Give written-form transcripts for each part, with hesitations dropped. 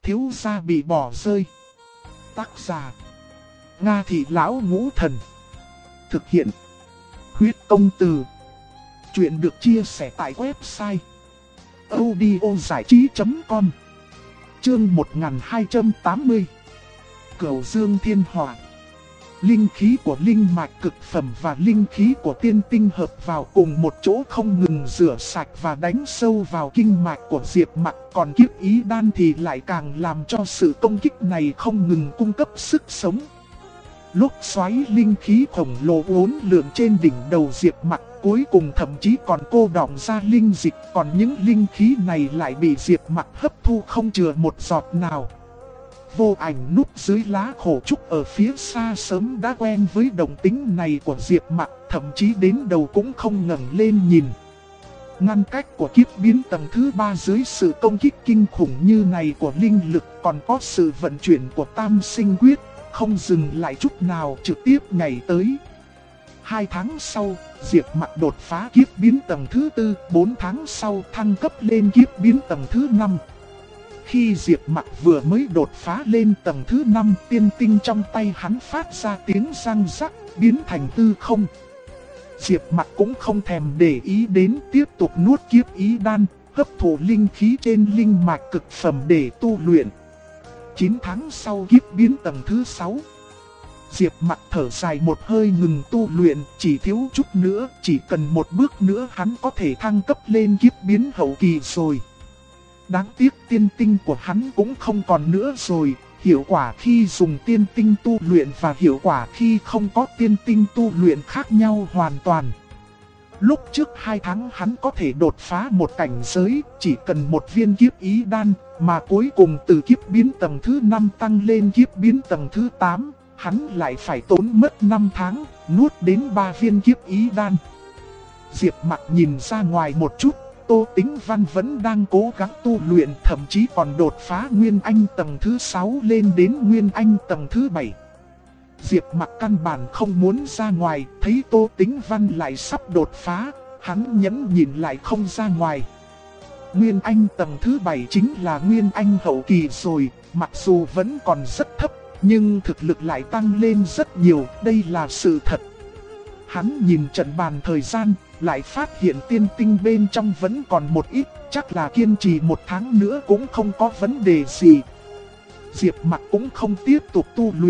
Thiếu gia bị bỏ rơi. Tác giả Nga Thị Lão Ngũ Thần. Thực hiện Huyết Công Từ. Chuyện được chia sẻ tại website audiozảichí.com. Chương 1280. Cửu Dương Thiên Hỏa. Linh khí của linh mạch cực phẩm và linh khí của tiên tinh hợp vào cùng một chỗ không ngừng rửa sạch và đánh sâu vào kinh mạch của Diệp Mặc. Còn kiếp ý đan thì lại càng làm cho sự công kích này không ngừng cung cấp sức sống. Lúc xoáy linh khí khổng lồ uốn lượn trên đỉnh đầu Diệp Mặc, cuối cùng thậm chí còn cô đọng ra linh dịch. Còn những linh khí này lại bị Diệp Mặc hấp thu không chừa một giọt nào. Vô Ảnh núp dưới lá khổ trúc ở phía xa sớm đã quen với động tĩnh này của Diệp Mặc, thậm chí đến đầu cũng không ngẩng lên nhìn. Ngăn cách của kiếp biến tầng thứ 3 dưới sự công kích kinh khủng như này của linh lực, còn có sự vận chuyển của Tam Sinh Quyết, không dừng lại chút nào, trực tiếp nhảy tới. 2 tháng sau, Diệp Mặc đột phá kiếp biến tầng thứ 4, 4 tháng sau thăng cấp lên kiếp biến tầng thứ 5. Khi Diệp Mặc vừa mới đột phá lên tầng thứ 5, tiên tinh trong tay hắn phát ra tiếng răng rắc, biến thành tư không. Diệp Mặc cũng không thèm để ý đến, tiếp tục nuốt kiếp ý đan, hấp thụ linh khí trên linh mạch cực phẩm để tu luyện. 9 tháng sau kiếp biến tầng thứ 6. Diệp Mặc thở dài một hơi ngừng tu luyện, chỉ thiếu chút nữa, chỉ cần một bước nữa hắn có thể thăng cấp lên kiếp biến hậu kỳ rồi. Đáng tiếc tiên tinh của hắn cũng không còn nữa rồi, hiệu quả khi dùng tiên tinh tu luyện và hiệu quả khi không có tiên tinh tu luyện khác nhau hoàn toàn. Lúc trước 2 tháng hắn có thể đột phá một cảnh giới, chỉ cần một viên kiếp ý đan, mà cuối cùng từ kiếp biến tầng thứ 5 tăng lên kiếp biến tầng thứ 8, hắn lại phải tốn mất 5 tháng, nuốt đến 3 viên kiếp ý đan. Diệp Mặc nhìn ra ngoài một chút. Tô Tĩnh Văn vẫn đang cố gắng tu luyện, thậm chí còn đột phá Nguyên Anh tầng thứ 6 lên đến Nguyên Anh tầng thứ 7. Diệp Mặc căn bản không muốn ra ngoài, thấy Tô Tĩnh Văn lại sắp đột phá, hắn nhẫn nhìn lại không ra ngoài. Nguyên Anh tầng thứ 7 chính là Nguyên Anh hậu kỳ rồi, mặc dù vẫn còn rất thấp, nhưng thực lực lại tăng lên rất nhiều, đây là sự thật. Hắn nhìn trận bàn thời gian, lại phát hiện tiên tinh bên trong vẫn còn một ít, chắc là kiên trì 1 tháng nữa cũng không có vấn đề gì. Diệp Mặc cũng không tiếp tục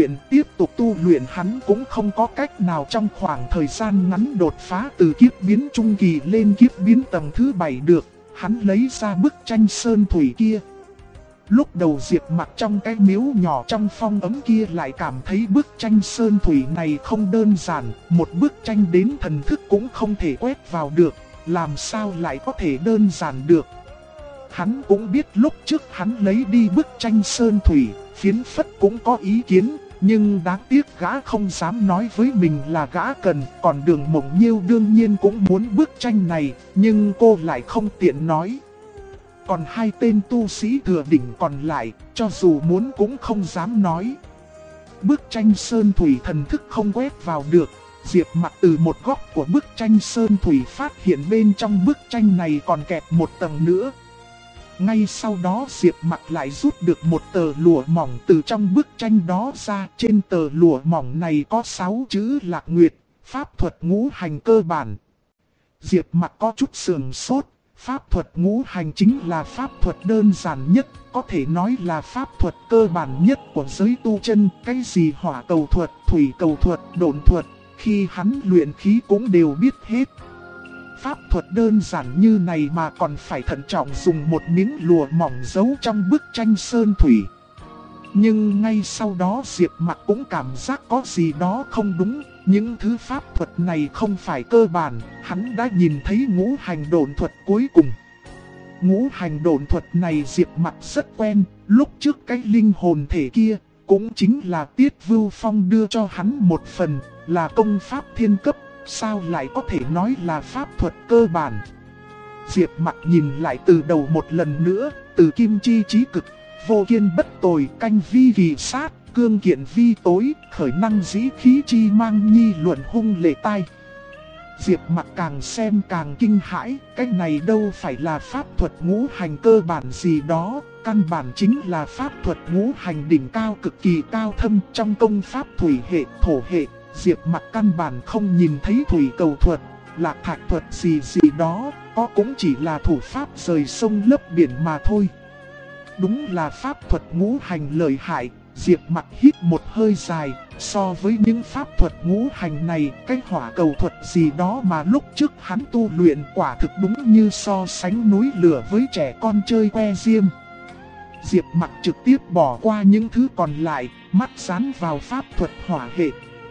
tu luyện hắn cũng không có cách nào trong khoảng thời gian ngắn đột phá từ kiếp biến trung kỳ lên kiếp biến tầng thứ 7 được. Hắn lấy ra bức tranh sơn thủy kia. Lúc đầu Diệp Mặc trong cái miếu nhỏ trong phong ấm kia lại cảm thấy bức tranh sơn thủy này không đơn giản, một bức tranh đến thần thức cũng không thể quét vào được, làm sao lại có thể đơn giản được. Hắn cũng biết lúc trước hắn lấy đi bức tranh sơn thủy, Phiến Phất cũng có ý kiến, nhưng đáng tiếc gã không dám nói với mình là gã cần, còn Đường Mộng Nhiêu đương nhiên cũng muốn bức tranh này, nhưng cô lại không tiện nói. Còn 2 tên tu sĩ thừa đỉnh còn lại, cho dù muốn cũng không dám nói. Bức tranh sơn thủy thần thức không quét vào được, Diệp Mặc từ một góc của bức tranh sơn thủy phát hiện bên trong bức tranh này còn kẹt một tầng nữa. Ngay sau đó Diệp Mặc lại rút được một tờ lụa mỏng từ trong bức tranh đó ra. Trên tờ lụa mỏng này có 6 chữ Lạc Nguyệt, pháp thuật ngũ hành cơ bản. Diệp Mặc có chút sườn sốt. Pháp thuật ngũ hành chính là pháp thuật đơn giản nhất, có thể nói là pháp thuật cơ bản nhất của giới tu chân. Cái gì hỏa cầu thuật, thủy cầu thuật, độn thuật, khi hắn luyện khí cũng đều biết hết. Pháp thuật đơn giản như này mà còn phải thận trọng dùng một miếng lụa mỏng giấu trong bức tranh sơn thủy. Nhưng ngay sau đó Diệp Mặc cũng cảm giác có gì đó không đúng. Những thứ pháp thuật này không phải cơ bản, hắn đã nhìn thấy ngũ hành độn thuật cuối cùng. Ngũ hành độn thuật này Diệp Mặc rất quen, lúc trước cái linh hồn thể kia, cũng chính là Tiết Vưu Phong đưa cho hắn một phần, là công pháp thiên cấp, sao lại có thể nói là pháp thuật cơ bản. Diệp Mặc nhìn lại từ đầu một lần nữa, từ kim chi chí cực, vô kiên bất tồi, canh vi kỳ sát. Cương kiện vi tối, khởi năng dĩ khí chi mang nhi luận hung lệ tai. Diệp Mặc càng xem càng kinh hãi, cái này đâu phải là pháp thuật ngũ hành cơ bản gì đó, căn bản chính là pháp thuật ngũ hành đỉnh cao cực kỳ cao thâm trong công pháp thủy hệ, thổ hệ. Diệp Mặc căn bản không nhìn thấy thủy cầu thuật, lạc thạch thuật gì đó, có cũng chỉ là thủ pháp rời sông lấp biển mà thôi. Đúng là pháp thuật ngũ hành lợi hại. Diệp Mặc hít một hơi dài, so với những pháp thuật ngũ hành này, cái hỏa cầu thuật gì đó mà lúc trước hắn tu luyện quả thực đúng như so sánh núi lửa với trẻ con chơi que diêm. Diệp Mặc trực tiếp bỏ qua những thứ còn lại, mắt dán vào pháp thuật hỏa hệ.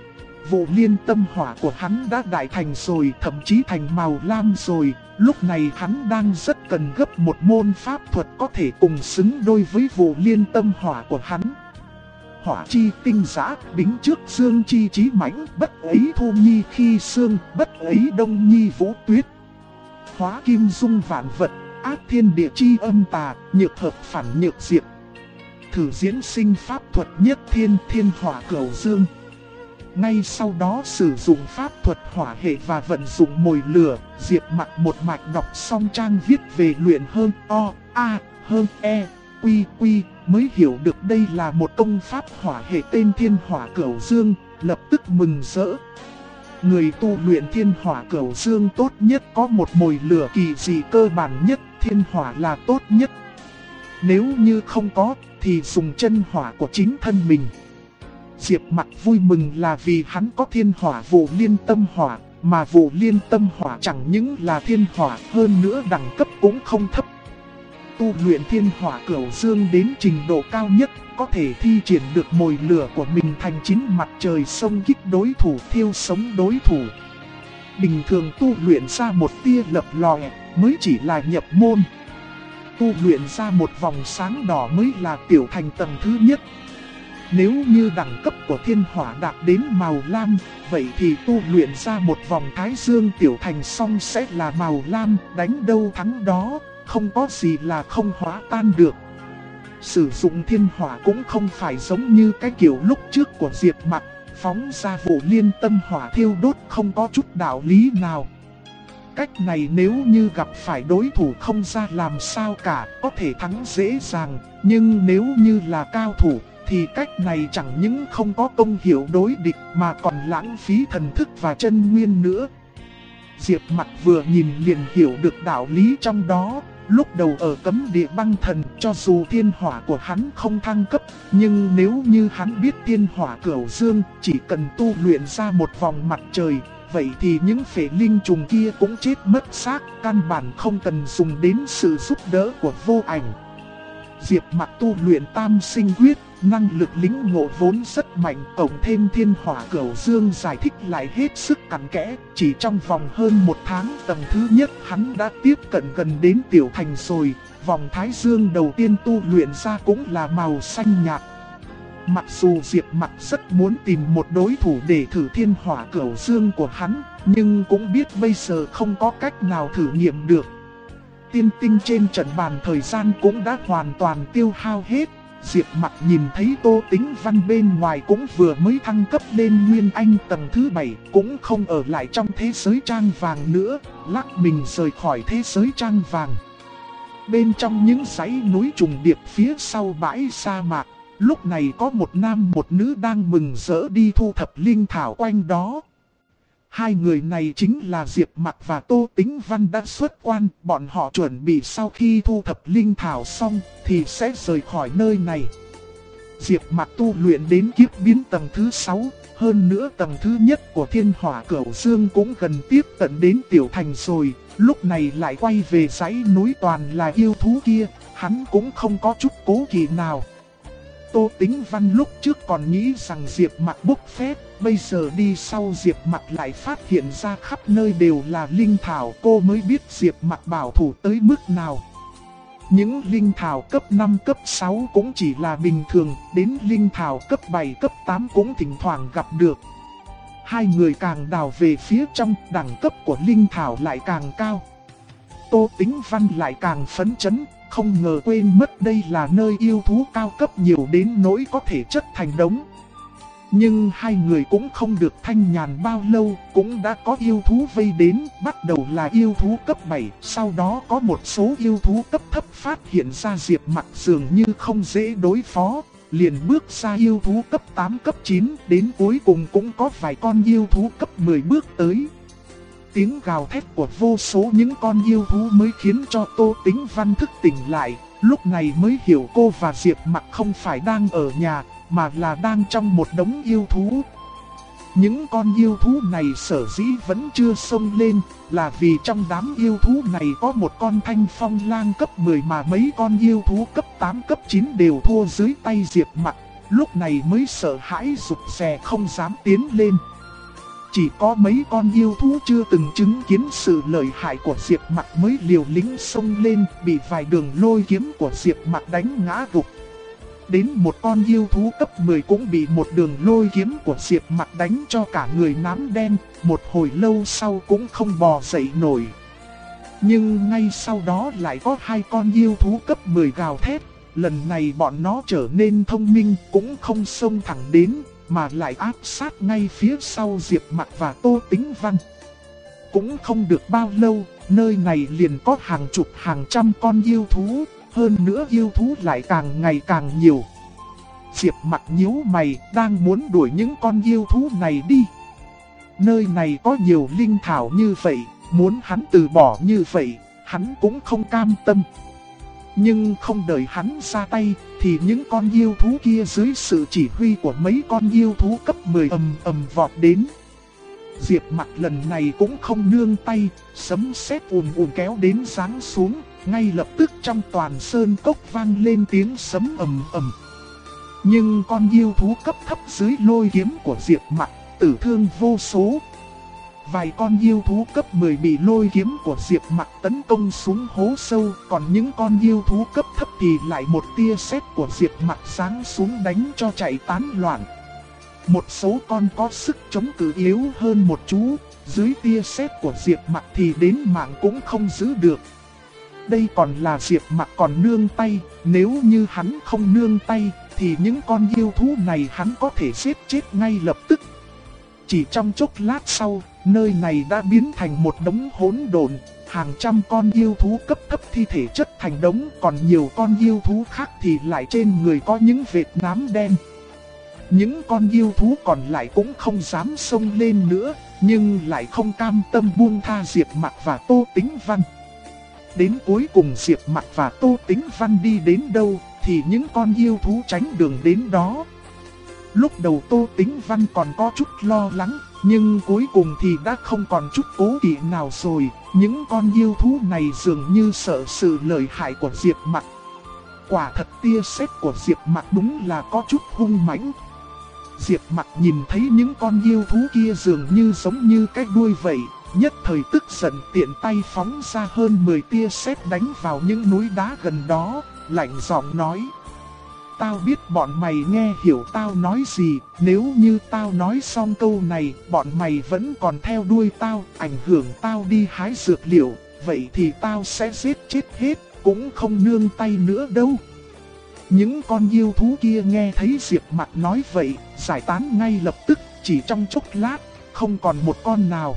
Vụ liên tâm hỏa của hắn đã đại thành rồi, thậm chí thành màu lam rồi. Lúc này hắn đang rất cần gấp một môn pháp thuật có thể cùng xứng đôi với vụ liên tâm hỏa của hắn. Hỏa chi tinh giã, bính trước dương chi chí mãnh, bất ấy thu nhi khi xương, bất ấy đông nhi vũ tuyết. Hóa kim dung vạn vật, ác thiên địa chi âm tà, nhược hợp phản nhược diệt. Thử diễn sinh pháp thuật nhất thiên thiên hỏa cửu dương. Ngay sau đó sử dụng pháp thuật hỏa hệ và vận dụng mồi lửa, Diệp Mặc một mạch đọc xong trang viết về luyện hơn O, A, hơn E, Quy, Quy, mới hiểu được đây là một công pháp hỏa hệ tên thiên hỏa cửu dương, lập tức mừng rỡ. Người tu luyện thiên hỏa cửu dương tốt nhất có một mồi lửa kỳ dị cơ bản nhất, thiên hỏa là tốt nhất. Nếu như không có, thì dùng chân hỏa của chính thân mình. Diệp Mặc vui mừng là vì hắn có thiên hỏa vụ liên tâm hỏa, mà vụ liên tâm hỏa chẳng những là thiên hỏa, hơn nữa đẳng cấp cũng không thấp. Tu luyện thiên hỏa cửu dương đến trình độ cao nhất, có thể thi triển được mồi lửa của mình thành 9 mặt trời xông kích đối thủ, thiêu sống đối thủ. Bình thường tu luyện ra một tia lập lòe mới chỉ là nhập môn. Tu luyện ra một vòng sáng đỏ mới là tiểu thành tầng thứ nhất. Nếu như đẳng cấp của thiên hỏa đạt đến màu lam, vậy thì tu luyện ra một vòng thái dương tiểu thành xong sẽ là màu lam, đánh đâu thắng đó, không có gì là không hóa tan được. Sử dụng thiên hỏa cũng không phải giống như cái kiểu lúc trước của Diệp Mặc, phóng ra vụ liên tâm hỏa thiêu đốt không có chút đạo lý nào. Cách này nếu như gặp phải đối thủ không ra làm sao cả, có thể thắng dễ dàng, nhưng nếu như là cao thủ, thì cách này chẳng những không có công hiệu đối địch mà còn lãng phí thần thức và chân nguyên nữa. Diệp Mặc vừa nhìn liền hiểu được đạo lý trong đó. Lúc đầu ở cấm địa băng thần, cho dù thiên hỏa của hắn không thăng cấp, nhưng nếu như hắn biết thiên hỏa cửu dương chỉ cần tu luyện ra một vòng mặt trời, vậy thì những phệ linh trùng kia cũng chết mất xác, căn bản không cần dùng đến sự giúp đỡ của vô ảnh. Diệp Mặc tu luyện tam sinh quyết, năng lực lĩnh ngộ vốn rất mạnh, cộng thêm thiên hỏa cửu dương giải thích lại hết sức cặn kẽ. Chỉ trong vòng hơn một tháng, tầng thứ nhất hắn đã tiếp cận gần đến tiểu thành rồi. Vòng thái dương đầu tiên tu luyện ra cũng là màu xanh nhạt. Mặc dù Diệp Mặc rất muốn tìm một đối thủ để thử thiên hỏa cửu dương của hắn, nhưng cũng biết bây giờ không có cách nào thử nghiệm được. Tiên tinh trên trận bàn thời gian cũng đã hoàn toàn tiêu hao hết. Diệp Mặc nhìn thấy Tô Tĩnh Văn bên ngoài cũng vừa mới thăng cấp lên Nguyên Anh tầng thứ 7, cũng không ở lại trong thế giới trang vàng nữa, lắc mình rời khỏi thế giới trang vàng. Bên trong những dãy núi trùng điệp phía sau bãi sa mạc, lúc này có một nam một nữ đang mừng rỡ đi thu thập linh thảo quanh đó. Hai người này chính là Diệp Mặc và Tô Tĩnh Văn đã xuất quan, bọn họ chuẩn bị sau khi thu thập linh thảo xong thì sẽ rời khỏi nơi này. Diệp Mặc tu luyện đến kiếp biến tầng thứ 6, hơn nữa tầng thứ nhất của thiên hỏa cửu dương cũng gần tiếp cận đến tiểu thành rồi, lúc này lại quay về dãy núi toàn là yêu thú kia, hắn cũng không có chút cố kỵ nào. Tô Tĩnh Văn lúc trước còn nghĩ rằng Diệp Mặc bốc phét, bây giờ đi sau Diệp Mặc lại phát hiện ra khắp nơi đều là linh thảo, cô mới biết Diệp Mặc bảo thủ tới mức nào. Những linh thảo cấp 5 cấp 6 cũng chỉ là bình thường, đến linh thảo cấp 7 cấp 8 cũng thỉnh thoảng gặp được. Hai người càng đào về phía trong, đẳng cấp của linh thảo lại càng cao. Tô Tĩnh Văn lại càng phấn chấn. Không ngờ quên mất đây là nơi yêu thú cao cấp nhiều đến nỗi có thể chất thành đống. Nhưng hai người cũng không được thanh nhàn bao lâu, cũng đã có yêu thú vây đến, bắt đầu là yêu thú cấp 7, sau đó có một số yêu thú cấp thấp phát hiện ra Diệp Mặc dường như không dễ đối phó, liền bước ra yêu thú cấp 8 cấp 9, đến cuối cùng cũng có vài con yêu thú cấp 10 bước tới. Tiếng gào thét của vô số những con yêu thú mới khiến cho Tô Tĩnh Văn thức tỉnh lại, lúc này mới hiểu cô và Diệp Mặc không phải đang ở nhà, mà là đang trong một đống yêu thú. Những con yêu thú này sở dĩ vẫn chưa xông lên, là vì trong đám yêu thú này có một con thanh phong lang cấp 10 mà mấy con yêu thú cấp 8 cấp 9 đều thua dưới tay Diệp Mặc, lúc này mới sợ hãi rụt rè không dám tiến lên. Chỉ có mấy con yêu thú chưa từng chứng kiến sự lợi hại của Diệp Mặc mới liều lĩnh xông lên, bị vài đường lôi kiếm của Diệp Mặc đánh ngã gục. Đến một con yêu thú cấp 10 cũng bị một đường lôi kiếm của Diệp Mặc đánh cho cả người nám đen, một hồi lâu sau cũng không bò dậy nổi. Nhưng ngay sau đó lại có hai con yêu thú cấp 10 gào thét, lần này bọn nó trở nên thông minh, cũng không xông thẳng đến, mà lại áp sát ngay phía sau Diệp Mặc và Tô Tĩnh Văn. Cũng không được bao lâu, nơi này liền có hàng chục hàng trăm con yêu thú, hơn nữa yêu thú lại càng ngày càng nhiều. Diệp Mặc nhíu mày, đang muốn đuổi những con yêu thú này đi. Nơi này có nhiều linh thảo như vậy, muốn hắn từ bỏ như vậy, hắn cũng không cam tâm. Nhưng không đợi hắn ra tay, thì những con yêu thú kia dưới sự chỉ huy của mấy con yêu thú cấp 10 ầm vọt đến. Diệp Mặc lần này cũng không nương tay, sấm sét ùn kéo đến giáng xuống, ngay lập tức trong toàn sơn cốc vang lên tiếng sấm ầm. Nhưng con yêu thú cấp thấp dưới lôi kiếm của Diệp Mặc, tử thương vô số. Vài con yêu thú cấp 10 bị lôi kiếm của Diệp Mặc tấn công xuống hố sâu, còn những con yêu thú cấp thấp thì lại một tia sét của Diệp Mặc giáng xuống đánh cho chạy tán loạn. Một số con có sức chống cự yếu hơn một chút, dưới tia sét của Diệp Mặc thì đến mạng cũng không giữ được. Đây còn là Diệp Mặc còn nương tay, nếu như hắn không nương tay thì những con yêu thú này hắn có thể giết chết ngay lập tức. Chỉ trong chốc lát sau, nơi này đã biến thành một đống hỗn độn, hàng trăm con yêu thú cấp thấp thi thể chất thành đống, còn nhiều con yêu thú khác thì lại trên người có những vệt nám đen. Những con yêu thú còn lại cũng không dám xông lên nữa, nhưng lại không cam tâm buông tha Diệp Mặc và Tô Tĩnh Văn. Đến cuối cùng Diệp Mặc và Tô Tĩnh Văn đi đến đâu, thì những con yêu thú tránh đường đến đó. Lúc đầu Tô Tĩnh Văn còn có chút lo lắng, nhưng cuối cùng thì đã không còn chút cố kỵ nào rồi. Những con yêu thú này dường như sợ sự lợi hại của Diệp Mặc. Quả thật tia sét của Diệp Mặc đúng là có chút hung mãnh. Diệp Mặc nhìn thấy những con yêu thú kia dường như giống như cái đuôi vậy, nhất thời tức giận tiện tay phóng ra hơn 10 tia sét đánh vào những núi đá gần đó, lạnh giọng nói: "Tao biết bọn mày nghe hiểu tao nói gì, nếu như tao nói xong câu này, bọn mày vẫn còn theo đuôi tao, ảnh hưởng tao đi hái dược liệu, vậy thì tao sẽ giết chết hết, cũng không nương tay nữa đâu." Những con yêu thú kia nghe thấy Diệp Mặc nói vậy, giải tán ngay lập tức, chỉ trong chốc lát, không còn một con nào.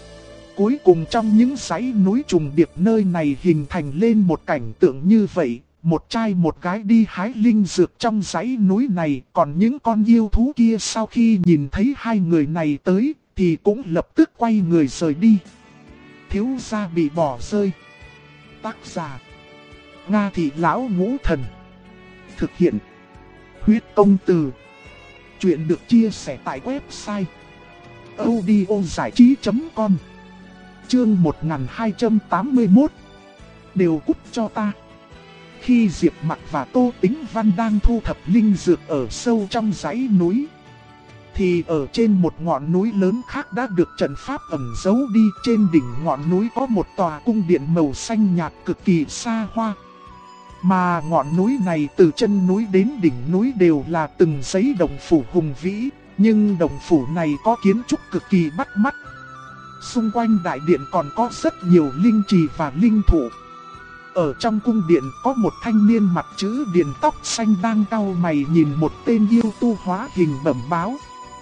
Cuối cùng trong những dãy núi trùng điệp nơi này hình thành lên một cảnh tượng như vậy, một trai một gái đi hái linh dược trong dãy núi này, còn những con yêu thú kia sau khi nhìn thấy hai người này tới, thì cũng lập tức quay người rời đi. Thiếu gia bị bỏ rơi. Tác giả: Nga Thị Lão Ngũ Thần. Thực hiện: Huyết Công Từ. Chuyện được chia sẻ tại website audiozảichí.com. Chương 1281. Đều cút cho ta. Khi Diệp Mặc và Tô Tĩnh Văn đang thu thập linh dược ở sâu trong dãy núi, thì ở trên một ngọn núi lớn khác đã được trận pháp ẩn giấu đi. Trên đỉnh ngọn núi có một tòa cung điện màu xanh nhạt cực kỳ xa hoa. Mà ngọn núi này từ chân núi đến đỉnh núi đều là từng dãy đồng phủ hùng vĩ, nhưng đồng phủ này có kiến trúc cực kỳ bắt mắt. Xung quanh đại điện còn có rất nhiều linh trì và linh thụ. Ở trong cung điện có một thanh niên mặt chữ điền tóc xanh đang cau mày nhìn một tên yêu tu hóa hình bẩm báo: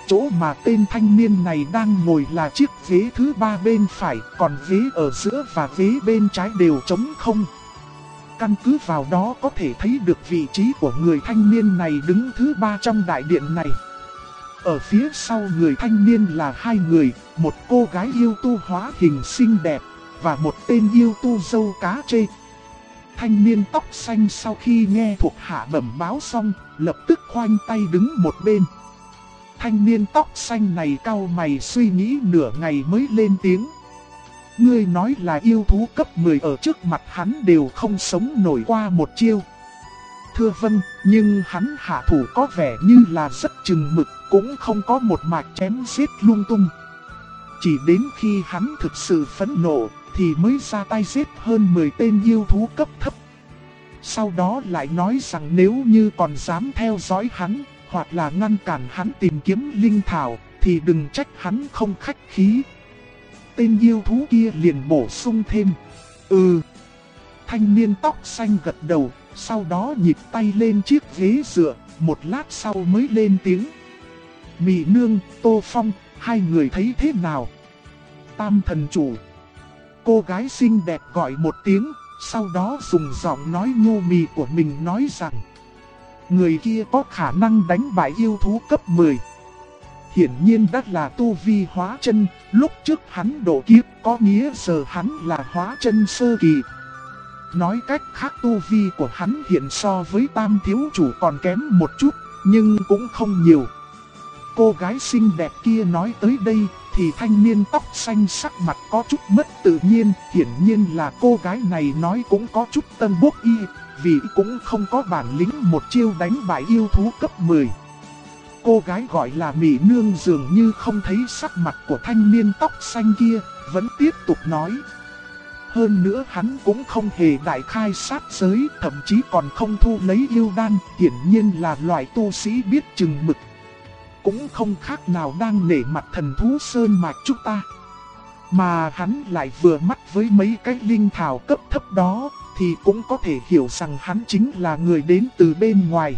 chỗ mà tên thanh niên này đang ngồi là chiếc ghế thứ 3 bên phải, còn ghế ở giữa và ghế bên trái đều trống không. Căn cứ vào đó có thể thấy được vị trí của người thanh niên này đứng thứ 3 trong đại điện này. Ở phía sau người thanh niên là hai người, một cô gái yêu tu hóa hình xinh đẹp, và một tên yêu tu râu cá trê. Thanh niên tóc xanh sau khi nghe thuộc hạ bẩm báo xong, lập tức khoanh tay đứng một bên. Thanh niên tóc xanh này cau mày suy nghĩ nửa ngày mới lên tiếng. Ngươi nói là yêu thú cấp 10 ở trước mặt hắn đều không sống nổi qua một chiêu. Thưa vâng, nhưng hắn hạ thủ có vẻ như là rất chừng mực, cũng không có một mạch chém giết lung tung. Chỉ đến khi hắn thực sự phẫn nộ thì mới ra tay giết hơn 10 tên yêu thú cấp thấp. Sau đó lại nói rằng nếu như còn dám theo dõi hắn, hoặc là ngăn cản hắn tìm kiếm linh thảo, thì đừng trách hắn không khách khí. Tên yêu thú kia liền bổ sung thêm. Thanh niên tóc xanh gật đầu, sau đó nhịp tay lên chiếc ghế dựa, một lát sau mới lên tiếng. Mị nương, Tô Phong, hai người thấy thế nào? Tam thần chủ. Cô gái xinh đẹp gọi một tiếng, sau đó dùng giọng nói nhô mì của mình nói rằng người kia có khả năng đánh bại yêu thú cấp 10. Hiển nhiên đã là tu vi hóa chân, lúc trước hắn độ kiếp có nghĩa giờ hắn là hóa chân sơ kỳ. Nói cách khác tu vi của hắn hiện so với tam thiếu chủ còn kém một chút, nhưng cũng không nhiều. Cô gái xinh đẹp kia nói tới đây thì thanh niên tóc xanh sắc mặt có chút mất tự nhiên. Hiển nhiên là cô gái này nói cũng có chút tân bốc y, vì cũng không có bản lĩnh một chiêu đánh bại yêu thú cấp 10. Cô gái gọi là Mỹ Nương dường như không thấy sắc mặt của thanh niên tóc xanh kia, vẫn tiếp tục nói. Hơn nữa hắn cũng không hề đại khai sát giới, thậm chí còn không thu lấy yêu đan, hiển nhiên là loại tu sĩ biết chừng mực. Cũng không khác nào đang nể mặt thần thú sơn mạch chúng ta. Mà hắn lại vừa mắt với mấy cái linh thảo cấp thấp đó, thì cũng có thể hiểu rằng hắn chính là người đến từ bên ngoài.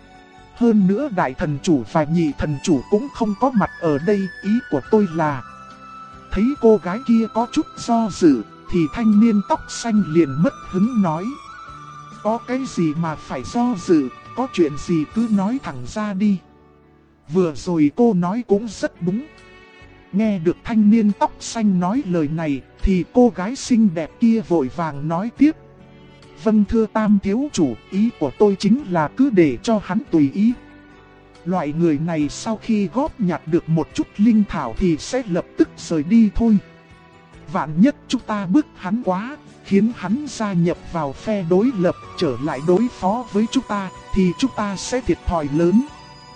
Hơn nữa đại thần chủ và nhị thần chủ cũng không có mặt ở đây, ý của tôi là thấy cô gái kia có chút do dự, thì thanh niên tóc xanh liền mất hứng nói. Có cái gì mà phải do dự, có chuyện gì cứ nói thẳng ra đi. Vừa rồi cô nói cũng rất đúng. Nghe được thanh niên tóc xanh nói lời này, thì cô gái xinh đẹp kia vội vàng nói tiếp. Vâng thưa tam thiếu chủ, ý của tôi chính là cứ để cho hắn tùy ý. Loại người này sau khi góp nhặt được một chút linh thảo thì sẽ lập tức rời đi thôi. Vạn nhất chúng ta bức hắn quá, khiến hắn gia nhập vào phe đối lập, trở lại đối phó với chúng ta, thì chúng ta sẽ thiệt thòi lớn.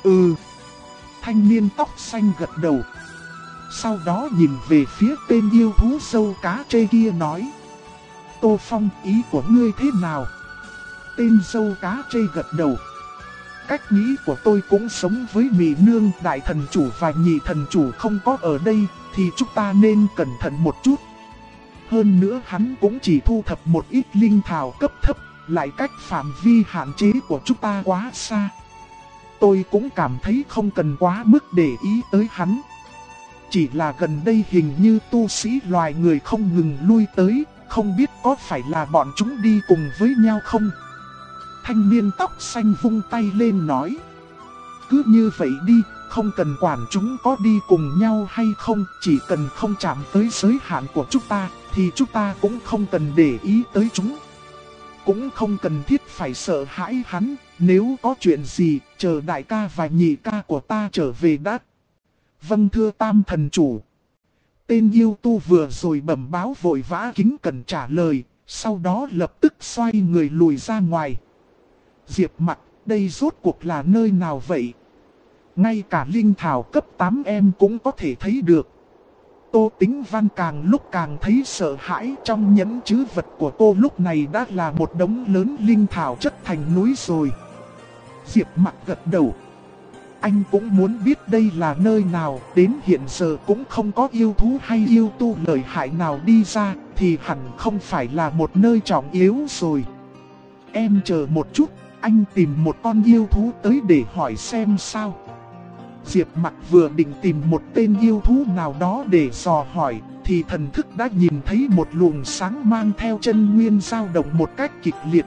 Thanh niên tóc xanh gật đầu. Sau đó nhìn về phía tên yêu thú sâu cá trê kia nói. Tô Phong, ý của ngươi thế nào? Tên sâu cá trê gật đầu. Cách nghĩ của tôi cũng sống với Mỹ Nương, đại thần chủ và nhị thần chủ không có ở đây, thì chúng ta nên cẩn thận một chút. Hơn nữa hắn cũng chỉ thu thập một ít linh thảo cấp thấp, lại cách phạm vi hạn chế của chúng ta quá xa. Tôi cũng cảm thấy không cần quá mức để ý tới hắn. Chỉ là gần đây hình như tu sĩ loài người không ngừng lui tới, không biết có phải là bọn chúng đi cùng với nhau không? Thanh niên tóc xanh vung tay lên nói. Cứ như vậy đi, không cần quản chúng có đi cùng nhau hay không, chỉ cần không chạm tới giới hạn của chúng ta, thì chúng ta cũng không cần để ý tới chúng. Cũng không cần thiết phải sợ hãi hắn, nếu có chuyện gì, chờ đại ca và nhị ca của ta trở về đã. Vâng thưa tam thần chủ. Tên yêu tu vừa rồi bẩm báo vội vã kính cẩn trả lời, sau đó lập tức xoay người lùi ra ngoài. Diệp Mặc, đây rốt cuộc là nơi nào vậy? Ngay cả linh thảo cấp 8 em cũng có thể thấy được. Tô Tính Văn càng lúc càng thấy sợ hãi, trong nhẫn trữ vật của cô lúc này đã là một đống lớn linh thảo chất thành núi rồi. Diệp Mặc gật đầu. Anh cũng muốn biết đây là nơi nào, đến hiện giờ cũng không có yêu thú hay yêu tu lợi hại nào đi ra, thì hẳn không phải là một nơi trọng yếu rồi. Em chờ một chút, anh tìm một con yêu thú tới để hỏi xem sao. Diệp Mặc vừa định tìm một tên yêu thú nào đó để dò hỏi, thì thần thức đã nhìn thấy một luồng sáng mang theo chân nguyên dao động một cách kịch liệt.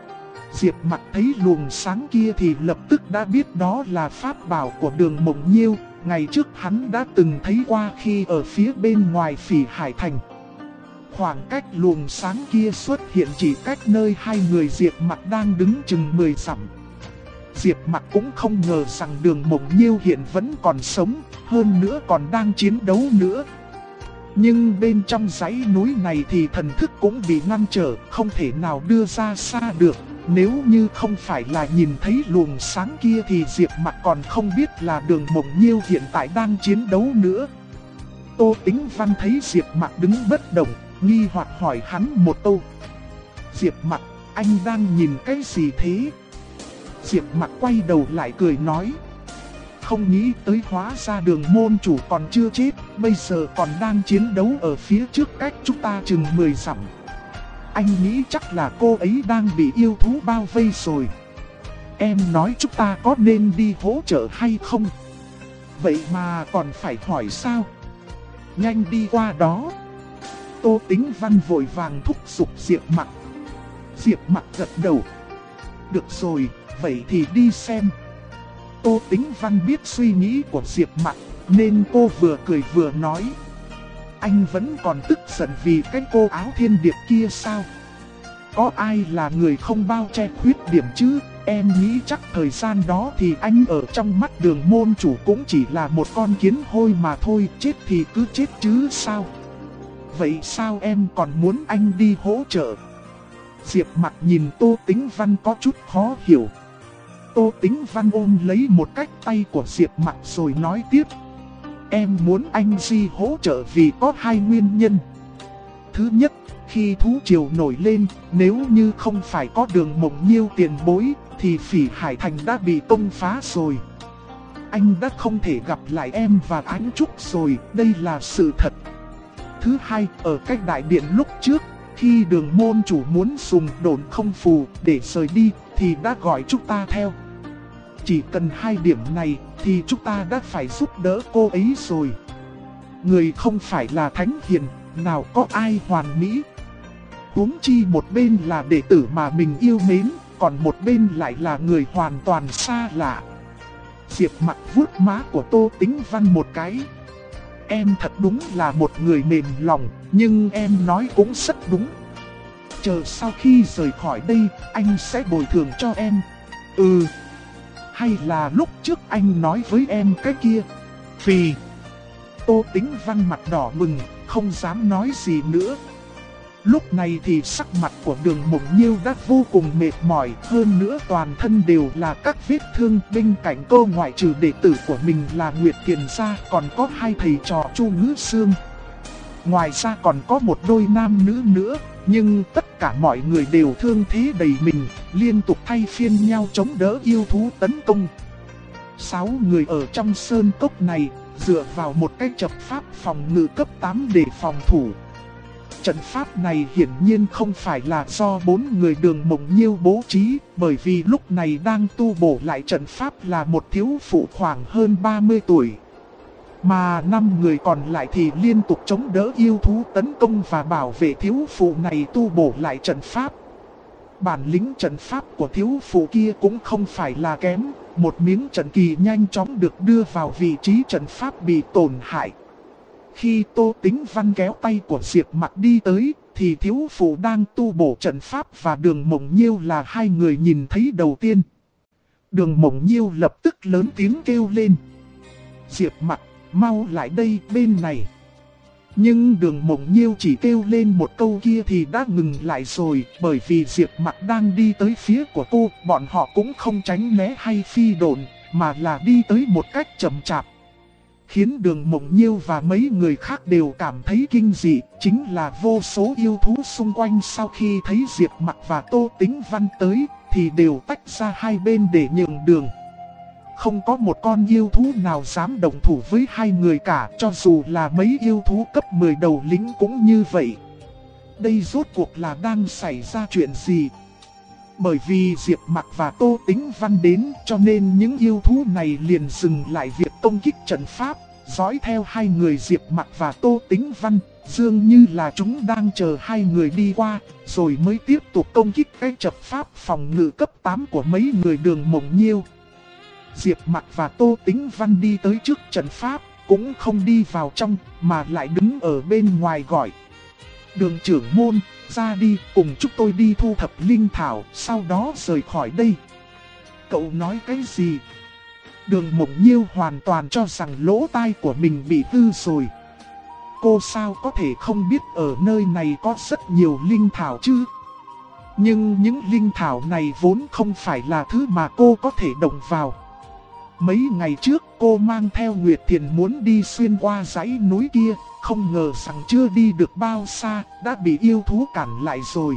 Diệp Mặc thấy luồng sáng kia thì lập tức đã biết đó là pháp bảo của Đường Mộng Nhiêu. Ngày trước hắn đã từng thấy qua khi ở phía bên ngoài Phỉ Hải Thành. Khoảng cách luồng sáng kia xuất hiện chỉ cách nơi hai người Diệp Mặc đang đứng chừng 10 dặm. Diệp Mặc cũng không ngờ rằng Đường Mộng Nhiêu hiện vẫn còn sống, hơn nữa còn đang chiến đấu nữa. Nhưng bên trong dãy núi này thì thần thức cũng bị ngăn trở, không thể nào đưa ra xa được. Nếu như không phải là nhìn thấy luồng sáng kia thì Diệp Mặc còn không biết là Đường Mộng Nhiêu hiện tại đang chiến đấu nữa. Tô Tĩnh Văn thấy Diệp Mặc đứng bất động, nghi hoặc hỏi hắn một câu. Diệp Mặc, anh đang nhìn cái gì thế? Diệp Mặc quay đầu lại cười nói. Không nghĩ tới hóa ra Đường môn chủ còn chưa chết, bây giờ còn đang chiến đấu ở phía trước cách chúng ta chừng 10 dặm. Anh nghĩ chắc là cô ấy đang bị yêu thú bao vây rồi. Em nói chúng ta có nên đi hỗ trợ hay không? Vậy mà còn phải hỏi sao? Nhanh đi qua đó. Tô Tĩnh Văn vội vàng thúc giục Diệp Mặc. Diệp Mặc gật đầu. Được rồi, vậy thì đi xem. Tô Tĩnh Văn biết suy nghĩ của Diệp Mặc, nên cô vừa cười vừa nói. Anh vẫn còn tức giận vì cái cô áo thiên điệp kia sao? Có ai là người không bao che khuyết điểm chứ? Em nghĩ chắc thời gian đó thì anh ở trong mắt Đường môn chủ cũng chỉ là một con kiến hôi mà thôi. Chết thì cứ chết chứ sao? Vậy sao em còn muốn anh đi hỗ trợ? Diệp Mặc nhìn Tô Tĩnh Văn có chút khó hiểu. Tô Tĩnh Văn ôm lấy một cách tay của Diệp Mặc rồi nói tiếp. Em muốn anh đi hỗ trợ vì có hai nguyên nhân. Thứ nhất, khi thú triều nổi lên, nếu như không phải có Đường Mộng Nhiêu tiền bối, thì Phỉ Hải Thành đã bị công phá rồi. Anh đã không thể gặp lại em và Ánh Trúc rồi, đây là sự thật. Thứ hai, ở cách đại điện lúc trước, khi Đường môn chủ muốn dùng độn không phù để rời đi, thì đã gọi chúng ta theo. Chỉ cần hai điểm này thì chúng ta đã phải giúp đỡ cô ấy rồi. Người không phải là thánh hiền, nào có ai hoàn mỹ. Huống chi một bên là đệ tử mà mình yêu mến, còn một bên lại là người hoàn toàn xa lạ. Diệp Mặc vuốt má của Tô Tĩnh Văn một cái. Em thật đúng là một người mềm lòng, nhưng em nói cũng rất đúng. Chờ sau khi rời khỏi đây, anh sẽ bồi thường cho em. Hay là lúc trước anh nói với em cái kia? Phì. Tô Tĩnh Văn mặt đỏ bừng, không dám nói gì nữa. Lúc này thì sắc mặt của Đường Mộng Nhiêu đã vô cùng mệt mỏi, hơn nữa toàn thân đều là các vết thương. Bên cạnh cô ngoại trừ đệ tử của mình là Nguyệt Tiền Gia, còn có hai thầy trò Chu Ngữ Sương. Ngoài ra còn có một đôi nam nữ nữa, nhưng tất cả mọi người đều thương thế đầy mình, liên tục thay phiên nhau chống đỡ yêu thú tấn công. 6 người ở trong sơn cốc này, dựa vào một cái trận pháp phòng ngự cấp 8 để phòng thủ. Trận pháp này hiển nhiên không phải là do 4 người Đường Mộng Nhiêu bố trí, bởi vì lúc này đang tu bổ lại trận pháp là một thiếu phụ khoảng hơn 30 tuổi. Mà 5 người còn lại thì liên tục chống đỡ yêu thú tấn công và bảo vệ thiếu phụ này tu bổ lại trận pháp. Bản lĩnh trận pháp của thiếu phụ kia cũng không phải là kém, một miếng trận kỳ nhanh chóng được đưa vào vị trí trận pháp bị tổn hại. Khi Tô Tĩnh Văn kéo tay của Diệp Mặc đi tới, thì thiếu phụ đang tu bổ trận pháp và Đường Mộng Nhiêu là hai người nhìn thấy đầu tiên. Đường Mộng Nhiêu lập tức lớn tiếng kêu lên. Diệp Mặc, mau lại đây bên này. Nhưng Đường Mộng Nhiêu chỉ kêu lên một câu kia thì đã ngừng lại rồi, bởi vì Diệp Mặc đang đi tới phía của cô, bọn họ cũng không tránh né hay phi độn, mà là đi tới một cách chậm chạp. Khiến Đường Mộng Nhiêu và mấy người khác đều cảm thấy kinh dị, chính là vô số yêu thú xung quanh sau khi thấy Diệp Mặc và Tô Tĩnh Văn tới, thì đều tách ra hai bên để nhường đường. Không có một con yêu thú nào dám đồng thủ với hai người cả, cho dù là mấy yêu thú cấp 10 đầu lĩnh cũng như vậy. Đây rốt cuộc là đang xảy ra chuyện gì? Bởi vì Diệp Mặc và Tô Tĩnh Văn đến cho nên những yêu thú này liền dừng lại việc công kích trận pháp, dõi theo hai người Diệp Mặc và Tô Tĩnh Văn, dường như là chúng đang chờ hai người đi qua, rồi mới tiếp tục công kích cái trận pháp phòng ngự cấp 8 của mấy người Đường Mộng Nhiêu. Diệp Mặc và Tô Tĩnh Văn đi tới trước trận pháp, cũng không đi vào trong, mà lại đứng ở bên ngoài gọi. Đường trưởng môn, ra đi, cùng chúng tôi đi thu thập linh thảo, sau đó rời khỏi đây. Cậu nói cái gì? Đường Mộng Nhiêu hoàn toàn cho rằng lỗ tai của mình bị hư rồi. Cô sao có thể không biết ở nơi này có rất nhiều linh thảo chứ? Nhưng những linh thảo này vốn không phải là thứ mà cô có thể động vào. Mấy ngày trước cô mang theo Nguyệt Thiền muốn đi xuyên qua dãy núi kia, không ngờ rằng chưa đi được bao xa, đã bị yêu thú cản lại rồi.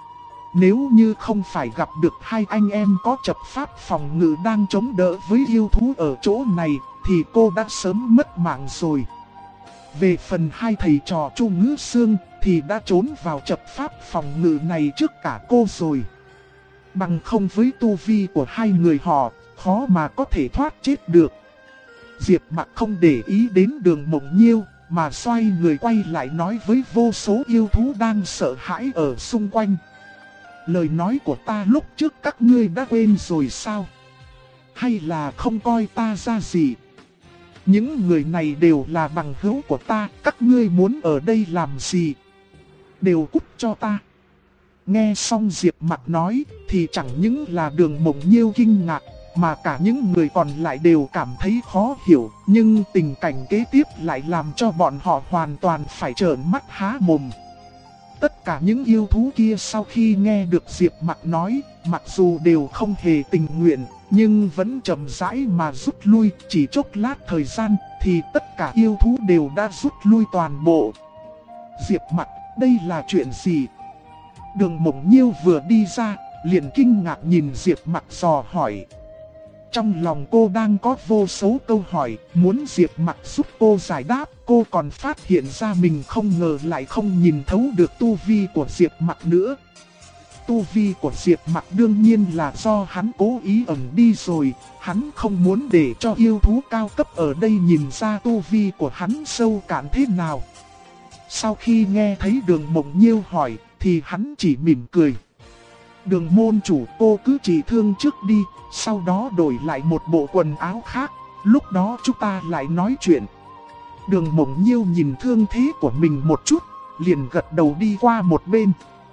Nếu như không phải gặp được hai anh em có trận pháp phòng ngự đang chống đỡ với yêu thú ở chỗ này, thì cô đã sớm mất mạng rồi. Về phần hai thầy trò Chu Ngữ Sương thì đã trốn vào trận pháp phòng ngự này trước cả cô rồi. Bằng không với tu vi của hai người họ, khó mà có thể thoát chết được. Diệp Mặc không để ý đến Đường Mộng Nhiêu, mà xoay người quay lại nói với vô số yêu thú đang sợ hãi ở xung quanh. Lời nói của ta lúc trước các ngươi đã quên rồi sao? Hay là không coi ta ra gì? Những người này đều là bằng hữu của ta, các ngươi muốn ở đây làm gì? Đều cút cho ta. Nghe xong Diệp Mặc nói, thì chẳng những là Đường Mộng Nhiêu kinh ngạc, mà cả những người còn lại đều cảm thấy khó hiểu. Nhưng tình cảnh kế tiếp lại làm cho bọn họ hoàn toàn phải trợn mắt há mồm. Tất cả những yêu thú kia sau khi nghe được Diệp Mặc nói, mặc dù đều không hề tình nguyện, nhưng vẫn chậm rãi mà rút lui. Chỉ chốc lát thời gian thì tất cả yêu thú đều đã rút lui toàn bộ. Diệp Mặc, đây là chuyện gì? Đường Mộng Nhiêu vừa đi ra, liền kinh ngạc nhìn Diệp Mặc dò hỏi. Trong lòng cô đang có vô số câu hỏi, muốn Diệp Mặc giúp cô giải đáp. Cô còn phát hiện ra mình không ngờ lại không nhìn thấu được tu vi của Diệp Mặc nữa. Tu vi của Diệp Mặc đương nhiên là do hắn cố ý ẩn đi rồi. Hắn không muốn để cho yêu thú cao cấp ở đây nhìn ra tu vi của hắn sâu cạn thế nào. Sau khi nghe thấy Đường Mộng Nhiêu hỏi, thì hắn chỉ mỉm cười. Đường môn chủ, cô cứ trị thương trước đi, sau đó đổi lại một bộ quần áo khác, lúc đó chúng ta lại nói chuyện. Đường Mộng Nhiêu nhìn thương thế của mình một chút, liền gật đầu đi qua một bên.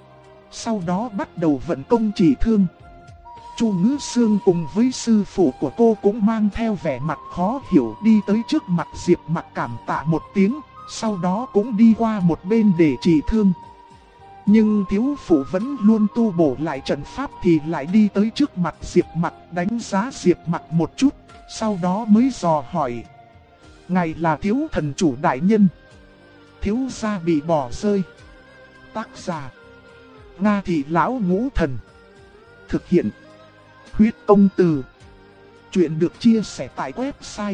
Sau đó bắt đầu vận công trị thương. Chu Ngữ Sương cùng với sư phụ của cô cũng mang theo vẻ mặt khó hiểu đi tới trước mặt Diệp Mặc cảm tạ một tiếng, sau đó cũng đi qua một bên để trị thương. Nhưng thiếu phụ vẫn luôn tu bổ lại trận pháp thì lại đi tới trước mặt Diệp Mặc, đánh giá Diệp Mặc một chút, sau đó mới dò hỏi. Ngài là thiếu thần chủ đại nhân. Thiếu gia bị bỏ rơi. Tác giả Nga Thị Lão Ngũ Thần. Thực hiện Huyết Công Từ. Chuyện được chia sẻ tại website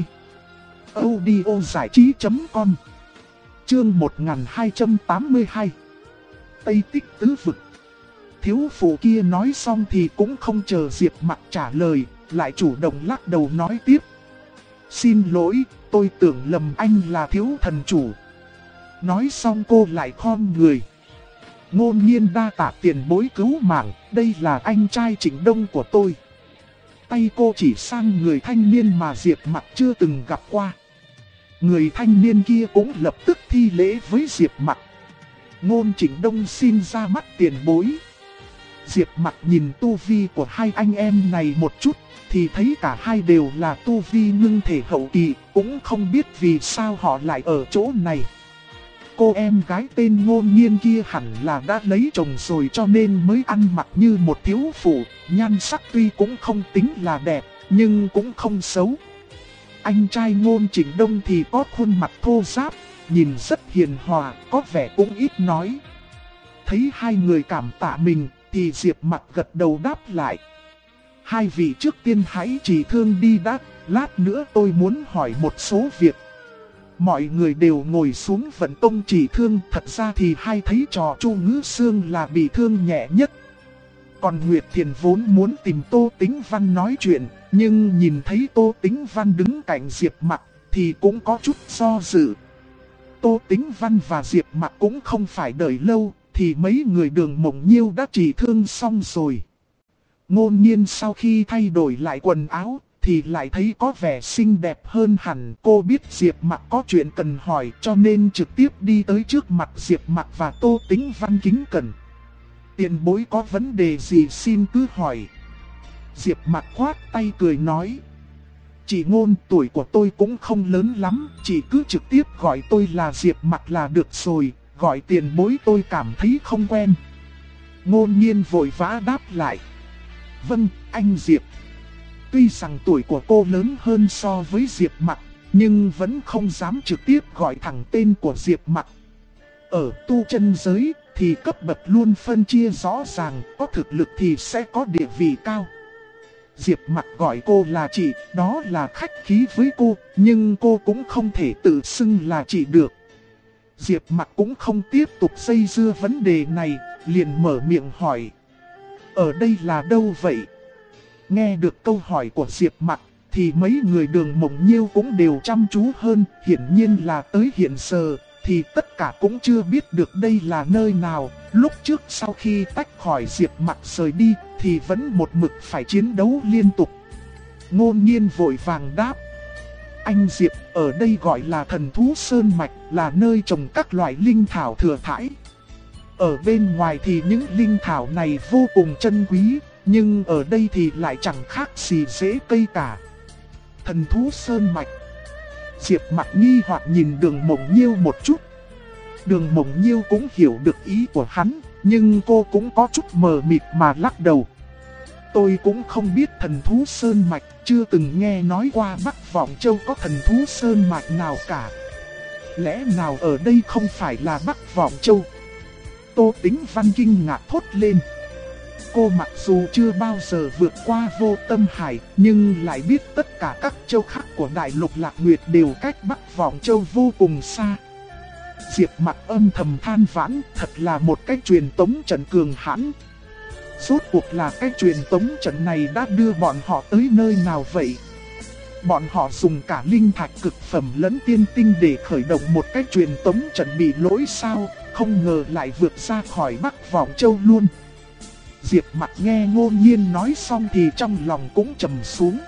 audiozảichí.com. Chương 1282. Tây Tích Tứ Vực. Thiếu phụ kia nói xong thì cũng không chờ Diệp Mặc trả lời, lại chủ động lắc đầu nói tiếp. Xin lỗi, tôi tưởng lầm anh là thiếu thần chủ. Nói xong cô lại khom người. Ngôn nhiên đa tạ tiền bối cứu mạng, đây là anh trai Trịnh Đông của tôi. Tay cô chỉ sang người thanh niên mà Diệp Mặc chưa từng gặp qua. Người thanh niên kia cũng lập tức thi lễ với Diệp Mặc. Ngôn Trịnh Đông xin ra mắt tiền bối. Diệp Mặc nhìn tu vi của hai anh em này một chút, thì thấy cả hai đều là tu vi ngưng thể hậu kỳ, cũng không biết vì sao họ lại ở chỗ này. Cô em gái tên Ngôn Nhiên kia hẳn là đã lấy chồng rồi cho nên mới ăn mặc như một thiếu phụ, nhan sắc tuy cũng không tính là đẹp, nhưng cũng không xấu. Anh trai Ngôn Trịnh Đông thì có khuôn mặt thô ráp, nhìn rất hiền hòa, có vẻ cũng ít nói. Thấy hai người cảm tạ mình, thì Diệp Mặc gật đầu đáp lại. Hai vị trước tiên hãy trị thương đi đã, lát nữa tôi muốn hỏi một số việc. Mọi người đều ngồi xuống vận công trị thương, thật ra thì hai thấy trò Chu Ngữ Sương là bị thương nhẹ nhất. Còn Nguyệt Thiền vốn muốn tìm Tô Tĩnh Văn nói chuyện, nhưng nhìn thấy Tô Tĩnh Văn đứng cạnh Diệp Mặc thì cũng có chút do dự. Tô Tĩnh Văn và Diệp Mặc cũng không phải đợi lâu, thì mấy người Đường Mộng Nhiêu đã trị thương xong rồi. Ngôn Nhiên sau khi thay đổi lại quần áo, thì lại thấy có vẻ xinh đẹp hơn hẳn. Cô biết Diệp Mặc có chuyện cần hỏi cho nên trực tiếp đi tới trước mặt Diệp Mặc và Tô Tĩnh Văn kính cẩn. Tiền bối có vấn đề gì xin cứ hỏi. Diệp Mặc khoát tay cười nói. Chị Ngôn, tuổi của tôi cũng không lớn lắm, chị cứ trực tiếp gọi tôi là Diệp Mặc là được rồi, gọi tiền bối tôi cảm thấy không quen. Ngôn Nhiên vội vã đáp lại. Vâng, anh Diệp. Tuy rằng tuổi của cô lớn hơn so với Diệp Mặc, nhưng vẫn không dám trực tiếp gọi thẳng tên của Diệp Mặc. Ở tu chân giới thì cấp bậc luôn phân chia rõ ràng, có thực lực thì sẽ có địa vị cao. Diệp Mặc gọi cô là chị, đó là khách khí với cô, nhưng cô cũng không thể tự xưng là chị được. Diệp Mặc cũng không tiếp tục dây dưa vấn đề này, liền mở miệng hỏi. Ở đây là đâu vậy? Nghe được câu hỏi của Diệp Mặc, thì mấy người Đường Mộng Nhiêu cũng đều chăm chú hơn, hiển nhiên là tới hiện giờ, thì tất cả cũng chưa biết được đây là nơi nào. Lúc trước sau khi tách khỏi Diệp Mặc rời đi, thì vẫn một mực phải chiến đấu liên tục. Ngôn Nhiên vội vàng đáp. Anh Diệp, ở đây gọi là Thần Thú Sơn Mạch, là nơi trồng các loại linh thảo thừa thãi. Ở bên ngoài thì những linh thảo này vô cùng chân quý, nhưng ở đây thì lại chẳng khác gì rễ cây cả. Thần Thú Sơn Mạch. Diệp Mặc nghi hoặc nhìn Đường Mộng Nhiêu một chút. Đường Mộng Nhiêu cũng hiểu được ý của hắn, nhưng cô cũng có chút mờ mịt mà lắc đầu. Tôi cũng không biết Thần Thú Sơn Mạch, chưa từng nghe nói qua Bắc Vọng Châu có Thần Thú Sơn Mạch nào cả. Lẽ nào ở đây không phải là Bắc Vọng Châu? Tô Tĩnh Văn kinh ngạc thốt lên. Cô mặc dù chưa bao giờ vượt qua Vô Tâm Hải, nhưng lại biết tất cả các châu khác của Đại Lục Lạc Nguyệt đều cách Bắc Vọng Châu vô cùng xa. Diệp Mặc âm thầm than vãn, thật là một cách truyền tống trận cường hãn. Rốt cuộc là cái truyền tống trận này đã đưa bọn họ tới nơi nào vậy? Bọn họ dùng cả linh thạch cực phẩm lẫn tiên tinh để khởi động một cái truyền tống trận bị lỗi sao, không ngờ lại vượt ra khỏi Bắc Vọng Châu luôn. Diệp Mặc nghe Ngôn Nhiên nói xong thì trong lòng cũng trầm xuống.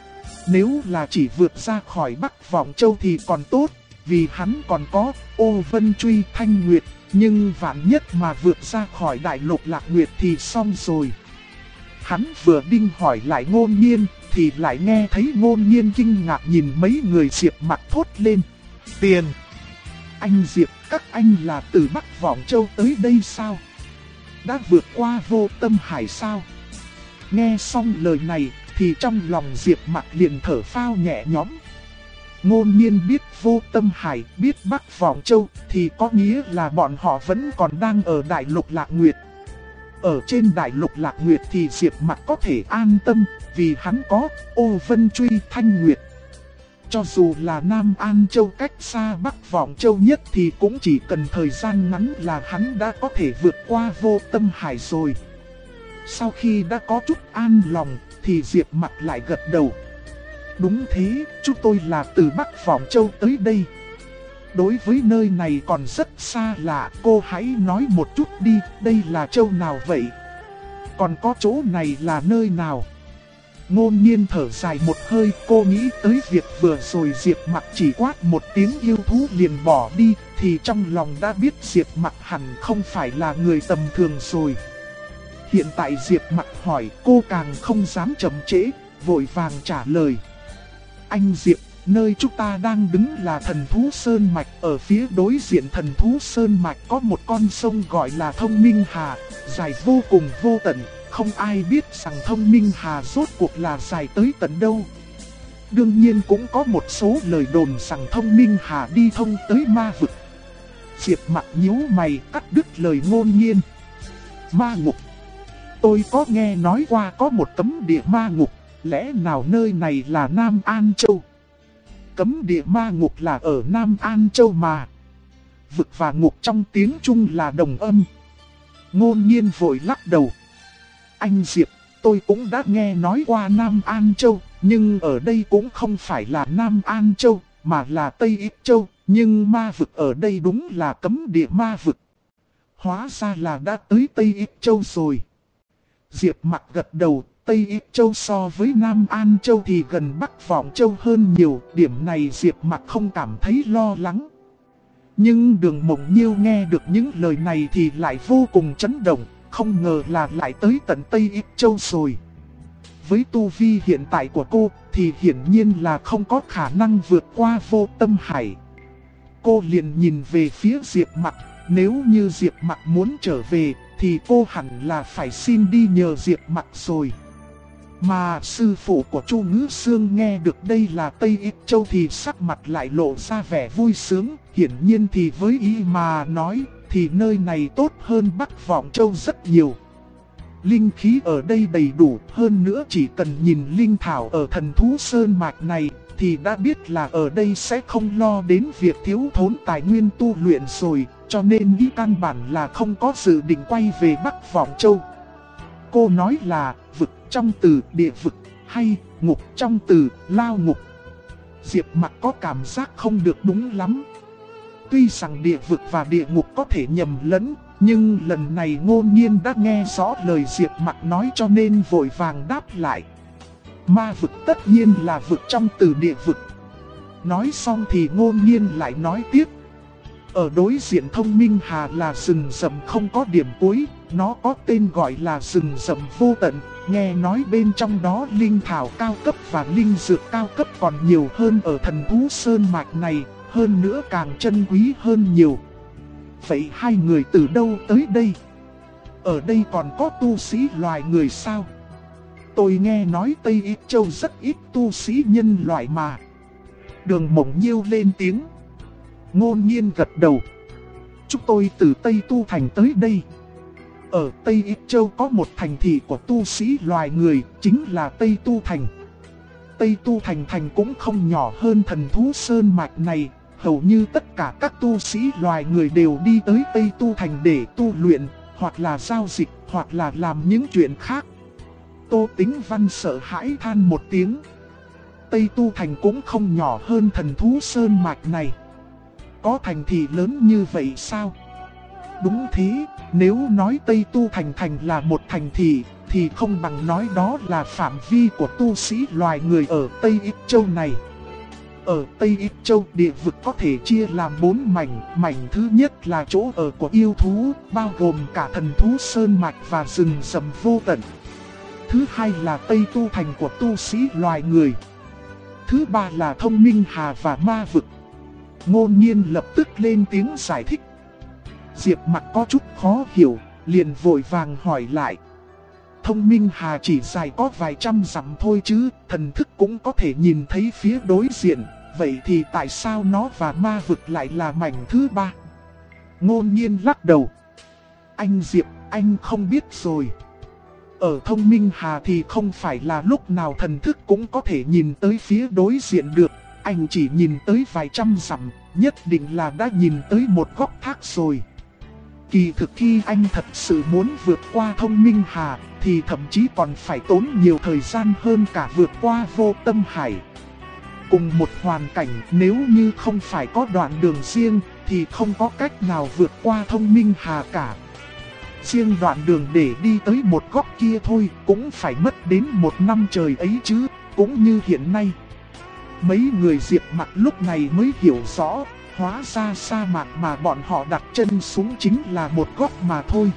Nếu là chỉ vượt ra khỏi Bắc Vọng Châu thì còn tốt, vì hắn còn có Ô Vân Truy Thanh Nguyệt, nhưng vạn nhất mà vượt ra khỏi Đại Lục Lạc Nguyệt thì xong rồi. Hắn vừa định hỏi lại Ngôn Nhiên, thì lại nghe thấy Ngôn Nhiên kinh ngạc nhìn mấy người Diệp Mặc thốt lên. Tiền! Anh Diệp, các anh là từ Bắc Vọng Châu tới đây sao? Đã vượt qua Vô Tâm Hải sao? Nghe xong lời này, thì trong lòng Diệp Mặc liền thở phào nhẹ nhõm. Ngôn Nhiên biết Vô Tâm Hải, biết Bắc Vọng Châu, thì có nghĩa là bọn họ vẫn còn đang ở Đại Lục Lạc Nguyệt. Ở trên Đại Lục Lạc Nguyệt thì Diệp Mặc có thể an tâm, vì hắn có Ô Vân Truy Thanh Nguyệt. Cho dù là Nam An Châu cách xa Bắc Vọng Châu nhất thì cũng chỉ cần thời gian ngắn là hắn đã có thể vượt qua Vô Tâm Hải rồi. Sau khi đã có chút an lòng thì Diệp Mặc lại gật đầu. Đúng thế, chúng tôi là từ Bắc Vọng Châu tới đây. Đối với nơi này còn rất xa lạ, cô hãy nói một chút đi, đây là châu nào vậy? Còn có chỗ này là nơi nào? Ngôn Nhiên thở dài một hơi, cô nghĩ tới việc vừa rồi Diệp Mặc chỉ quát một tiếng yêu thú liền bỏ đi, thì trong lòng đã biết Diệp Mặc hẳn không phải là người tầm thường rồi. Hiện tại Diệp Mặc hỏi, cô càng không dám chậm trễ, vội vàng trả lời. Anh Diệp, nơi chúng ta đang đứng là Thần Thú Sơn Mạch, ở phía đối diện Thần Thú Sơn Mạch có một con sông gọi là Thông Minh Hà, dài vô cùng vô tận. Không ai biết rằng Thông Minh Hà rốt cuộc là dài tới tận đâu. Đương nhiên cũng có một số lời đồn rằng Thông Minh Hà đi thông tới ma vực. Diệp Mặc nhíu mày cắt đứt lời Ngôn Nhiên. Ma ngục. Tôi có nghe nói qua có một cấm địa ma ngục, lẽ nào nơi này là Nam An Châu? Cấm địa ma ngục là ở Nam An Châu mà. Vực và ngục trong tiếng Trung là đồng âm. Ngôn Nhiên vội lắc đầu. Anh Diệp, tôi cũng đã nghe nói qua Nam An Châu, nhưng ở đây cũng không phải là Nam An Châu, mà là Tây Ích Châu, nhưng ma vực ở đây đúng là cấm địa ma vực. Hóa ra là đã tới Tây Ích Châu rồi. Diệp Mặc gật đầu, Tây Ích Châu so với Nam An Châu thì gần Bắc Vọng Châu hơn nhiều, điểm này Diệp Mặc không cảm thấy lo lắng. Nhưng Đường Mộng Nhiêu nghe được những lời này thì lại vô cùng chấn động, không ngờ là lại tới tận Tây Ích Châu rồi. Với tu vi hiện tại của cô thì hiển nhiên là không có khả năng vượt qua Vô Tâm Hải. Cô liền nhìn về phía Diệp Mặc, nếu như Diệp Mặc muốn trở về thì cô hẳn là phải xin đi nhờ Diệp Mặc rồi. Mà sư phụ của Chu Ngữ Sương nghe được đây là Tây Ích Châu thì sắc mặt lại lộ ra vẻ vui sướng. Hiển nhiên thì với ý mà nói thì nơi này tốt hơn Bắc Vọng Châu rất nhiều. Linh khí ở đây đầy đủ, hơn nữa chỉ cần nhìn linh thảo ở Thần Thú Sơn Mạch này thì đã biết là ở đây sẽ không lo đến việc thiếu thốn tài nguyên tu luyện rồi, cho nên ý căn bản là không có dự định quay về Bắc Vọng Châu. Cô nói là vực trong từ địa vực hay ngục trong từ lao ngục. Diệp Mặc có cảm giác không được đúng lắm. Tuy rằng địa vực và địa ngục có thể nhầm lẫn, nhưng lần này Ngôn Nhiên đã nghe rõ lời Diệp Mặc nói cho nên vội vàng đáp lại. Ma vực tất nhiên là vực trong từ địa vực. Nói xong thì Ngôn Nhiên lại nói tiếp. Ở đối diện Thông Minh Hà là rừng rậm không có điểm cuối, nó có tên gọi là rừng rậm vô tận. Nghe nói bên trong đó linh thảo cao cấp và linh dược cao cấp còn nhiều hơn ở Thần Thú Sơn Mạch này, hơn nữa càng chân quý hơn nhiều. Vậy hai người từ đâu tới đây? Ở đây còn có tu sĩ loài người sao? Tôi nghe nói Tây Ích Châu rất ít tu sĩ nhân loại mà. Đường Mộng Nhiêu lên tiếng. Ngôn Nhiên gật đầu. Chúng tôi từ Tây Tu Thành tới đây. Ở Tây Ích Châu có một thành thị của tu sĩ loài người, chính là Tây Tu Thành. Tây Tu Thành cũng không nhỏ hơn Thần Thú Sơn Mạch này. Hầu như tất cả các tu sĩ loài người đều đi tới Tây Tu Thành để tu luyện, hoặc là giao dịch, hoặc là làm những chuyện khác. Tô Tính Văn sợ hãi than một tiếng. Tây Tu Thành cũng không nhỏ hơn Thần Thú Sơn Mạch này. Có thành thị lớn như vậy sao? Đúng thế, nếu nói Tây Tu Thành là một thành thị thì không bằng nói đó là phạm vi của tu sĩ loài người ở Tây Ích Châu này. Ở Tây Ích Châu, địa vực có thể chia làm 4 mảnh. Mảnh thứ nhất là chỗ ở của yêu thú, bao gồm cả Thần Thú Sơn Mạch và rừng rậm vô tận. Thứ hai là Tây Tu Thành của tu sĩ loài người. Thứ ba là Thông Minh Hà và ma vực. Ngôn Nhiên lập tức lên tiếng giải thích. Diệp Mặc có chút khó hiểu, liền vội vàng hỏi lại. Thông Minh Hà chỉ dài có vài trăm dặm thôi chứ, thần thức cũng có thể nhìn thấy phía đối diện. Vậy thì tại sao nó và ma vực lại là mảnh thứ ba? Ngôn Nhiên lắc đầu. Anh Diệp, anh không biết rồi. Ở Thông Minh Hà thì không phải là lúc nào thần thức cũng có thể nhìn tới phía đối diện được. Anh chỉ nhìn tới vài trăm dặm, nhất định là đã nhìn tới một góc thác rồi. Kỳ thực khi anh thật sự muốn vượt qua Thông Minh Hà thì thậm chí còn phải tốn nhiều thời gian hơn cả vượt qua Vô Tâm Hải. Cùng một hoàn cảnh, nếu như không phải có đoạn đường riêng thì không có cách nào vượt qua Thông Minh Hà cả. Riêng đoạn đường để đi tới một góc kia thôi cũng phải mất đến 1 năm trời ấy chứ, cũng như hiện nay. Mấy người Diệp Mặc lúc này mới hiểu rõ, hóa ra sa mạc mà bọn họ đặt chân xuống chính là một góc mà thôi.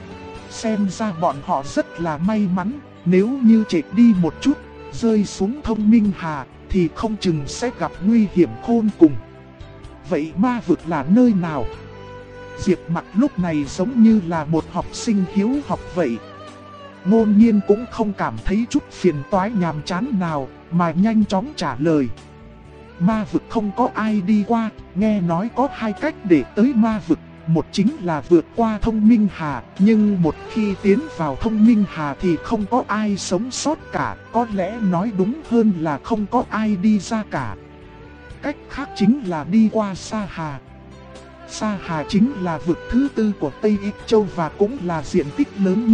Xem ra bọn họ rất là may mắn, nếu như trệt đi một chút, rơi xuống Thông Minh Hà thì không chừng sẽ gặp nguy hiểm khôn cùng. Vậy ma vực là nơi nào? Diệp Mặc lúc này giống như là một học sinh hiếu học vậy. Ngôn Nhiên cũng không cảm thấy chút phiền toái nhàm chán nào, mà nhanh chóng trả lời. Ma vực không có ai đi qua, nghe nói có 2 cách để tới ma vực. Một chính là vượt qua Thông Minh Hà, nhưng một khi tiến vào Thông Minh Hà thì không có ai sống sót cả, có lẽ nói đúng hơn là không có ai đi ra cả. Cách khác chính là đi qua Sa Hà. Sa Hà chính là vực thứ 4 của Tây Ích Châu và cũng là diện tích lớn nhất,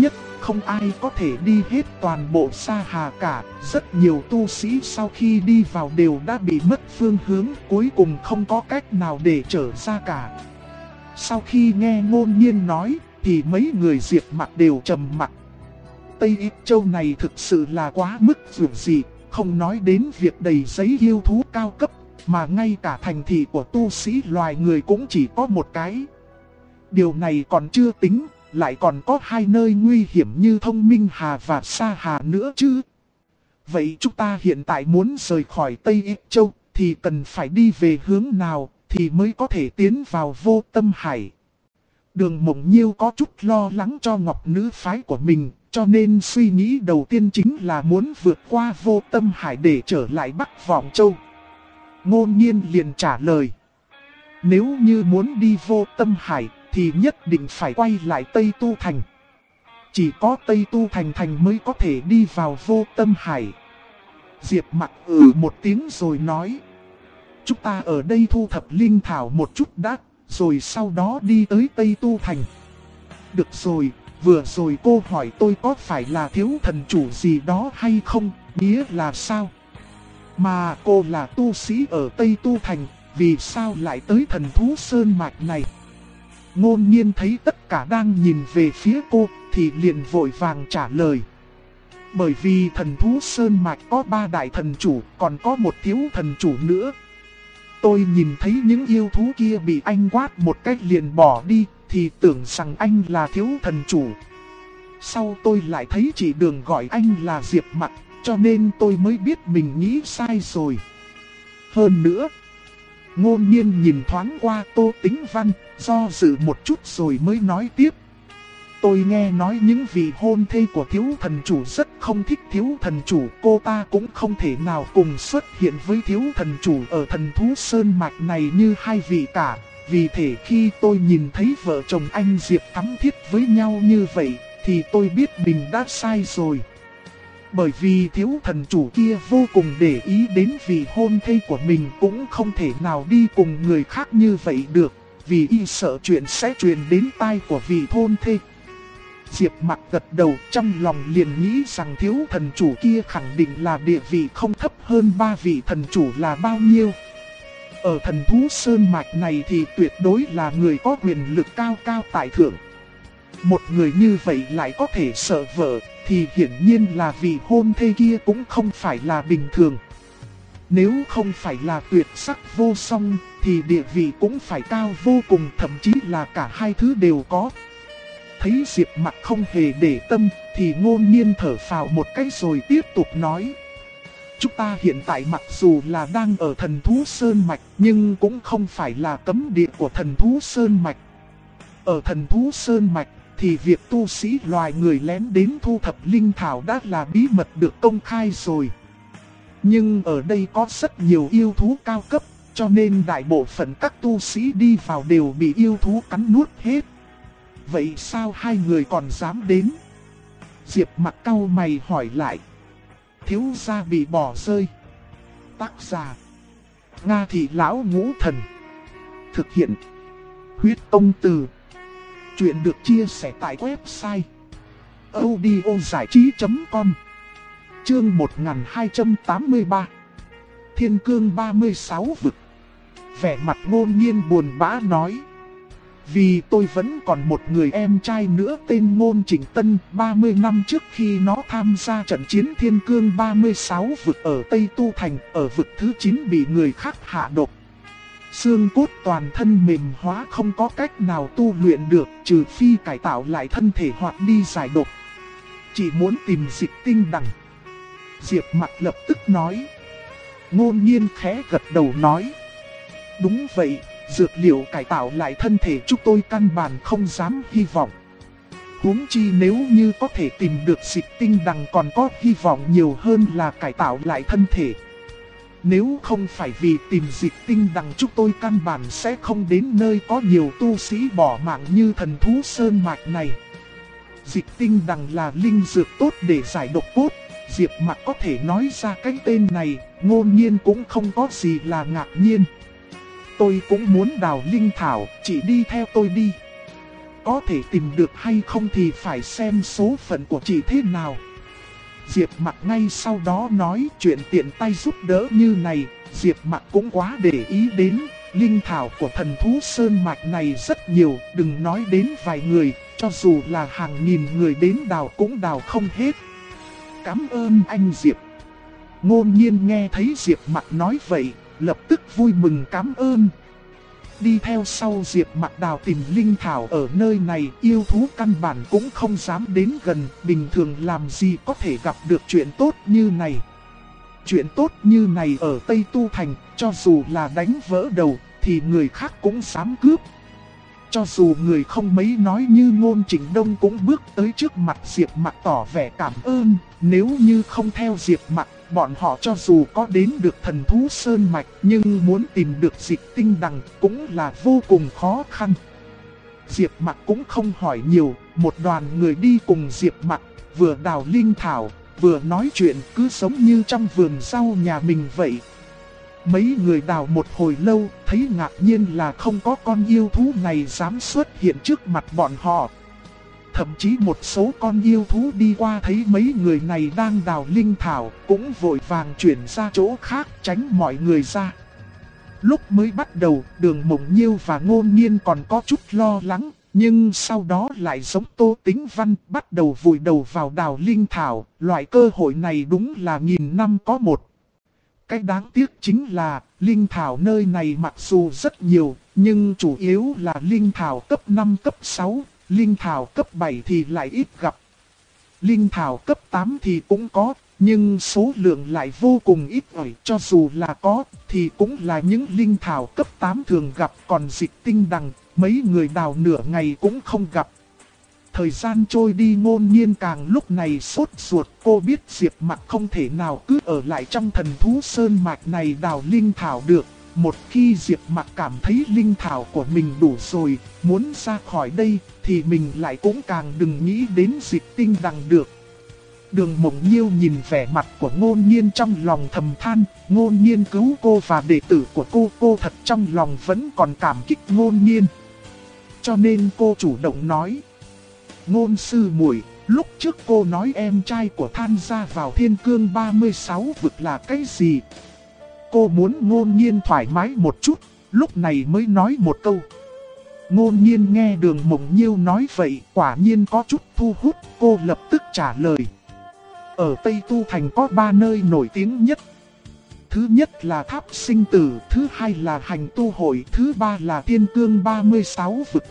không ai có thể đi hết toàn bộ Sa Hà cả. Rất nhiều tu sĩ sau khi đi vào đều đã bị mất phương hướng, cuối cùng không có cách nào để trở ra cả. Sau khi nghe Ngôn Nhiên nói, thì mấy người Diệp Mặc đều trầm mặc. Tây Ích Châu này thực sự là quá mức dường dị, không nói đến việc đầy giấy yêu thú cao cấp, mà ngay cả thành thị của tu sĩ loài người cũng chỉ có một cái. Điều này còn chưa tính, lại còn có hai nơi nguy hiểm như Thông Minh Hà và Sa Hà nữa chứ. Vậy chúng ta hiện tại muốn rời khỏi Tây Ích Châu thì cần phải đi về hướng nào thì mới có thể tiến vào Vô Tâm Hải? Đường Mộng Nhiêu có chút lo lắng cho Ngọc Nữ phái của mình, cho nên suy nghĩ đầu tiên chính là muốn vượt qua Vô Tâm Hải để trở lại Bắc Vọng Châu. Ngôn Nhiên liền trả lời: nếu như muốn đi Vô Tâm Hải thì nhất định phải quay lại Tây Tu Thành. Chỉ có Tây Tu Thành mới có thể đi vào Vô Tâm Hải. Diệp Mặc một tiếng rồi nói: chúng ta ở đây thu thập linh thảo một chút đã, rồi sau đó đi tới Tây Tu Thành. Được rồi, vừa rồi cô hỏi tôi có phải là thiếu thần chủ gì đó hay không, nghĩa là sao? Mà cô là tu sĩ ở Tây Tu Thành, vì sao lại tới Thần Thú Sơn Mạch này? Ngôn Nhiên thấy tất cả đang nhìn về phía cô, thì liền vội vàng trả lời: bởi vì Thần Thú Sơn Mạch có 3 đại thần chủ, còn có một thiếu thần chủ nữa. Tôi nhìn thấy những yêu thú kia bị anh quát một cách liền bỏ đi, thì tưởng rằng anh là thiếu thần chủ. Sau tôi lại thấy chị Đường gọi anh là Diệp Mặc, cho nên tôi mới biết mình nghĩ sai rồi. Hơn nữa, Ngôn Nhiên nhìn thoáng qua Tô Tĩnh Văn, do dự một chút rồi mới nói tiếp: tôi nghe nói những vị hôn thê của thiếu thần chủ rất không thích thiếu thần chủ, cô ta cũng không thể nào cùng xuất hiện với thiếu thần chủ ở Thần Thú Sơn Mạch này như hai vị cả. Vì thế khi tôi nhìn thấy vợ chồng anh Diệp thắm thiết với nhau như vậy, thì tôi biết mình đã sai rồi. Bởi vì thiếu thần chủ kia vô cùng để ý đến vị hôn thê của mình, cũng không thể nào đi cùng người khác như vậy được, vì y sợ chuyện sẽ truyền đến tai của vị hôn thê. Diệp Mặc gật đầu, trong lòng liền nghĩ rằng thiếu thần chủ kia khẳng định là địa vị không thấp hơn 3 vị thần chủ là bao nhiêu. Ở Thần Thú Sơn Mạch này thì tuyệt đối là người có quyền lực cao cao tại thượng. Một người như vậy lại có thể sợ vợ, thì hiển nhiên là vị hôn thê kia cũng không phải là bình thường. Nếu không phải là tuyệt sắc vô song, thì địa vị cũng phải cao vô cùng, thậm chí là cả hai thứ đều có. Thấy Diệp Mặc không hề để tâm, thì Ngôn Nhiên thở phào một cái rồi tiếp tục nói: chúng ta hiện tại mặc dù là đang ở Thần Thú Sơn Mạch, nhưng cũng không phải là cấm địa của Thần Thú Sơn Mạch. Ở Thần Thú Sơn Mạch thì việc tu sĩ loài người lén đến thu thập linh thảo đã là bí mật được công khai rồi. Nhưng ở đây có rất nhiều yêu thú cao cấp, cho nên đại bộ phận các tu sĩ đi vào đều bị yêu thú cắn nuốt hết. Vậy sao hai người còn dám đến? Diệp Mặc cau mày hỏi lại. Thiếu gia bị bỏ rơi. Tác giả: Nga Thị Lão Ngũ Thần. Thực hiện: Huyết Tông Từ. Chuyện được chia sẻ tại website audiozảichí.com. Chương 1283. Thiên Cương 36 vực. Vẻ mặt Ngôn Nhiên buồn bã nói: vì tôi vẫn còn một người em trai nữa tên Ngôn Chỉnh Tân, 30 năm trước khi nó tham gia trận chiến Thiên Cương 36 vực ở Tây Tu Thành, ở vực thứ 9 bị người khác hạ độc. Xương cốt toàn thân mềm hóa, không có cách nào tu luyện được, trừ phi cải tạo lại thân thể hoặc đi giải độc. Chỉ muốn tìm Dịch Tinh Đằng. Diệp Mặc lập tức nói. Ngôn Nhiên khẽ gật đầu nói: đúng vậy, dược liệu cải tạo lại thân thể chúng tôi căn bản không dám hy vọng. Huống chi nếu như có thể tìm được Dịch Tinh Đằng còn có hy vọng nhiều hơn là cải tạo lại thân thể. Nếu không phải vì tìm Dịch Tinh Đằng, chúng tôi căn bản sẽ không đến nơi có nhiều tu sĩ bỏ mạng như Thần Thú Sơn Mạch này. Dịch Tinh Đằng là linh dược tốt để giải độc cốt. Diệp Mặc có thể nói ra cái tên này, Ngôn Nhiên cũng không có gì là ngạc nhiên. Tôi cũng muốn đào linh thảo, chỉ đi theo tôi đi. Có thể tìm được hay không thì phải xem số phận của chị thế nào. Diệp Mặc ngay sau đó nói chuyện tiện tay giúp đỡ như này, Diệp Mặc cũng quá để ý đến. Linh thảo của thần thú sơn mạch này rất nhiều, đừng nói đến vài người, cho dù là hàng nghìn người đến đào cũng đào không hết. Cảm ơn anh Diệp. Ngôn nhiên nghe thấy Diệp Mặc nói vậy, lập tức vui mừng cảm ơn. Đi theo sau Diệp Mặc đào tìm linh thảo ở nơi này, yêu thú căn bản cũng không dám đến gần, bình thường làm gì có thể gặp được chuyện tốt như này. Chuyện tốt như này ở Tây Tu Thành, cho dù là đánh vỡ đầu, thì người khác cũng dám cướp. Cho dù người không mấy nói như Ngôn Chỉnh Đông cũng bước tới trước mặt Diệp Mặc tỏ vẻ cảm ơn. Nếu như không theo Diệp Mặc, bọn họ cho dù có đến được thần thú sơn mạch, nhưng muốn tìm được Dịch Tinh Đằng cũng là vô cùng khó khăn. Diệp Mặc cũng không hỏi nhiều, một đoàn người đi cùng Diệp Mặc, vừa đào linh thảo, vừa nói chuyện cứ giống như trong vườn rau nhà mình vậy. Mấy người đào một hồi lâu, thấy ngạc nhiên là không có con yêu thú này dám xuất hiện trước mặt bọn họ. Thậm chí một số con yêu thú đi qua thấy mấy người này đang đào linh thảo, cũng vội vàng chuyển ra chỗ khác tránh mọi người ra. Lúc mới bắt đầu, Đường Mộng Nhiêu và Ngôn Nhiên còn có chút lo lắng, nhưng sau đó lại giống Tô Tĩnh Văn bắt đầu vùi đầu vào đào linh thảo, loại cơ hội này đúng là nghìn năm có một. Cái đáng tiếc chính là, linh thảo nơi này mặc dù rất nhiều, nhưng chủ yếu là linh thảo cấp 5 cấp 6, linh thảo cấp 7 thì lại ít gặp. Linh thảo cấp 8 thì cũng có, nhưng số lượng lại vô cùng ít ỏi, cho dù là có, thì cũng là những linh thảo cấp 8 thường gặp, còn Dịch Tinh Đằng, mấy người đào nửa ngày cũng không gặp. Thời gian trôi đi, Ngôn Nhiên càng lúc này sốt ruột, cô biết Diệp Mặc không thể nào cứ ở lại trong thần thú sơn mạch này đào linh thảo được. Một khi Diệp Mặc cảm thấy linh thảo của mình đủ rồi, muốn ra khỏi đây, thì mình lại cũng càng đừng nghĩ đến Dịch Tinh Đằng được. Đường Mộng Nhiêu nhìn vẻ mặt của Ngôn Nhiên trong lòng thầm than, Ngôn Nhiên cứu cô và đệ tử của cô thật trong lòng vẫn còn cảm kích Ngôn Nhiên. Cho nên cô chủ động nói: Ngôn sư muội, lúc trước cô nói em trai của Than gia vào Thiên Cương 36 vực là cái gì? Cô muốn Ngôn Nhiên thoải mái một chút, lúc này mới nói một câu. Ngôn Nhiên nghe Đường Mộng Nhiêu nói vậy, quả nhiên có chút thu hút, cô lập tức trả lời. Ở Tây Tu Thành có 3 nơi nổi tiếng nhất. Thứ nhất là Tháp Sinh Tử, thứ hai là Hành Tu Hội, thứ ba là Thiên Cương 36 vực.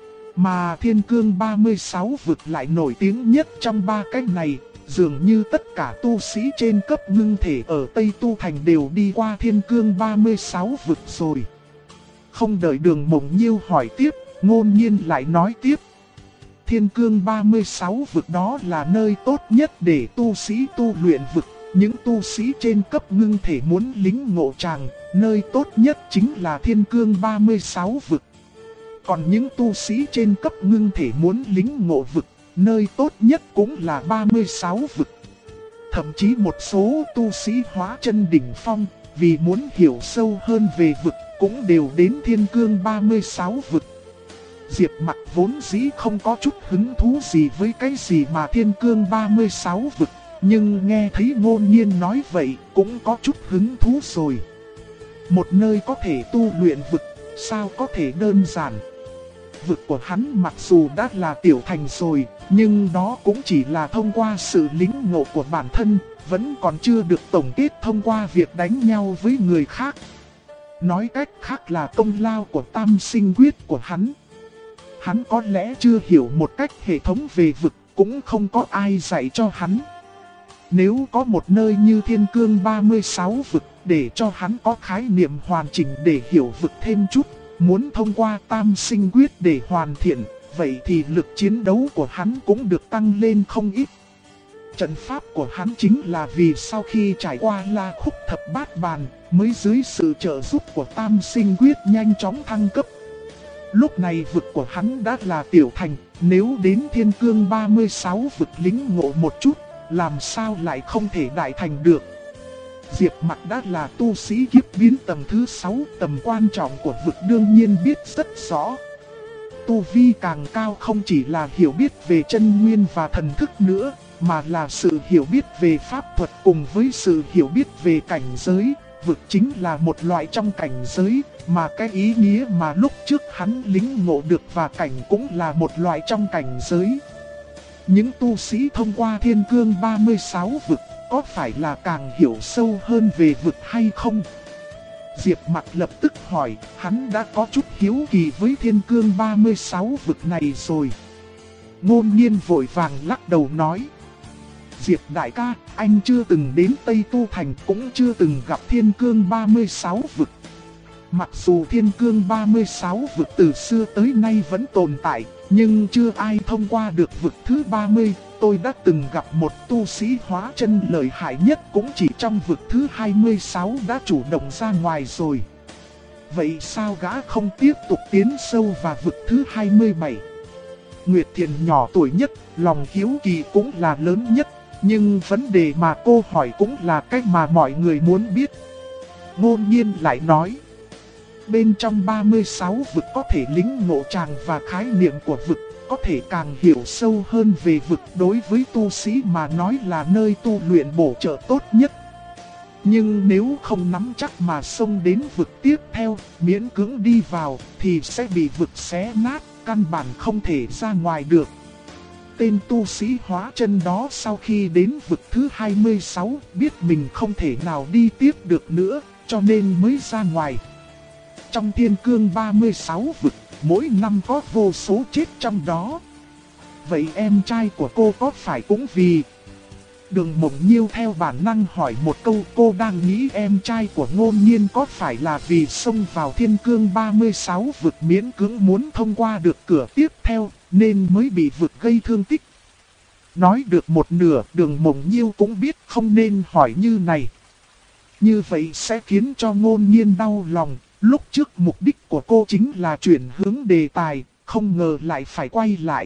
Mà Thiên Cương 36 vực lại nổi tiếng nhất trong 3 cái này, dường như tất cả tu sĩ trên cấp ngưng thể ở Tây Tu Thành đều đi qua Thiên Cương 36 vực rồi. Không đợi Đường Mộng Nhiêu hỏi tiếp, Ngôn Nhiên lại nói tiếp. Thiên Cương 36 vực đó là nơi tốt nhất để tu sĩ tu luyện vực. Những tu sĩ trên cấp ngưng thể muốn lính ngộ tràng, nơi tốt nhất chính là Thiên Cương 36 vực. Còn những tu sĩ trên cấp ngưng thể muốn lính ngộ vực, nơi tốt nhất cũng là 36 vực. Thậm chí một số tu sĩ hóa chân đỉnh phong, vì muốn hiểu sâu hơn về vực, cũng đều đến Thiên Cương 36 vực. Diệp Mặc vốn dĩ không có chút hứng thú gì với cái gì mà Thiên Cương 36 vực, nhưng nghe thấy Ngôn Nhiên nói vậy cũng có chút hứng thú rồi. Một nơi có thể tu luyện vực, sao có thể đơn giản. Vực của hắn mặc dù đã là tiểu thành rồi, nhưng đó cũng chỉ là thông qua sự lính ngộ của bản thân, vẫn còn chưa được tổng kết thông qua việc đánh nhau với người khác. Nói cách khác là công lao của Tam Sinh Quyết của hắn. Hắn có lẽ chưa hiểu một cách hệ thống về vực, cũng không có ai dạy cho hắn. Nếu có một nơi như Thiên Cương 36 vực, để cho hắn có khái niệm hoàn chỉnh để hiểu vực thêm chút, muốn thông qua Tam Sinh Quyết để hoàn thiện, vậy thì lực chiến đấu của hắn cũng được tăng lên không ít. Trận pháp của hắn chính là vì sau khi trải qua La Khúc Thập Bát Bàn, mới dưới sự trợ giúp của Tam Sinh Quyết nhanh chóng thăng cấp. Lúc này vực của hắn đã là tiểu thành, nếu đến Thiên Cương 36 vực lính ngộ một chút, làm sao lại không thể đại thành được. Diệp Mặc đã là tu sĩ kiếp biến tầng thứ 6, tầm quan trọng của vực đương nhiên biết rất rõ. tu vi càng cao không chỉ là hiểu biết về chân nguyên và thần thức nữa, mà là sự hiểu biết về pháp thuật cùng với sự hiểu biết về cảnh giới. Vực chính là một loại trong cảnh giới, mà cái ý nghĩa mà lúc trước hắn lĩnh ngộ được và cảnh cũng là một loại trong cảnh giới. Những tu sĩ thông qua thiên cương 36 vực có phải là càng hiểu sâu hơn về vực hay không? Diệp Mặc lập tức hỏi, hắn đã có chút hiếu kỳ với thiên cương 36 vực này rồi. Ngôn Nhiên vội vàng lắc đầu nói. Diệp đại ca, anh chưa từng đến Tây Tu Thành cũng chưa từng gặp thiên cương 36 vực. Mặc dù thiên cương 36 vực từ xưa tới nay vẫn tồn tại, nhưng chưa ai thông qua được vực thứ 30. Tôi đã từng gặp một tu sĩ hóa chân lợi hại nhất cũng chỉ trong vực thứ 26 đã chủ động ra ngoài rồi. Vậy sao gã không tiếp tục tiến sâu vào vực thứ 27? Nguyệt Thiền nhỏ tuổi nhất, lòng hiếu kỳ cũng là lớn nhất. Nhưng vấn đề mà cô hỏi cũng là cách mà mọi người muốn biết. Ngôn Nhiên lại nói. Bên trong 36 vực có thể lĩnh ngộ tràng và khái niệm của vực, có thể càng hiểu sâu hơn về vực, đối với tu sĩ mà nói là nơi tu luyện bổ trợ tốt nhất. Nhưng nếu không nắm chắc mà xông đến vực tiếp theo, miễn cưỡng đi vào, thì sẽ bị vực xé nát, căn bản không thể ra ngoài được. Tên tu sĩ hóa chân đó sau khi đến vực thứ 26 biết mình không thể nào đi tiếp được nữa, cho nên mới ra ngoài. Trong thiên cương 36 vực, mỗi năm có vô số chết trong đó. Vậy em trai của cô có phải cũng vì... Đường Mộng Nhiêu theo bản năng hỏi một câu, cô đang nghĩ em trai của Ngôn Nhiên có phải là vì xông vào thiên cương 36 vực miễn cưỡng muốn thông qua được cửa tiếp theo, nên mới bị vực gây thương tích. Nói được một nửa, Đường Mộng Nhiêu cũng biết không nên hỏi như này. Như vậy sẽ khiến cho Ngôn Nhiên đau lòng, lúc trước mục đích của cô chính là chuyển hướng đề tài, không ngờ lại phải quay lại.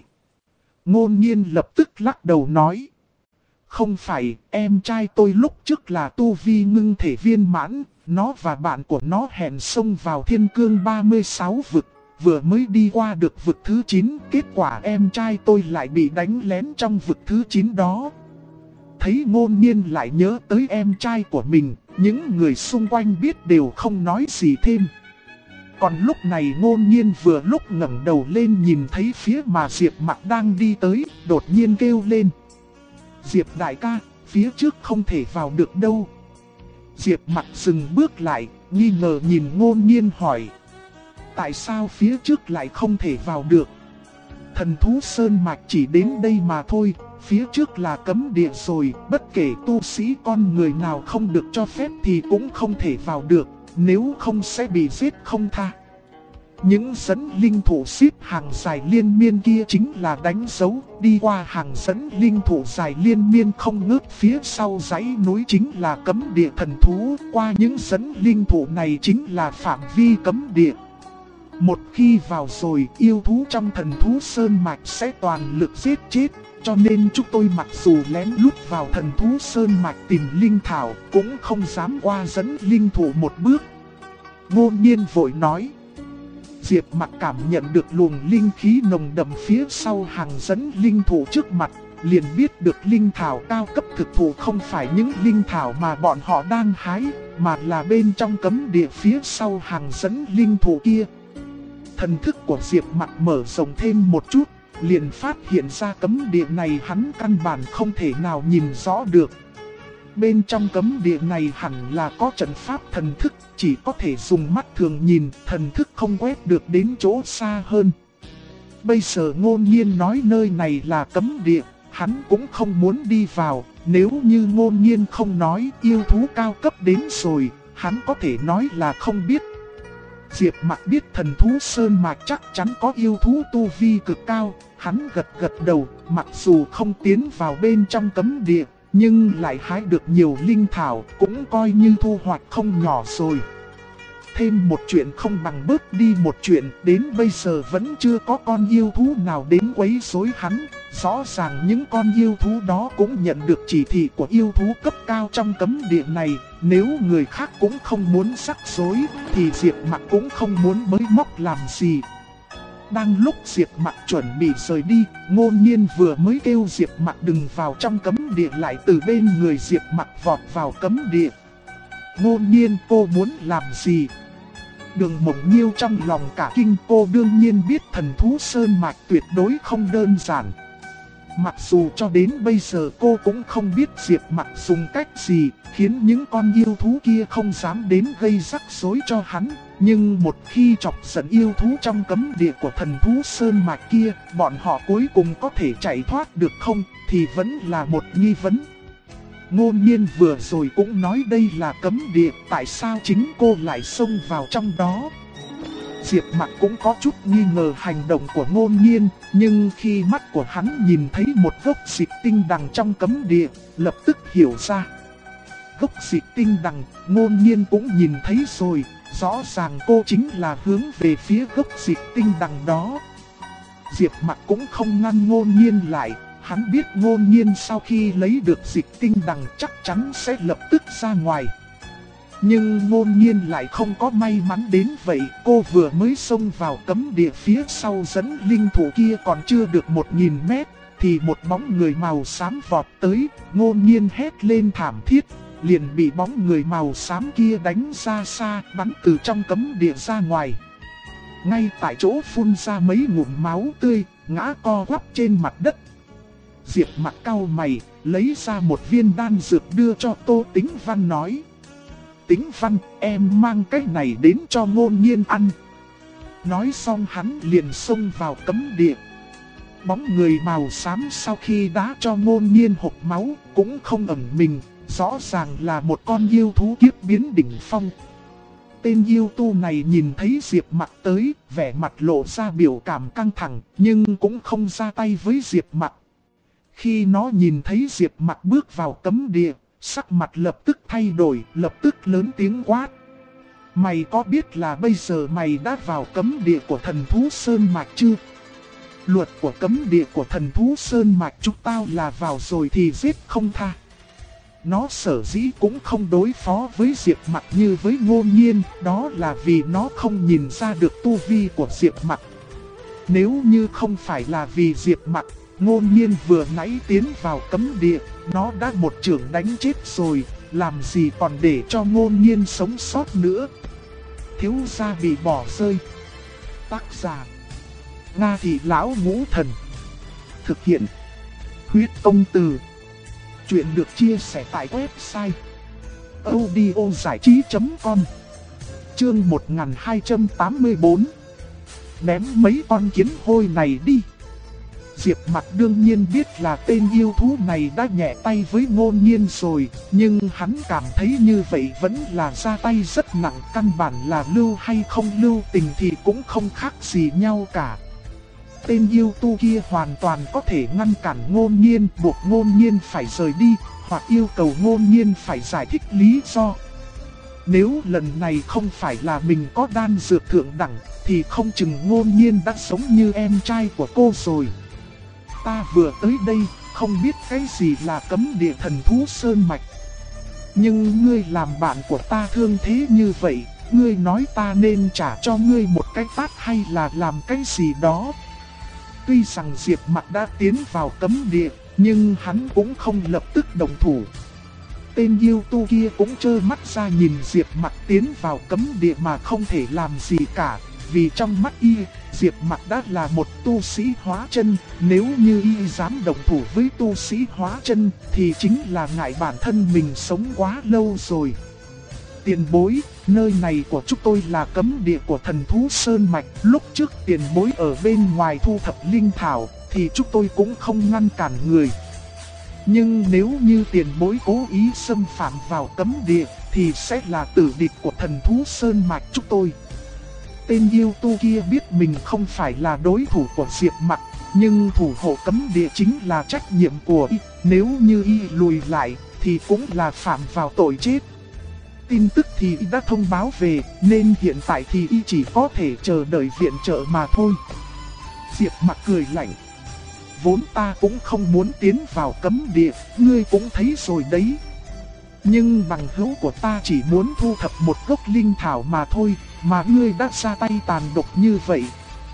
Ngôn Nhiên lập tức lắc đầu nói. Không phải, em trai tôi lúc trước là tu vi ngưng thể viên mãn, nó và bạn của nó hẹn xông vào thiên cương 36 vực, vừa mới đi qua được vực thứ 9, kết quả em trai tôi lại bị đánh lén trong vực thứ 9 đó. Thấy Ngôn Nhiên lại nhớ tới em trai của mình, những người xung quanh biết đều không nói gì thêm. Còn lúc này Ngôn Nhiên vừa lúc ngẩng đầu lên nhìn thấy phía mà Diệp Mặc đang đi tới, đột nhiên kêu lên. Diệp đại ca, phía trước không thể vào được đâu. Diệp Mặc dừng bước lại, nghi ngờ nhìn Ngôn Nhiên hỏi. Tại sao phía trước lại không thể vào được? Thần thú sơn mạch chỉ đến đây mà thôi, phía trước là cấm địa rồi, bất kể tu sĩ con người nào không được cho phép thì cũng không thể vào được, nếu không sẽ bị giết không tha. Những dẫn linh thủ xếp hàng dài liên miên kia chính là đánh dấu, đi qua hàng dẫn linh thủ dài liên miên không ngớt phía sau dãy núi chính là cấm địa thần thú, qua những dẫn linh thủ này chính là phạm vi cấm địa. Một khi vào rồi, yêu thú trong thần thú sơn mạch sẽ toàn lực giết chết, cho nên chúng tôi mặc dù lén lút vào thần thú sơn mạch tìm linh thảo, cũng không dám qua dẫn linh thủ một bước. Ngôn Nhiên vội nói. Diệp Mặc cảm nhận được luồng linh khí nồng đậm phía sau hàng dẫn linh thủ trước mặt, liền biết được linh thảo cao cấp thực thụ không phải những linh thảo mà bọn họ đang hái, mà là bên trong cấm địa phía sau hàng dẫn linh thủ kia. Thần thức của Diệp Mặc mở rộng thêm một chút, liền phát hiện ra cấm địa này hắn căn bản không thể nào nhìn rõ được. Bên trong cấm địa này hẳn là có trận pháp thần thức, chỉ có thể dùng mắt thường nhìn, thần thức không quét được đến chỗ xa hơn. Bây giờ Ngôn Nhiên nói nơi này là cấm địa, hắn cũng không muốn đi vào, nếu như Ngôn Nhiên không nói yêu thú cao cấp đến rồi, hắn có thể nói là không biết. Diệp Mặc biết thần thú sơn mạch chắc chắn có yêu thú tu vi cực cao, hắn gật gật đầu, mặc dù không tiến vào bên trong cấm địa, nhưng lại hái được nhiều linh thảo, cũng coi như thu hoạch không nhỏ rồi. Thêm một chuyện không bằng bớt đi một chuyện, đến bây giờ vẫn chưa có con yêu thú nào đến quấy rối hắn. Rõ ràng những con yêu thú đó cũng nhận được chỉ thị của yêu thú cấp cao trong cấm địa này. Nếu người khác cũng không muốn rắc rối, thì Diệp Mặc cũng không muốn bới móc làm gì. Đang lúc Diệp Mặc chuẩn bị rời đi, Ngôn Nhiên vừa mới kêu Diệp Mặc đừng vào trong cấm địa lại từ bên người Diệp Mặc vọt vào cấm địa. Ngôn Nhiên, cô muốn làm gì? Đường Mộng Nhiêu trong lòng cả kinh, cô đương nhiên biết thần thú sơn mạch tuyệt đối không đơn giản. Mặc dù cho đến bây giờ cô cũng không biết Diệp Mặc dùng cách gì khiến những con yêu thú kia không dám đến gây rắc rối cho hắn. Nhưng một khi chọc giận yêu thú trong cấm địa của thần thú sơn mạch kia, bọn họ cuối cùng có thể chạy thoát được không thì vẫn là một nghi vấn. Ngôn Nhiên vừa rồi cũng nói đây là cấm địa, tại sao chính cô lại xông vào trong đó? Diệp Mặc cũng có chút nghi ngờ hành động của Ngôn Nhiên, nhưng khi mắt của hắn nhìn thấy một gốc dịch tinh đằng trong cấm địa, lập tức hiểu ra. Gốc dịch tinh đằng, Ngôn Nhiên cũng nhìn thấy rồi, rõ ràng cô chính là hướng về phía gốc dịch tinh đằng đó. Diệp Mặc cũng không ngăn Ngôn Nhiên lại, hắn biết Ngôn Nhiên sau khi lấy được dịch tinh đằng chắc chắn sẽ lập tức ra ngoài. Nhưng Ngôn Nhiên lại không có may mắn đến vậy, cô vừa mới xông vào cấm địa phía sau dẫn linh thủ kia còn chưa được 1000 mét, thì một bóng người màu xám vọt tới, Ngôn Nhiên hét lên thảm thiết, liền bị bóng người màu xám kia đánh ra xa, bắn từ trong cấm địa ra ngoài. Ngay tại chỗ phun ra mấy ngụm máu tươi, ngã co quắp trên mặt đất. Diệp Mặc cau mày, lấy ra một viên đan dược đưa cho Tô Tĩnh Văn nói. Tĩnh Văn, em mang cái này đến cho Ngôn Nhiên ăn. Nói xong hắn liền xông vào cấm địa. Bóng người màu xám sau khi đá cho Ngôn Nhiên hộc máu, cũng không ẩn mình, rõ ràng là một con yêu thú kiếp biến đỉnh phong. Tên yêu tu này nhìn thấy Diệp Mặc tới, vẻ mặt lộ ra biểu cảm căng thẳng, nhưng cũng không ra tay với Diệp Mặc. Khi nó nhìn thấy Diệp Mặc bước vào cấm địa, sắc mặt lập tức thay đổi, lập tức lớn tiếng quát. Mày có biết là bây giờ mày đã vào cấm địa của thần thú Sơn Mạch chưa? Luật của cấm địa của thần thú Sơn Mạch chúng tao là vào rồi thì giết không tha. Nó sở dĩ cũng không đối phó với Diệp Mặc như với Ngôn Nhiên, đó là vì nó không nhìn ra được tu vi của Diệp Mặc. Nếu như không phải là vì Diệp Mặc, Ngôn Nhiên vừa nãy tiến vào cấm địa, nó đã một chưởng đánh chết rồi, làm gì còn để cho Ngôn Nhiên sống sót nữa. Thiếu gia bị bỏ rơi. Tác giả: Nga Thị Lão Ngũ Thần. Thực hiện: Huyết Công Từ. Chuyện được chia sẻ tại website audiozảichí.com. Chương 1284. Ném mấy con kiến hôi này đi. Diệp Mặc đương nhiên biết là tên yêu thú này đã nhẹ tay với Ngôn Nhiên rồi, nhưng hắn cảm thấy như vậy vẫn là ra tay rất nặng, căn bản là lưu hay không lưu tình thì cũng không khác gì nhau cả. Tên yêu tu kia hoàn toàn có thể ngăn cản Ngôn Nhiên, buộc Ngôn Nhiên phải rời đi, hoặc yêu cầu Ngôn Nhiên phải giải thích lý do. Nếu lần này không phải là mình có đan dược thượng đẳng, thì không chừng Ngôn Nhiên đã sống như em trai của cô rồi. Ta vừa tới đây, không biết cái gì là cấm địa thần thú Sơn Mạch. Nhưng ngươi làm bạn của ta thương thế như vậy, ngươi nói ta nên trả cho ngươi một cái tát hay là làm cái gì đó. Tuy rằng Diệp Mặc đã tiến vào cấm địa, nhưng hắn cũng không lập tức động thủ. Tên yêu tu kia cũng trơ mắt ra nhìn Diệp Mặc tiến vào cấm địa mà không thể làm gì cả. Vì trong mắt y, Diệp Mặc đã là một tu sĩ hóa chân, nếu như y dám động thủ với tu sĩ hóa chân thì chính là ngại bản thân mình sống quá lâu rồi. Tiền bối, nơi này của chúng tôi là cấm địa của thần thú Sơn Mạch. Lúc trước tiền bối ở bên ngoài thu thập linh thảo thì chúng tôi cũng không ngăn cản người. Nhưng nếu như tiền bối cố ý xâm phạm vào cấm địa thì sẽ là tử địch của thần thú Sơn Mạch chúng tôi. Tên yêu tu kia biết mình không phải là đối thủ của Diệp Mặc, nhưng thủ hộ cấm địa chính là trách nhiệm của y. Nếu như y lùi lại thì cũng là phạm vào tội chết. Tin tức thì y đã thông báo về, nên hiện tại thì y chỉ có thể chờ đợi viện trợ mà thôi. Diệp Mặc cười lạnh. Vốn ta cũng không muốn tiến vào cấm địa, ngươi cũng thấy rồi đấy. Nhưng bằng hữu của ta chỉ muốn thu thập một gốc linh thảo mà thôi, mà ngươi đã ra tay tàn độc như vậy.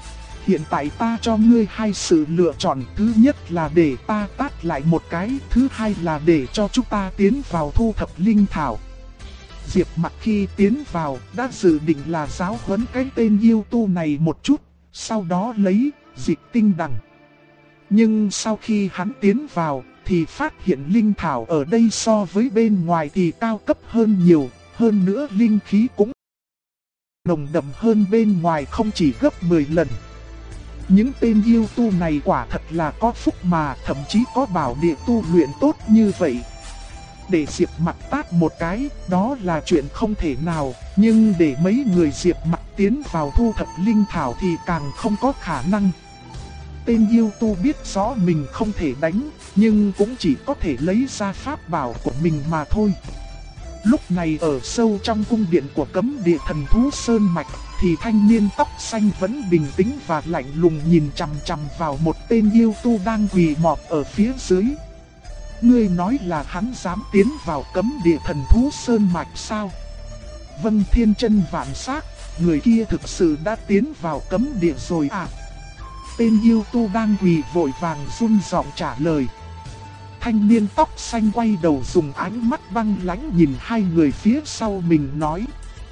Hiện tại ta cho ngươi hai sự lựa chọn, thứ nhất là để ta tát lại một cái, thứ hai là để cho chúng ta tiến vào thu thập linh thảo. Diệp Mặc khi tiến vào đã dự định là giáo huấn cái tên yêu tu này một chút, sau đó lấy dịch tinh đằng. Nhưng sau khi hắn tiến vào thì phát hiện linh thảo ở đây so với bên ngoài thì cao cấp hơn nhiều, hơn nữa linh khí cũng nồng đậm hơn bên ngoài không chỉ gấp 10 lần. Những tên yêu tu này quả thật là có phúc mà, thậm chí có bảo địa tu luyện tốt như vậy. Để Diệp Mặc tát một cái, đó là chuyện không thể nào, nhưng để mấy người Diệp Mặc tiến vào thu thập linh thảo thì càng không có khả năng. Tên yêu tu biết rõ mình không thể đánh, nhưng cũng chỉ có thể lấy ra pháp bảo của mình mà thôi. Lúc này ở sâu trong cung điện của cấm địa thần thú Sơn Mạch, thì thanh niên tóc xanh vẫn bình tĩnh và lạnh lùng nhìn chằm chằm vào một tên yêu tu đang quỳ mọp ở phía dưới. Ngươi nói là hắn dám tiến vào cấm địa thần thú Sơn Mạch sao? Vâng, thiên chân vạn xác, người kia thực sự đã tiến vào cấm địa rồi à? Tên yêu tu đang quỳ vội vàng run giọng trả lời. Thanh niên tóc xanh quay đầu dùng ánh mắt băng lãnh nhìn hai người phía sau mình nói.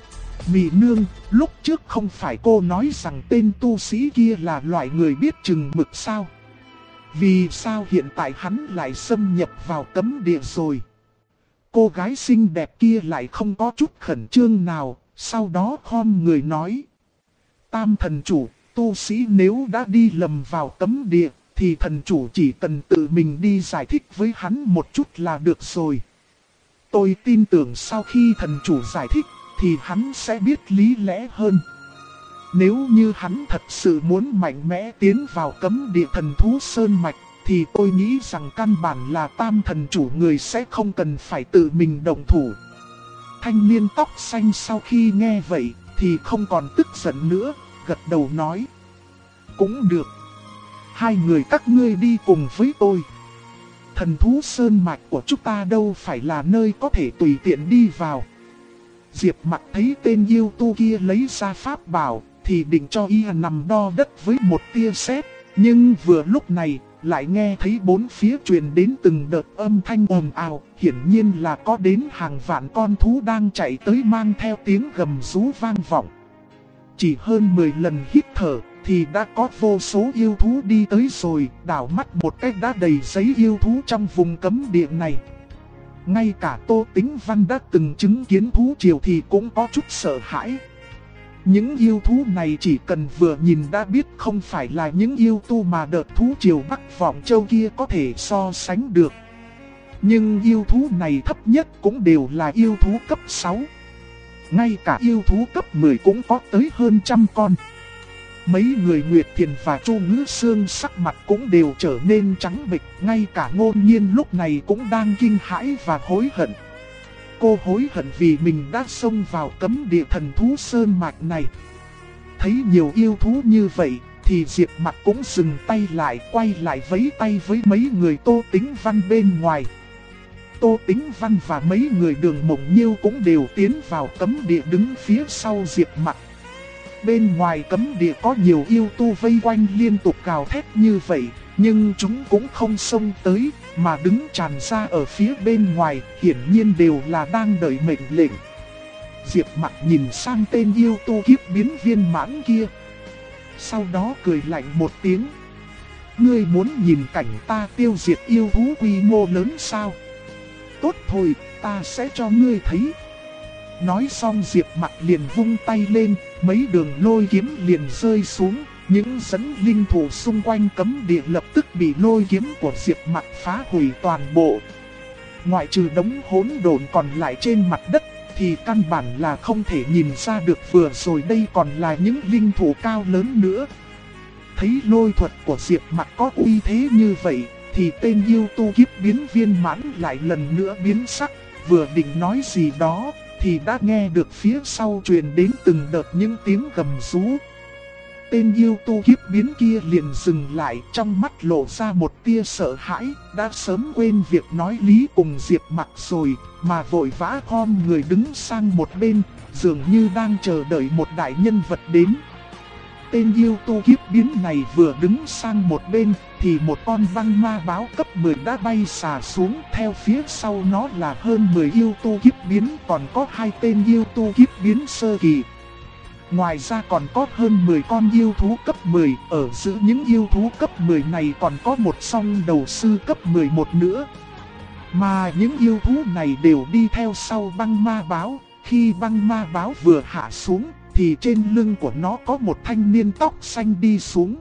Mị nương, lúc trước không phải cô nói rằng tên tu sĩ kia là loại người biết chừng mực sao? Vì sao hiện tại hắn lại xâm nhập vào cấm địa rồi? Cô gái xinh đẹp kia lại không có chút khẩn trương nào, sau đó khom người nói. Tam thần chủ, tu sĩ nếu đã đi lầm vào cấm địa, thì thần chủ chỉ cần tự mình đi giải thích với hắn một chút là được rồi. Tôi tin tưởng sau khi thần chủ giải thích, thì hắn sẽ biết lý lẽ hơn. Nếu như hắn thật sự muốn mạnh mẽ tiến vào cấm địa thần thú Sơn Mạch, thì tôi nghĩ rằng căn bản là tam thần chủ người sẽ không cần phải tự mình động thủ. Thanh niên tóc xanh sau khi nghe vậy, thì không còn tức giận nữa, gật đầu nói. Cũng được. Hai người các ngươi đi cùng với tôi. Thần thú Sơn Mạch của chúng ta đâu phải là nơi có thể tùy tiện đi vào. Diệp Mặc thấy tên yêu tu kia lấy ra pháp bảo, thì định cho y nằm đo đất với một tia sét, nhưng vừa lúc này lại nghe thấy bốn phía truyền đến từng đợt âm thanh ồn ào, hiển nhiên là có đến hàng vạn con thú đang chạy tới mang theo tiếng gầm rú vang vọng. Chỉ hơn 10 lần hít thở thì đã có vô số yêu thú đi tới rồi, đảo mắt một cách đã đầy giấy yêu thú trong vùng cấm địa này. Ngay cả Tô Tĩnh Văn đã từng chứng kiến thú triều thì cũng có chút sợ hãi. Những yêu thú này chỉ cần vừa nhìn đã biết không phải là những yêu tu mà đợt thú triều Bắc Vọng Châu kia có thể so sánh được. Nhưng yêu thú này thấp nhất cũng đều là yêu thú cấp 6. Ngay cả yêu thú cấp 10 cũng có tới hơn 100 con. Mấy người Nguyệt Thiền và Chu Ngữ Sương sắc mặt cũng đều trở nên trắng bệch, ngay cả Ngôn Nhiên lúc này cũng đang kinh hãi và hối hận. Cô hối hận vì mình đã xông vào cấm địa thần thú Sơn Mạch này. Thấy nhiều yêu thú như vậy, thì Diệp Mặc cũng dừng tay lại, quay lại vẫy tay với mấy người Tô Tĩnh Văn bên ngoài. Tô Tĩnh Văn và mấy người Đường Mộng Nhiêu cũng đều tiến vào cấm địa đứng phía sau Diệp Mặc. Bên ngoài cấm địa có nhiều yêu tu vây quanh liên tục gào thét như vậy, nhưng chúng cũng không xông tới, mà đứng tràn ra ở phía bên ngoài, hiển nhiên đều là đang đợi mệnh lệnh. Diệp Mặc nhìn sang tên yêu tu kiếp biến viên mãn kia. Sau đó cười lạnh một tiếng. Ngươi muốn nhìn cảnh ta tiêu diệt yêu thú quy mô lớn sao? Tốt thôi, ta sẽ cho ngươi thấy. Nói xong Diệp Mặc liền vung tay lên, mấy đường lôi kiếm liền rơi xuống, những dẫn linh thủ xung quanh cấm địa lập tức bị lôi kiếm của Diệp Mặc phá hủy toàn bộ. Ngoại trừ đống hỗn độn còn lại trên mặt đất, thì căn bản là không thể nhìn ra được vừa rồi đây còn là những linh thủ cao lớn nữa. Thấy lôi thuật của Diệp Mặc có uy thế như vậy, thì tên yêu tu kiếp biến viên mãn lại lần nữa biến sắc, vừa định nói gì đó, thì đã nghe được phía sau truyền đến từng đợt những tiếng gầm rú. Tên yêu tu kiếp biến kia liền dừng lại, trong mắt lộ ra một tia sợ hãi, đã sớm quên việc nói lý cùng Diệp Mặc rồi, mà vội vã khom người đứng sang một bên, dường như đang chờ đợi một đại nhân vật đến. tên yêu tu kiếp biến này vừa đứng sang một bên, thì một con băng ma báo cấp 10 đã bay xà xuống. Theo phía sau nó là hơn 10 yêu tu kiếp biến, còn có 2 tên yêu tu kiếp biến sơ kỳ. Ngoài ra còn có hơn 10 con yêu thú cấp 10, ở giữa những yêu thú cấp 10 này còn có một song đầu sư cấp 11 nữa. Mà những yêu thú này đều đi theo sau băng ma báo. Khi băng ma báo vừa hạ xuống, thì trên lưng của nó có một thanh niên tóc xanh đi xuống.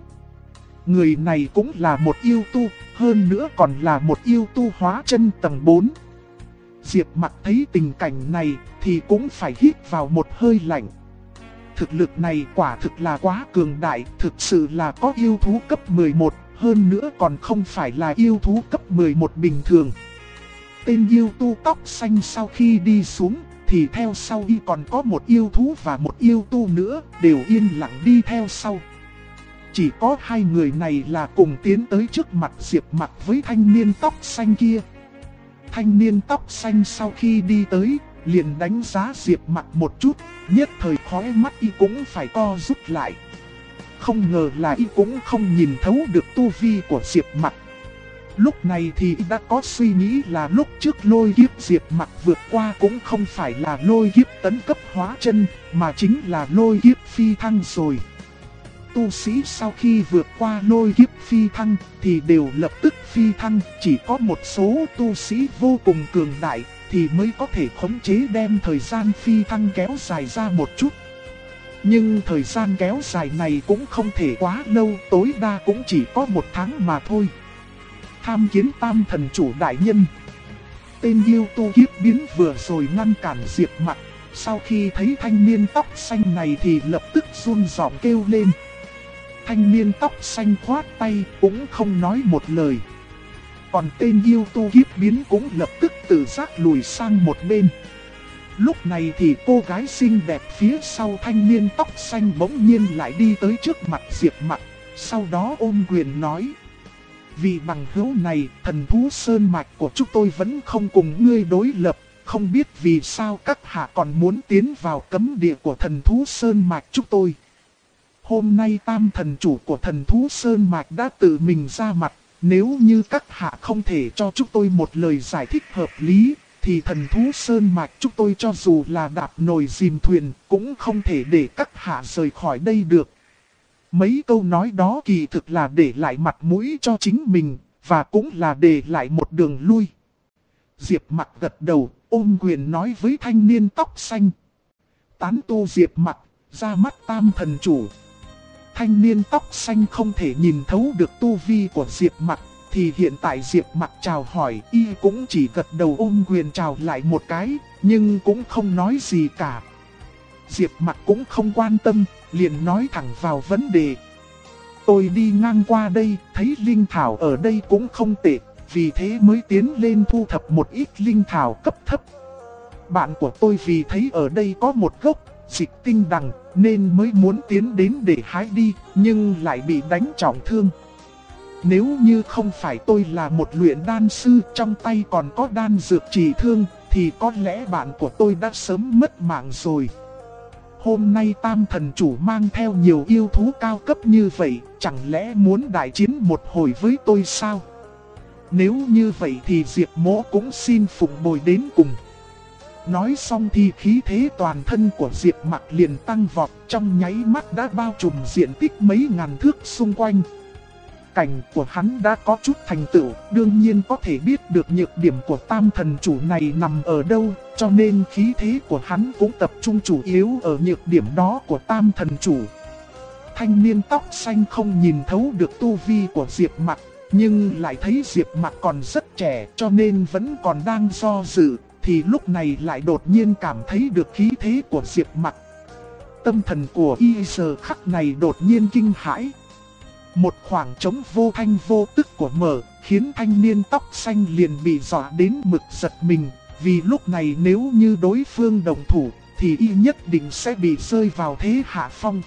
Người này cũng là một yêu tu, hơn nữa còn là một yêu tu hóa chân tầng 4. Diệp Mặc thấy tình cảnh này thì cũng phải hít vào một hơi lạnh. Thực lực này quả thực là quá cường đại, thực sự là có yêu thú cấp 11, hơn nữa còn không phải là yêu thú cấp 11 bình thường. Tên yêu tu tóc xanh sau khi đi xuống, thì theo sau y còn có một yêu thú và một yêu tu nữa, đều yên lặng đi theo sau. Chỉ có 2 người này là cùng tiến tới trước mặt Diệp Mặc với thanh niên tóc xanh kia. Thanh niên tóc xanh sau khi đi tới, liền đánh giá Diệp Mặc một chút, nhất thời khóe mắt y cũng phải co rút lại. Không ngờ là y cũng không nhìn thấu được tu vi của Diệp Mặc. Lúc này thì y đã có suy nghĩ là lúc trước lôi kiếp Diệp Mặc vượt qua cũng không phải là lôi kiếp tấn cấp hóa chân, mà chính là lôi kiếp phi thăng rồi. Tu sĩ sau khi vượt qua lôi kiếp phi thăng thì đều lập tức phi thăng, chỉ có một số tu sĩ vô cùng cường đại thì mới có thể khống chế đem thời gian phi thăng kéo dài ra một chút. Nhưng thời gian kéo dài này cũng không thể quá lâu, tối đa cũng chỉ có 1 tháng mà thôi. Tham kiến Tam thần chủ đại nhân. Tên yêu tu kiếp biến vừa rồi ngăn cản Diệp Mặc, sau khi thấy thanh niên tóc xanh này thì lập tức run giọng kêu lên. Thanh niên tóc xanh khoát tay cũng không nói một lời. Còn tên yêu tu kiếp biến cũng lập tức tự giác lùi sang một bên. Lúc này thì cô gái xinh đẹp phía sau thanh niên tóc xanh bỗng nhiên lại đi tới trước mặt Diệp Mặc, sau đó ôm quyền nói. Vì bằng hữu này, thần thú sơn mạch của chúng tôi vẫn không cùng ngươi đối lập, không biết vì sao các hạ còn muốn tiến vào cấm địa của thần thú sơn mạch chúng tôi. Hôm nay Tam thần chủ của thần thú sơn mạch đã tự mình ra mặt, nếu như các hạ không thể cho chúng tôi một lời giải thích hợp lý, thì thần thú sơn mạch chúng tôi cho dù là đạp nồi dìm thuyền cũng không thể để các hạ rời khỏi đây được. Mấy câu nói đó kỳ thực là để lại mặt mũi cho chính mình, và cũng là để lại một đường lui. Diệp Mặc gật đầu, ôm quyền nói với thanh niên tóc xanh. Tán tu Diệp Mặc, ra mắt Tam thần chủ. Thanh niên tóc xanh không thể nhìn thấu được tu vi của Diệp Mặc, thì hiện tại Diệp Mặc chào hỏi, y cũng chỉ gật đầu ôm quyền chào lại một cái, nhưng cũng không nói gì cả. Diệp Mặc cũng không quan tâm, liền nói thẳng vào vấn đề. Tôi đi ngang qua đây, thấy linh thảo ở đây cũng không tệ, vì thế mới tiến lên thu thập một ít linh thảo cấp thấp. Bạn của tôi vì thấy ở đây có một gốc dịch tinh đằng, nên mới muốn tiến đến để hái đi, nhưng lại bị đánh trọng thương. Nếu như không phải tôi là một luyện đan sư, trong tay còn có đan dược trị thương, thì có lẽ bạn của tôi đã sớm mất mạng rồi. Hôm nay Tam thần chủ mang theo nhiều yêu thú cao cấp như vậy, chẳng lẽ muốn đại chiến một hồi với tôi sao? Nếu như vậy thì Diệp Mỗ cũng xin phụng bồi đến cùng. Nói xong thì khí thế toàn thân của Diệp Mặc liền tăng vọt, trong nháy mắt đã bao trùm diện tích mấy ngàn thước xung quanh. Cảnh của hắn đã có chút thành tựu, đương nhiên có thể biết được nhược điểm của Tam thần chủ này nằm ở đâu, cho nên khí thế của hắn cũng tập trung chủ yếu ở nhược điểm đó của Tam thần chủ. Thanh niên tóc xanh không nhìn thấu được tu vi của Diệp Mặc, nhưng lại thấy Diệp Mặc còn rất trẻ cho nên vẫn còn đang do dự, thì lúc này lại đột nhiên cảm thấy được khí thế của Diệp Mặc. Tâm thần của y giờ khắc này đột nhiên kinh hãi. Một khoảng trống vô thanh vô tức của mở, khiến thanh niên tóc xanh liền bị dọa đến mực giật mình, vì lúc này nếu như đối phương đồng thủ, thì y nhất định sẽ bị rơi vào thế hạ phong.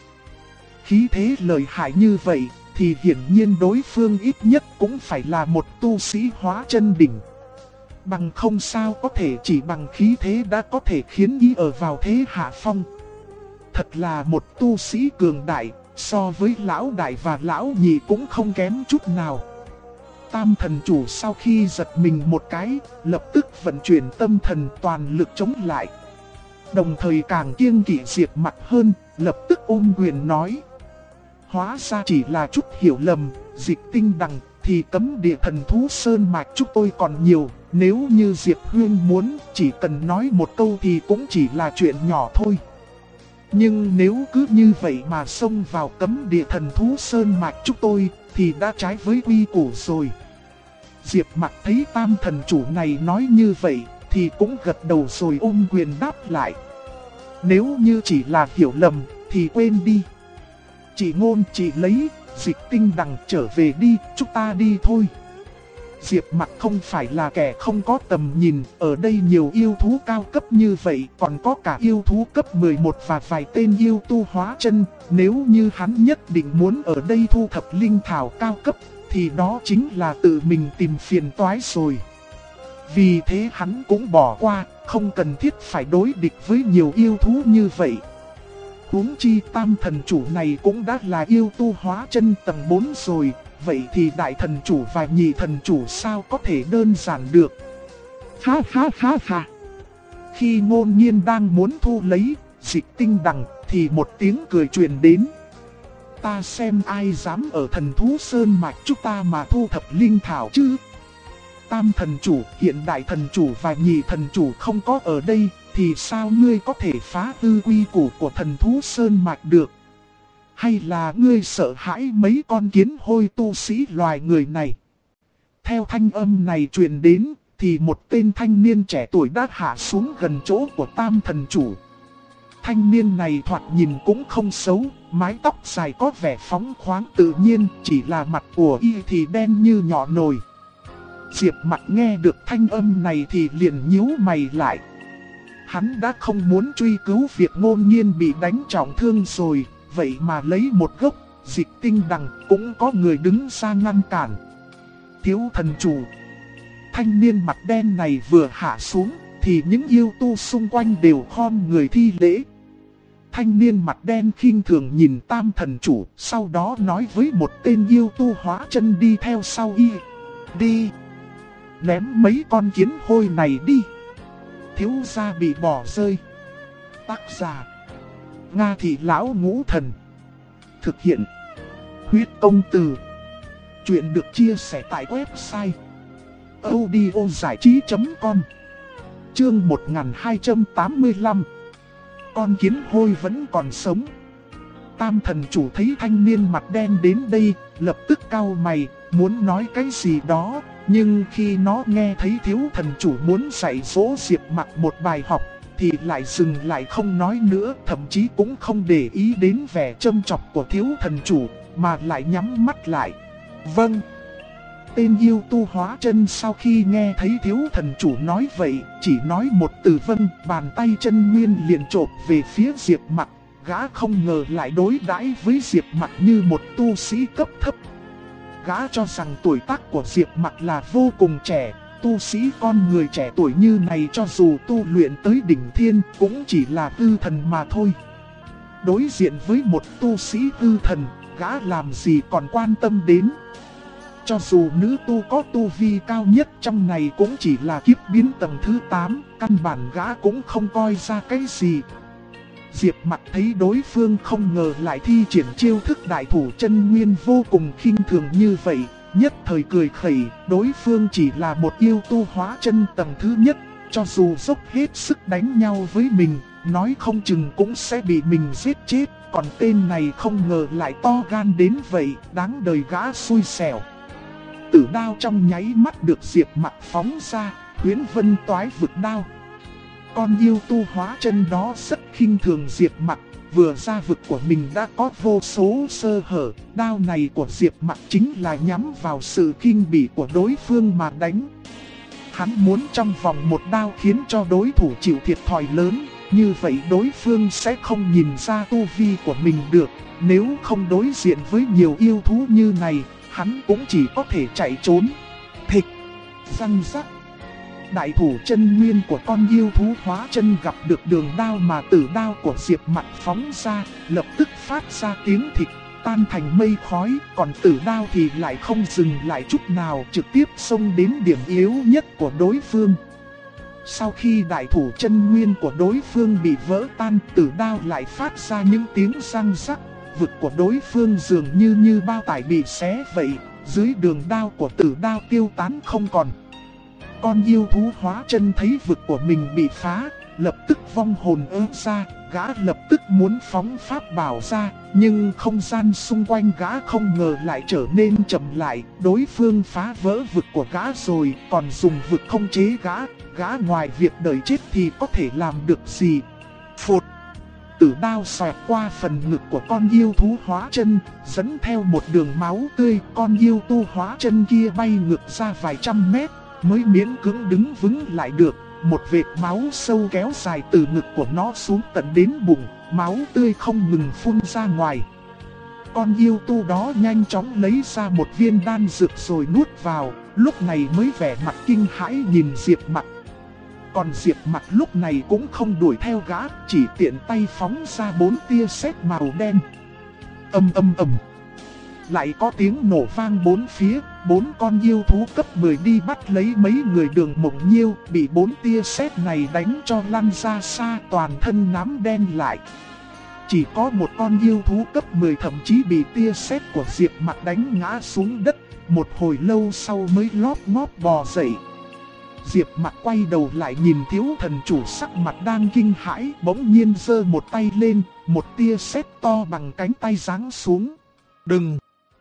Khí thế lợi hại như vậy, thì hiển nhiên đối phương ít nhất cũng phải là một tu sĩ hóa chân đỉnh. Bằng không sao có thể chỉ bằng khí thế đã có thể khiến y ở vào thế hạ phong. Thật là một tu sĩ cường đại, so với lão đại và lão nhị cũng không kém chút nào. Tam thần chủ sau khi giật mình một cái, lập tức vận chuyển tâm thần toàn lực chống lại. Đồng thời càng kiêng kỵ Diệp Mặc hơn, lập tức ôm quyền nói. Hóa ra chỉ là chút hiểu lầm, Dịch Tinh Đằng thì cấm địa thần thú sơn mạch chúng tôi còn nhiều. Nếu như Diệp Huyên muốn, chỉ cần nói một câu thì cũng chỉ là chuyện nhỏ thôi. Nhưng nếu cứ như vậy mà xông vào cấm địa thần thú sơn mạch chúng tôi, thì đã trái với quy củ rồi. Diệp Mặc thấy tam thần chủ này nói như vậy, thì cũng gật đầu rồi ôm quyền đáp lại. Nếu như chỉ là hiểu lầm, thì quên đi. Chị Ngôn chị lấy, Dịch Tinh Đằng trở về đi, chúng ta đi thôi. Diệp Mặc không phải là kẻ không có tầm nhìn, ở đây nhiều yêu thú cao cấp như vậy, còn có cả yêu thú cấp 11 và vài tên yêu tu hóa chân. Nếu như hắn nhất định muốn ở đây thu thập linh thảo cao cấp, thì đó chính là tự mình tìm phiền toái rồi. Vì thế hắn cũng bỏ qua, không cần thiết phải đối địch với nhiều yêu thú như vậy. Huống chi tam thần chủ này cũng đã là yêu tu hóa chân tầng 4 rồi, vậy thì đại thần chủ và nhị thần chủ sao có thể đơn giản được. Ha ha ha ha. Khi Ngôn Nhiên đang muốn thu lấy Dịch Tinh Đằng thì một tiếng cười truyền đến. Ta xem ai dám ở thần thú sơn mạch chúng ta mà thu thập linh thảo chứ. Tam thần chủ, hiện đại thần chủ và nhị thần chủ không có ở đây, thì sao ngươi có thể phá hư quy củ của thần thú sơn mạch được? Hay là ngươi sợ hãi mấy con kiến hôi tu sĩ loài người này? Theo thanh âm này truyền đến, thì một tên thanh niên trẻ tuổi đã hạ xuống gần chỗ của tam thần chủ. Thanh niên này thoạt nhìn cũng không xấu, mái tóc dài có vẻ phóng khoáng tự nhiên, chỉ là mặt của y thì đen như nhỏ nồi. Diệp Mặc nghe được thanh âm này thì liền nhíu mày lại. Hắn đã không muốn truy cứu việc Ngôn Nhiên bị đánh trọng thương rồi, vậy mà lấy một gốc Dịch Tinh Đằng cũng có người đứng ra ngăn cản. Thiếu thần chủ. Thanh niên mặt đen này vừa hạ xuống thì những yêu tu xung quanh đều khom người thi lễ. Thanh niên mặt đen khinh thường nhìn tam thần chủ, sau đó nói với một tên yêu tu hóa chân đi theo sau y. Đi. Ném mấy con kiến hôi này đi. Thiếu gia bị bỏ rơi. Tác giả Nga Thị Lão Ngũ Thần. Thực hiện Huyết Công Từ. Chuyện được chia sẻ tại website audiozảichí.com. Chương 1285. Con kiến hôi vẫn còn sống. Tam thần chủ thấy thanh niên mặt đen đến đây, lập tức cau mày, muốn nói cái gì đó. Nhưng khi nó nghe thấy thiếu thần chủ muốn dạy dỗ Diệp Mặc một bài học, thì lại dừng lại không nói nữa, thậm chí cũng không để ý đến vẻ châm chọc của thiếu thần chủ, mà lại nhắm mắt lại. Vâng. Tên yêu tu hóa chân sau khi nghe thấy thiếu thần chủ nói vậy, chỉ nói một từ vâng, bàn tay chân nguyên liền chộp về phía Diệp Mặc. Gã không ngờ lại đối đãi với Diệp Mặc như một tu sĩ cấp thấp. Gã cho rằng tuổi tác của Diệp Mặc là vô cùng trẻ, tu sĩ con người trẻ tuổi như này cho dù tu luyện tới đỉnh thiên cũng chỉ là hư thần mà thôi. Đối diện với một tu sĩ hư thần, gã làm gì còn quan tâm đến. Cho dù nữ tu có tu vi cao nhất trong này cũng chỉ là kiếp biến tầng thứ 8, căn bản gã cũng không coi ra cái gì. Diệp Mặc thấy đối phương không ngờ lại thi triển chiêu thức đại thủ chân nguyên vô cùng khinh thường như vậy, nhất thời cười khẩy, đối phương chỉ là một yêu tu hóa chân tầng thứ nhất, cho dù dốc hết sức đánh nhau với mình, nói không chừng cũng sẽ bị mình giết chết, còn tên này không ngờ lại to gan đến vậy, đáng đời gã xui xẻo. Tử đao trong nháy mắt được Diệp Mặc phóng ra, huyễn vân toái vực đao. Con yêu tu hóa chân đó rất khinh thường Diệp Mặc, vừa ra vực của mình đã có vô số sơ hở, đao này của Diệp Mặc chính là nhắm vào sự khinh bỉ của đối phương mà đánh. Hắn muốn trong vòng một đao khiến cho đối thủ chịu thiệt thòi lớn, như vậy đối phương sẽ không nhìn ra tu vi của mình được, nếu không đối diện với nhiều yêu thú như này, hắn cũng chỉ có thể chạy trốn. Thịch, răng rắc. Đại thủ chân nguyên của con yêu thú hóa chân gặp được đường đao mà tử đao của Diệp Mặc phóng ra, lập tức phát ra tiếng thịch, tan thành mây khói, còn Tử Đao thì lại không dừng lại chút nào, trực tiếp xông đến điểm yếu nhất của đối phương. Sau khi đại thủ chân nguyên của đối phương bị vỡ tan, Tử Đao lại phát ra những tiếng răng rắc, vực của đối phương dường như bao tải bị xé vậy, dưới đường đao của Tử Đao tiêu tán không còn. Con yêu thú hóa chân thấy vực của mình bị phá, lập tức vong hồn ơ ra, gã lập tức muốn phóng pháp bảo ra, nhưng không gian xung quanh gã không ngờ lại trở nên chậm lại, đối phương phá vỡ vực của gã rồi, còn dùng vực không chế gã ngoài việc đợi chết thì có thể làm được gì. Phụt! Tử Đao xoẹt qua phần ngực của con yêu thú hóa chân, dẫn theo một đường máu tươi, con yêu tu hóa chân kia bay ngược ra vài trăm mét, mới miễn cưỡng đứng vững lại được. Một vệt máu sâu kéo dài từ ngực của nó xuống tận đến bụng, máu tươi không ngừng phun ra ngoài. Con yêu tu đó nhanh chóng lấy ra một viên đan dược rồi nuốt vào, lúc này mới vẻ mặt kinh hãi nhìn Diệp Mặc. Còn Diệp Mặc lúc này cũng không đuổi theo gã, chỉ tiện tay phóng ra 4 tia sét màu đen. Ầm ầm ầm. Lại có tiếng nổ vang bốn phía, 4 con yêu thú cấp 10 đi bắt lấy mấy người Đường Mộng Nhiêu, bị 4 tia sét này đánh cho lăn ra xa, toàn thân nám đen lại. Chỉ có một con yêu thú cấp 10 thậm chí bị tia sét của Diệp Mặc đánh ngã xuống đất, một hồi lâu sau mới lóp ngóp bò dậy. Diệp Mặc quay đầu lại nhìn thiếu thần chủ sắc mặt đang kinh hãi, bỗng nhiên giơ một tay lên, một tia sét to bằng cánh tay giáng xuống. Đừng!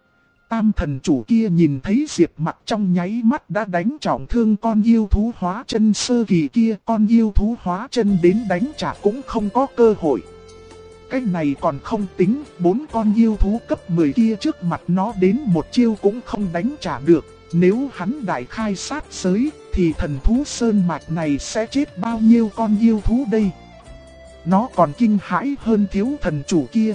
Tam thần chủ kia nhìn thấy Diệp Mặc trong nháy mắt đã đánh trọng thương con yêu thú hóa chân sơ kỳ kia, con yêu thú hóa chân đến đánh trả cũng không có cơ hội. Cái này còn không tính, 4 con yêu thú cấp 10 kia trước mặt nó đến một chiêu cũng không đánh trả được. Nếu hắn đại khai sát giới, thì thần thú sơn mạch này sẽ chết bao nhiêu con yêu thú đây? Nó còn kinh hãi hơn thiếu thần chủ kia.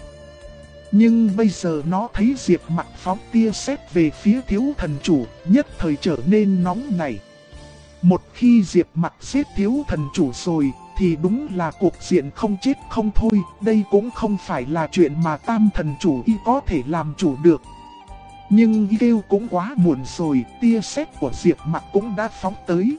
Nhưng bây giờ nó thấy Diệp Mặc phóng tia sét về phía thiếu thần chủ, nhất thời trở nên nóng nảy. Một khi Diệp Mặc giết thiếu thần chủ rồi, thì đúng là cuộc diện không chết không thôi. Đây cũng không phải là chuyện mà tam thần chủ y có thể làm chủ được. Nhưng y kêu cũng quá muộn rồi, tia sét của Diệp Mặc cũng đã phóng tới.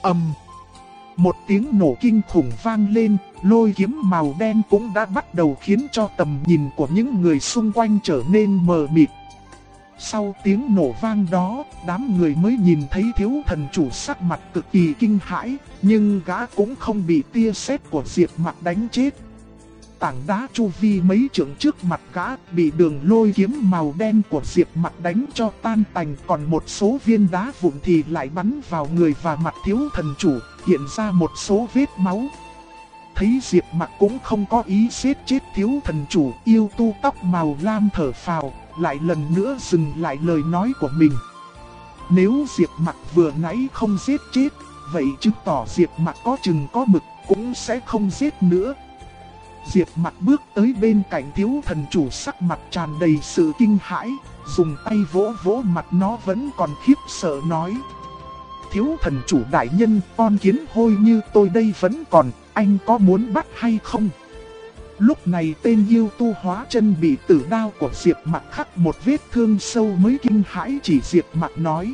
Một tiếng nổ kinh khủng vang lên, lôi kiếm màu đen cũng đã bắt đầu khiến cho tầm nhìn của những người xung quanh trở nên mờ mịt. Sau tiếng nổ vang đó, đám người mới nhìn thấy thiếu thần chủ sắc mặt cực kỳ kinh hãi, nhưng gã cũng không bị tia sét của Diệp Mặc đánh chết. Tảng đá chu vi mấy trượng trước mặt gã bị đường lôi kiếm màu đen của Diệp Mặc đánh cho tan tành, còn một số viên đá vụn thì lại bắn vào người và mặt thiếu thần chủ, hiện ra một số vết máu. Thấy Diệp Mặc cũng không có ý giết chết thiếu thần chủ, yêu tu tóc màu lam thở phào, lại lần nữa dừng lại lời nói của mình. Nếu Diệp Mặc vừa nãy không giết chết, vậy chứng tỏ Diệp Mặc có chừng có mực, cũng sẽ không giết nữa. Diệp Mặc bước tới bên cạnh thiếu thần chủ, sắc mặt tràn đầy sự kinh hãi, dùng tay vỗ vỗ mặt nó vẫn còn khiếp sợ nói: Thiếu thần chủ đại nhân, con kiến hôi như tôi đây vẫn còn, anh có muốn bắt hay không? Lúc này tên yêu tu hóa chân bị tử đao của Diệp Mặc khắc một vết thương sâu mới kinh hãi chỉ Diệp Mặc nói: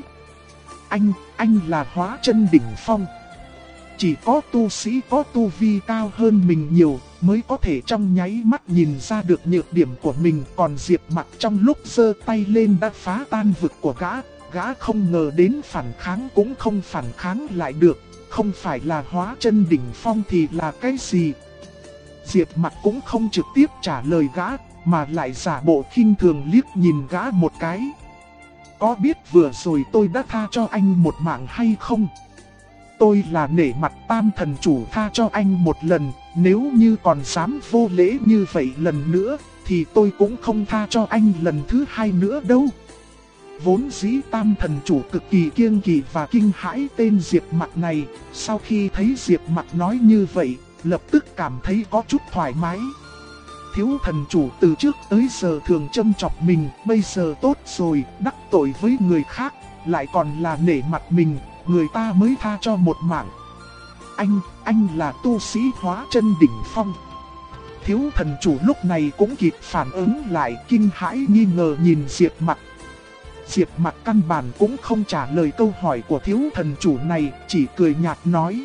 Anh là hóa chân đỉnh phong. Chỉ có tu sĩ có tu vi cao hơn mình nhiều mới có thể trong nháy mắt nhìn ra được nhược điểm của mình. Còn Diệp Mặc trong lúc giơ tay lên đã phá tan vực của gã không ngờ đến phản kháng cũng không phản kháng lại được. Không phải là hóa chân đỉnh phong thì là cái gì? Diệp Mặc cũng không trực tiếp trả lời gã, mà lại giả bộ khinh thường liếc nhìn gã một cái. Có biết vừa rồi tôi đã tha cho anh một mạng hay không? Tôi là nể mặt tam thần chủ tha cho anh một lần, nếu như còn dám vô lễ như vậy lần nữa, thì tôi cũng không tha cho anh lần thứ hai nữa đâu. Vốn dĩ tam thần chủ cực kỳ kiêng kỵ và kinh hãi tên Diệp Mặc này, sau khi thấy Diệp Mặc nói như vậy, lập tức cảm thấy có chút thoải mái. Thiếu thần chủ từ trước tới giờ thường châm chọc mình, bây giờ tốt rồi, đắc tội với người khác, lại còn là nể mặt mình, người ta mới tha cho một mạng. Anh là tu sĩ hóa chân đỉnh phong. Thiếu thần chủ lúc này cũng kịp phản ứng lại, kinh hãi nghi ngờ nhìn Diệp Mặc. Diệp Mặc căn bản cũng không trả lời câu hỏi của thiếu thần chủ này, chỉ cười nhạt nói: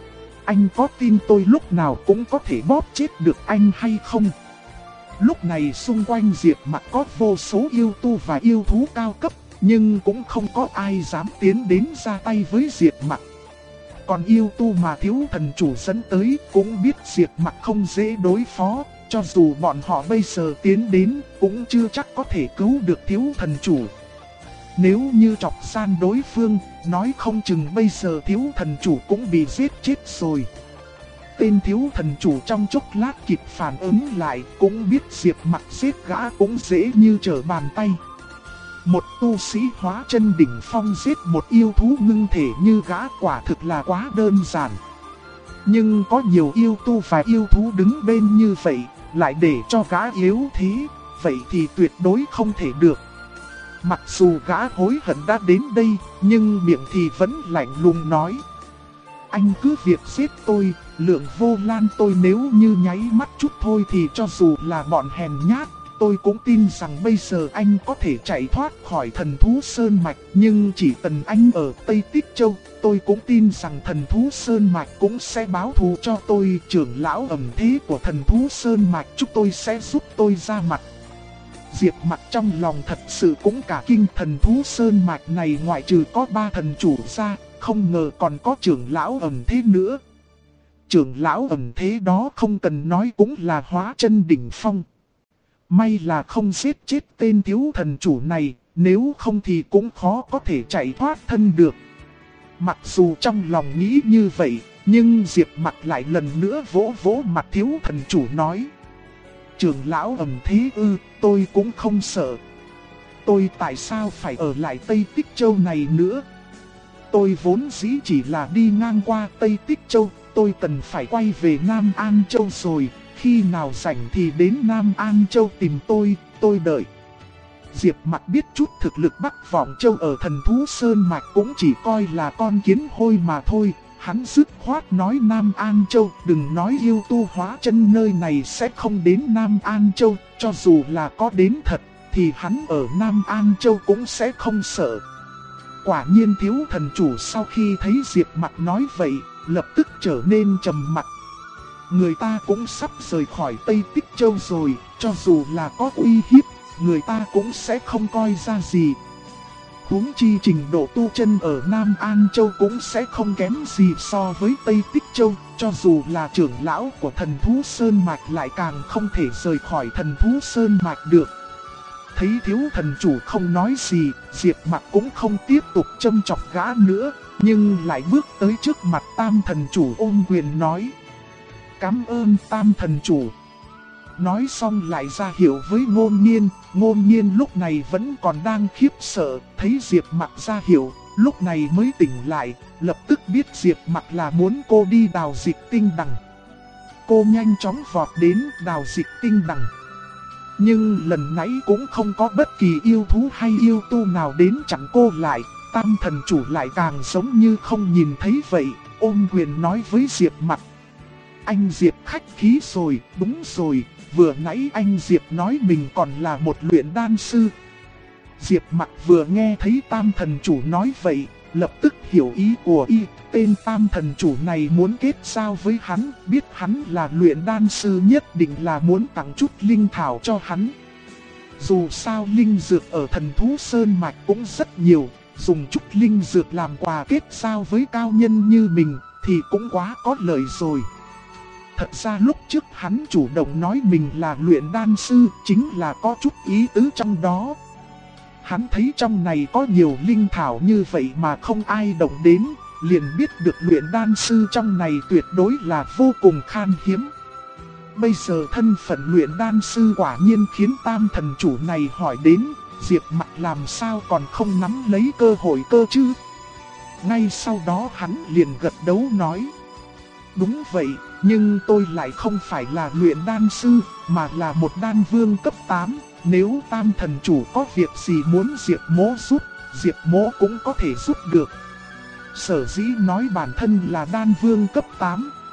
anh có tin tôi lúc nào cũng có thể bóp chết được anh hay không? Lúc này xung quanh Diệp Mặc có vô số yêu tu và yêu thú cao cấp, nhưng cũng không có ai dám tiến đến ra tay với Diệp Mặc. Còn yêu tu mà thiếu thần chủ dẫn tới cũng biết Diệp Mặc không dễ đối phó, cho dù bọn họ bây giờ tiến đến cũng chưa chắc có thể cứu được thiếu thần chủ. Nếu như chọc gian đối phương, nói không chừng bây giờ thiếu thần chủ cũng bị giết chết rồi. Tên thiếu thần chủ trong chốc lát kịp phản ứng lại, cũng biết Diệp Mặc giết gã cũng dễ như trở bàn tay. Một tu sĩ hóa chân đỉnh phong giết một yêu thú ngưng thể như gã quả thực là quá đơn giản. Nhưng có nhiều yêu tu và yêu thú đứng bên như vậy, lại để cho gã yếu thế, vậy thì tuyệt đối không thể được. Mặc dù gã hối hận đã đến đây, nhưng miệng thì vẫn lạnh lùng nói: anh cứ việc giết tôi, Lượng Vô Lan tôi nếu như nháy mắt chút thôi thì cho dù là bọn hèn nhát, tôi cũng tin rằng bây giờ anh có thể chạy thoát khỏi thần thú Sơn Mạch. Nhưng chỉ cần anh ở Tây Tích Châu, tôi cũng tin rằng thần thú Sơn Mạch cũng sẽ báo thù cho tôi. Trưởng lão ẩn thế của thần thú Sơn Mạch chúc tôi sẽ giúp tôi ra mặt. Diệp Mặc trong lòng thật sự cũng cả kinh, thần thú Sơn Mạch này ngoại trừ có 3 thần chủ ra, không ngờ còn có trưởng lão ẩn thế nữa. Trưởng lão ẩn thế đó không cần nói cũng là hóa chân đỉnh phong. May là không giết chết tên thiếu thần chủ này, nếu không thì cũng khó có thể chạy thoát thân được. Mặc dù trong lòng nghĩ như vậy, nhưng Diệp Mặc lại lần nữa vỗ vỗ mặt thiếu thần chủ nói: trưởng lão ẩn thế ư, tôi cũng không sợ. Tôi tại sao phải ở lại Tây Tích Châu này nữa? Tôi vốn dĩ chỉ là đi ngang qua Tây Tích Châu, tôi cần phải quay về Nam An Châu rồi. Khi nào rảnh thì đến Nam An Châu tìm tôi đợi. Diệp Mặc biết chút thực lực Bắc Vọng Châu ở thần thú Sơn Mạch cũng chỉ coi là con kiến hôi mà thôi. Hắn dứt khoát nói Nam An Châu, đừng nói yêu tu hóa chân nơi này sẽ không đến Nam An Châu. Cho dù là có đến thật, thì hắn ở Nam An Châu cũng sẽ không sợ. Quả nhiên thiếu thần chủ sau khi thấy Diệp Mặc nói vậy, lập tức trở nên trầm mặc. Người ta cũng sắp rời khỏi Tây Tích Châu rồi, cho dù là có uy hiếp, người ta cũng sẽ không coi ra gì. Huống chi trình độ tu chân ở Nam An Châu cũng sẽ không kém gì so với Tây Tích Châu, cho dù là trưởng lão của thần thú Sơn Mạch lại càng không thể rời khỏi thần thú Sơn Mạch được. Thấy thiếu thần chủ không nói gì, Diệp Mặc cũng không tiếp tục châm chọc gã nữa, nhưng lại bước tới trước mặt Tam thần chủ ôm quyền nói: cảm ơn Tam thần chủ. Nói xong lại ra hiệu với Ngôn Nhiên. Ngôn Nhiên lúc này vẫn còn đang khiếp sợ, thấy Diệp Mặc ra hiệu, lúc này mới tỉnh lại, lập tức biết Diệp Mặc là muốn cô đi đào dịch tinh đằng. Cô nhanh chóng vọt đến đào dịch tinh đằng. Nhưng lần nãy cũng không có bất kỳ yêu thú hay yêu tu nào đến chặn cô lại. Tam thần chủ lại càng giống như không nhìn thấy vậy, ôm quyền nói với Diệp Mặc: anh Diệp khách khí rồi, đúng rồi, vừa nãy anh Diệp nói mình còn là một luyện đan sư. Diệp Mặc vừa nghe thấy Tam thần chủ nói vậy, lập tức hiểu ý của y, tên Tam thần chủ này muốn kết giao với hắn, biết hắn là luyện đan sư nhất định là muốn tặng chút linh thảo cho hắn. Dù sao linh dược ở thần thú Sơn Mạch cũng rất nhiều, dùng chút linh dược làm quà kết giao với cao nhân như mình thì cũng quá có lợi rồi. Thật ra lúc trước hắn chủ động nói mình là luyện đan sư chính là có chút ý tứ trong đó. Hắn thấy trong này có nhiều linh thảo như vậy mà không ai động đến, liền biết được luyện đan sư trong này tuyệt đối là vô cùng khan hiếm. Bây giờ thân phận luyện đan sư quả nhiên khiến Tam thần chủ này hỏi đến, Diệp Mặc làm sao còn không nắm lấy cơ hội cơ chứ? Ngay sau đó hắn liền gật đầu nói: đúng vậy, nhưng tôi lại không phải là luyện đan sư, mà là một đan vương cấp 8. Nếu Tam thần chủ có việc gì muốn Diệp mỗ giúp, Diệp mỗ cũng có thể giúp được. Sở dĩ nói bản thân là đan vương cấp 8,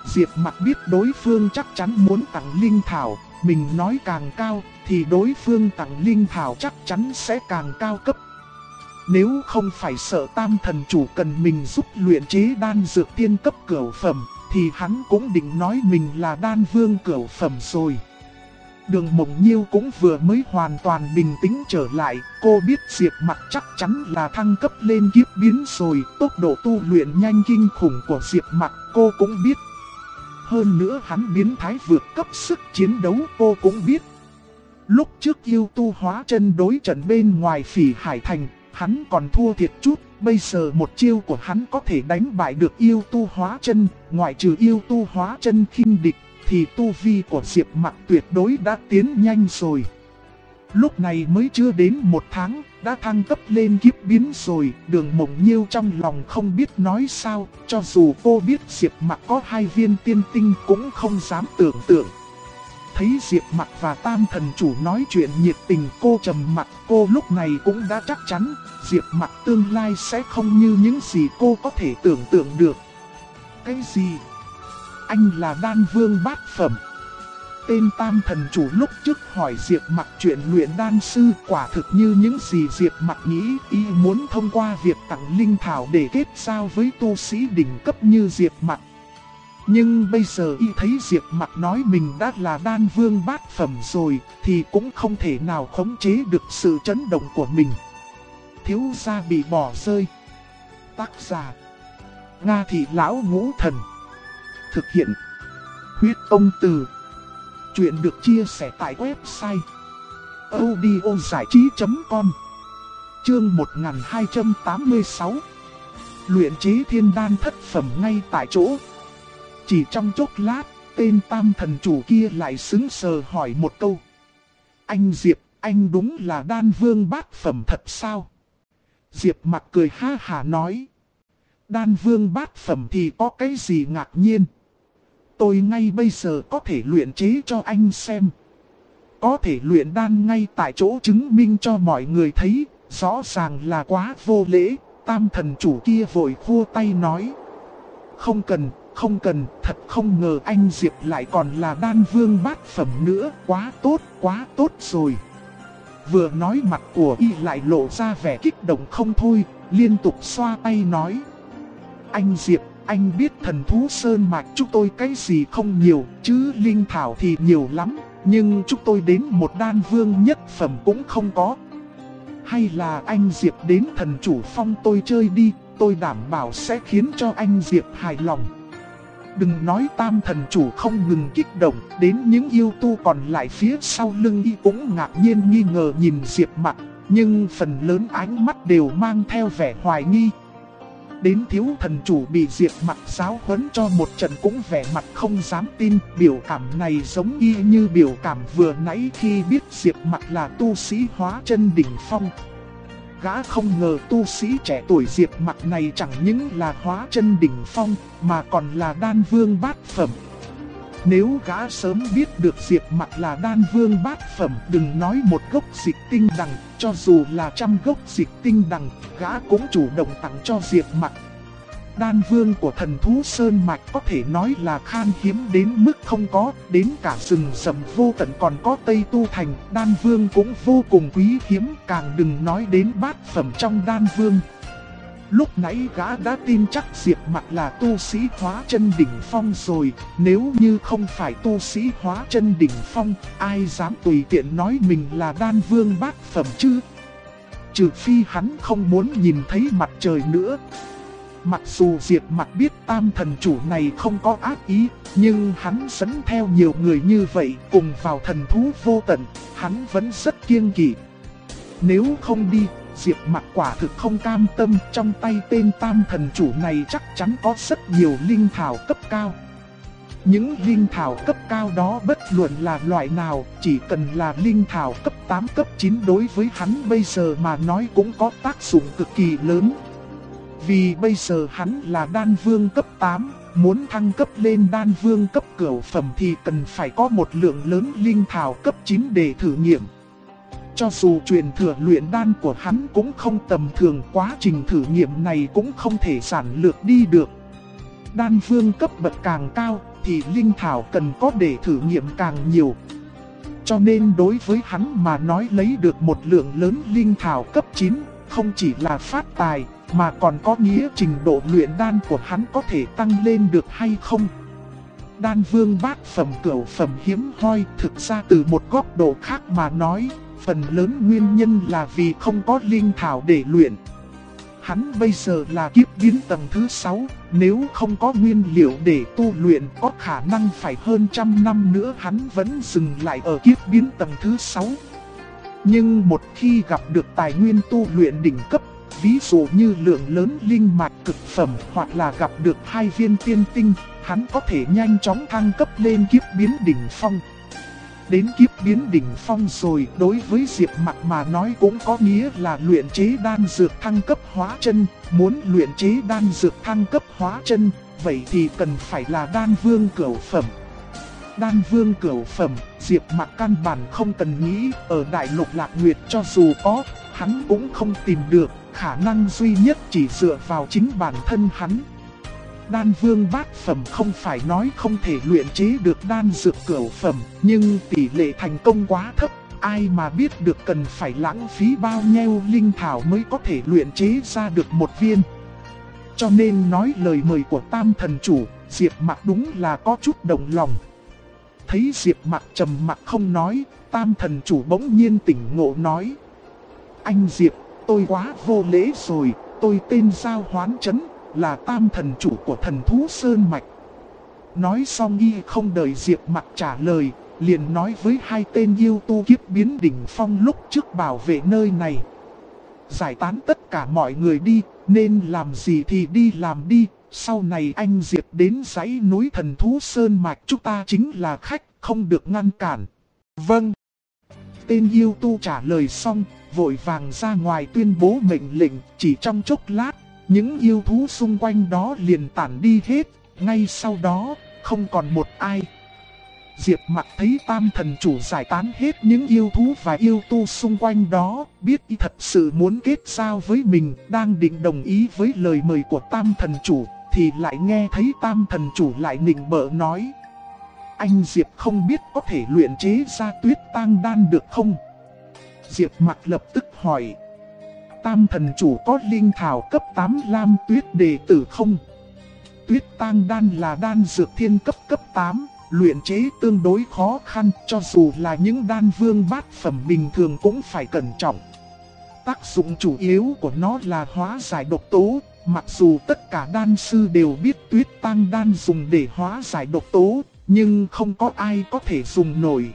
Diệp Mặc biết đối phương chắc chắn muốn tặng linh thảo, mình nói càng cao thì đối phương tặng linh thảo chắc chắn sẽ càng cao cấp. Nếu không phải sợ Tam thần chủ cần mình giúp luyện chế đan dược tiên cấp cửu phẩm, thì hắn cũng định nói mình là đan vương cửu phẩm rồi. Đường Mộng Nhiêu cũng vừa mới hoàn toàn bình tĩnh trở lại, cô biết Diệp Mặc chắc chắn là thăng cấp lên kiếp biến rồi, tốc độ tu luyện nhanh kinh khủng của Diệp Mặc cô cũng biết. Hơn nữa hắn biến thái vượt cấp sức chiến đấu cô cũng biết. Lúc trước yêu tu hóa chân đối trận bên ngoài Phỉ Hải Thành, hắn còn thua thiệt chút, bây giờ một chiêu của hắn có thể đánh bại được yêu tu hóa chân, ngoại trừ yêu tu hóa chân khinh địch, thì tu vi của Diệp Mặc tuyệt đối đã tiến nhanh rồi. Lúc này mới chưa đến 1 tháng, đã thăng cấp lên kiếp biến rồi, Đường Mộng Nhiêu trong lòng không biết nói sao, cho dù cô biết Diệp Mặc có 2 viên tiên tinh cũng không dám tưởng tượng. Thấy Diệp Mặc và Tam thần chủ nói chuyện nhiệt tình, cô trầm mặt, cô lúc này cũng đã chắc chắn, Diệp Mặc tương lai sẽ không như những gì cô có thể tưởng tượng được. Cái gì? Anh là đan vương bát phẩm. Tên Tam thần chủ lúc trước hỏi Diệp Mặc chuyện luyện đan sư, quả thực như những gì Diệp Mặc nghĩ, y muốn thông qua việc tặng linh thảo để kết giao với tu sĩ đỉnh cấp như Diệp Mặc. Nhưng bây giờ y thấy Diệp Mặc nói mình đã là đan vương bát phẩm rồi, thì cũng không thể nào khống chế được sự chấn động của mình. Thiếu gia bị bỏ rơi. Tác giả: Nga Thị Lão Ngũ Thần. Thực hiện: Huyết Công Từ. Chuyện được chia sẻ tại website audiozảichí.com. Chương 1286. Luyện chế thiên đan thất phẩm ngay tại chỗ. Chỉ trong chốc lát, tên Tam thần chủ kia lại sững sờ hỏi một câu. Anh Diệp, anh đúng là đan vương bát phẩm thật sao? Diệp Mặc cười ha hả nói. Đan vương bát phẩm thì có cái gì ngạc nhiên? Tôi ngay bây giờ có thể luyện chế cho anh xem. Có thể luyện đan ngay tại chỗ chứng minh cho mọi người thấy, rõ ràng là quá vô lễ. Tam thần chủ kia vội khua tay nói. Không cần, thật không ngờ anh Diệp lại còn là đan vương bát phẩm nữa, quá tốt rồi. Vừa nói mặt của y lại lộ ra vẻ kích động không thôi, liên tục xoa tay nói. Anh Diệp, anh biết thần thú sơn mạch chúng tôi cái gì không nhiều, chứ linh thảo thì nhiều lắm, nhưng chúng tôi đến một đan vương nhất phẩm cũng không có. Hay là anh Diệp đến thần chủ phong tôi chơi đi, tôi đảm bảo sẽ khiến cho anh Diệp hài lòng. Đừng nói Tam thần chủ không ngừng kích động, đến những yêu tu còn lại phía sau lưng y cũng ngạc nhiên nghi ngờ nhìn Diệp Mặc, nhưng phần lớn ánh mắt đều mang theo vẻ hoài nghi. Đến thiếu thần chủ bị Diệp Mặc giáo huấn cho một trận cũng vẻ mặt không dám tin, biểu cảm này giống y như biểu cảm vừa nãy khi biết Diệp Mặc là tu sĩ hóa chân đỉnh phong. Gã không ngờ tu sĩ trẻ tuổi Diệp Mặc này chẳng những là hóa chân đỉnh phong, mà còn là đan vương bát phẩm. Nếu gã sớm biết được Diệp Mặc là đan vương bát phẩm, đừng nói một gốc dịch tinh đằng, cho dù là 100 gốc dịch tinh đằng, gã cũng chủ động tặng cho Diệp Mặc. Đan vương của thần thú sơn mạch có thể nói là khan hiếm đến mức không có, đến cả rừng rậm vô tận còn có Tây Tu Thành, đan vương cũng vô cùng quý hiếm, càng đừng nói đến bát phẩm trong đan vương. Lúc nãy gã đã tin chắc Diệp Mặc là tu sĩ hóa chân đỉnh phong rồi, nếu như không phải tu sĩ hóa chân đỉnh phong, ai dám tùy tiện nói mình là đan vương bát phẩm chứ? Trừ phi hắn không muốn nhìn thấy mặt trời nữa. Mặc dù Diệp Mặc biết Tam thần chủ này không có ác ý, nhưng hắn dẫn theo nhiều người như vậy cùng vào thần thú vô tận, hắn vẫn rất kiêng kỵ. Nếu không đi, Diệp Mặc quả thực không cam tâm, trong tay tên Tam thần chủ này chắc chắn có rất nhiều linh thảo cấp cao. Những linh thảo cấp cao đó bất luận là loại nào, chỉ cần là linh thảo cấp 8 cấp 9 đối với hắn bây giờ mà nói cũng có tác dụng cực kỳ lớn. Vì bây giờ hắn là đan vương cấp 8, muốn thăng cấp lên đan vương cấp cửu phẩm thì cần phải có một lượng lớn linh thảo cấp 9 để thử nghiệm. Cho dù truyền thừa luyện đan của hắn cũng không tầm thường, quá trình thử nghiệm này cũng không thể giản lược đi được. Đan vương cấp bậc càng cao thì linh thảo cần có để thử nghiệm càng nhiều. Cho nên đối với hắn mà nói lấy được một lượng lớn linh thảo cấp 9, không chỉ là phát tài, mà còn có nghĩa trình độ luyện đan của hắn có thể tăng lên được hay không. Đan vương bát phẩm cửu phẩm hiếm hoi, thực ra từ một góc độ khác mà nói, phần lớn nguyên nhân là vì không có linh thảo để luyện. Hắn bây giờ là kiếp biến tầng thứ 6, nếu không có nguyên liệu để tu luyện có khả năng phải hơn trăm năm nữa hắn vẫn dừng lại ở kiếp biến tầng thứ 6. Nhưng một khi gặp được tài nguyên tu luyện đỉnh cấp, ví dụ như lượng lớn linh mạch cực phẩm hoặc là gặp được 2 viên tiên tinh, hắn có thể nhanh chóng thăng cấp lên kiếp biến đỉnh phong. Đến kiếp biến đỉnh phong rồi, đối với Diệp Mặc mà nói cũng có nghĩa là luyện chế đan dược thăng cấp hóa chân. Muốn luyện chế đan dược thăng cấp hóa chân, vậy thì cần phải là đan vương cửu phẩm. Đan vương cửu phẩm, Diệp Mặc căn bản không cần nghĩ, ở đại lục Lạc Nguyệt cho dù có, hắn cũng không tìm được, khả năng duy nhất chỉ dựa vào chính bản thân hắn. Đan vương bát phẩm không phải nói không thể luyện chế được đan dược cửu phẩm, nhưng tỷ lệ thành công quá thấp, ai mà biết được cần phải lãng phí bao nhiêu linh thảo mới có thể luyện chế ra được một viên. Cho nên nói lời mời của Tam thần chủ, Diệp Mặc đúng là có chút động lòng. Thấy Diệp Mặc trầm mặc không nói, Tam thần chủ bỗng nhiên tỉnh ngộ nói: "Anh Diệp, tôi quá vô lễ rồi, tôi tên Giao Hoán Chấn, là Tam thần chủ của Thần Thú Sơn Mạch." Nói xong y không đợi Diệp Mặc trả lời, liền nói với 2 tên yêu tu kiếp biến đỉnh phong lúc trước bảo vệ nơi này: "Giải tán tất cả mọi người đi, nên làm gì thì đi làm đi, sau này anh Diệp đến dãy núi Thần Thú Sơn Mạch chúng ta chính là khách, không được ngăn cản." "Vâng." Tên yêu tu trả lời xong, vội vàng ra ngoài tuyên bố mệnh lệnh. Chỉ trong chốc lát, những yêu thú xung quanh đó liền tản đi hết, ngay sau đó, không còn một ai. Diệp Mặc thấy Tam thần chủ giải tán hết những yêu thú và yêu tu xung quanh đó, biết y thật sự muốn kết giao với mình, đang định đồng ý với lời mời của Tam thần chủ, thì lại nghe thấy Tam thần chủ lại nịnh bợ nói: "Anh Diệp không biết có thể luyện chế ra tuyết tang đan được không?" Diệp Mặc lập tức hỏi: "Tam thần chủ có linh thảo cấp 8 lam tuyết đệ tử không?" Tuyết tang đan là đan dược thiên cấp cấp 8, luyện chế tương đối khó khăn, cho dù là những đan vương bát phẩm bình thường cũng phải cẩn trọng. Tác dụng chủ yếu của nó là hóa giải độc tố, mặc dù tất cả đan sư đều biết tuyết tang đan dùng để hóa giải độc tố, nhưng không có ai có thể dùng nổi.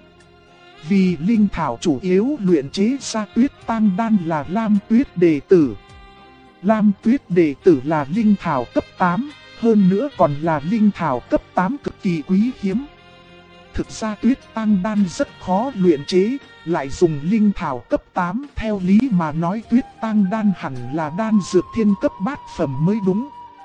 Vì linh thảo chủ yếu luyện chế ra tuyết tang đan là lam tuyết đệ tử. Lam tuyết đệ tử là linh thảo cấp 8, hơn nữa còn là linh thảo cấp 8 cực kỳ quý hiếm. Thực ra tuyết tang đan rất khó luyện chế, lại dùng linh thảo cấp 8, theo lý mà nói tuyết tang đan hẳn là đan dược thiên cấp bát phẩm mới đúng.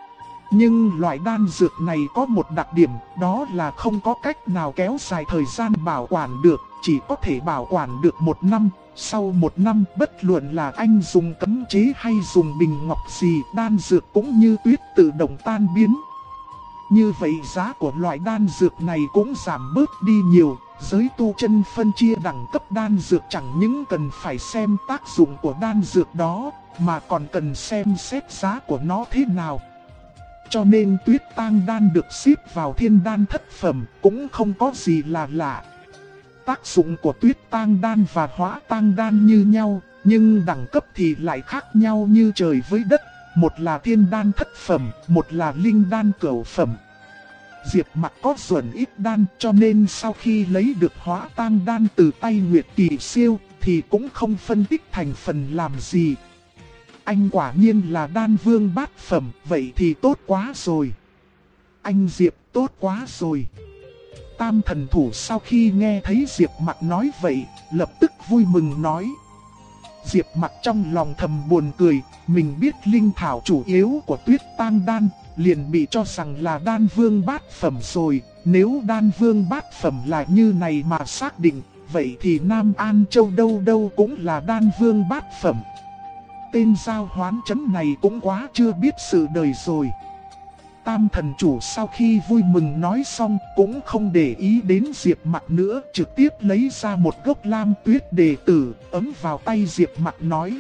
Nhưng loại đan dược này có một đặc điểm, đó là không có cách nào kéo dài thời gian bảo quản được, chỉ có thể bảo quản được 1 năm. Sau 1 năm, bất luận là anh dùng cấm chế hay dùng bình ngọc gì, đan dược cũng như tuyết tự động tan biến. Như vậy giá của loại đan dược này cũng giảm bớt đi nhiều. Giới tu chân phân chia đẳng cấp đan dược chẳng những cần phải xem tác dụng của đan dược đó, mà còn cần xem xét giá của nó thế nào. Cho nên tuyết tang đan được xếp vào thiên đan thất phẩm cũng không có gì là lạ. Tác dụng của tuyết tang đan và hóa tang đan như nhau, nhưng đẳng cấp thì lại khác nhau như trời với đất. Một là thiên đan thất phẩm, một là linh đan cửu phẩm. Diệp Mặc có ruẩn ít đan, cho nên sau khi lấy được hóa tang đan từ tay Nguyệt Kỳ Siêu thì cũng không phân tích thành phần làm gì. Anh quả nhiên là đan vương bát phẩm, vậy thì tốt quá rồi. Anh Diệp tốt quá rồi. Tam thần thủ sau khi nghe thấy Diệp Mặc nói vậy, lập tức vui mừng nói. Diệp Mặc trong lòng thầm buồn cười, mình biết linh thảo chủ yếu của tuyết tang đan, liền bị cho rằng là đan vương bát phẩm rồi. Nếu đan vương bát phẩm là như này mà xác định, vậy thì Nam An Châu đâu đâu cũng là đan vương bát phẩm. Tên Giao Hoán Chấn này cũng quá chưa biết sự đời rồi. Tam thần chủ sau khi vui mừng nói xong cũng không để ý đến Diệp Mặc nữa, trực tiếp lấy ra một gốc lam tuyết đề tử, ấm vào tay Diệp Mặc nói.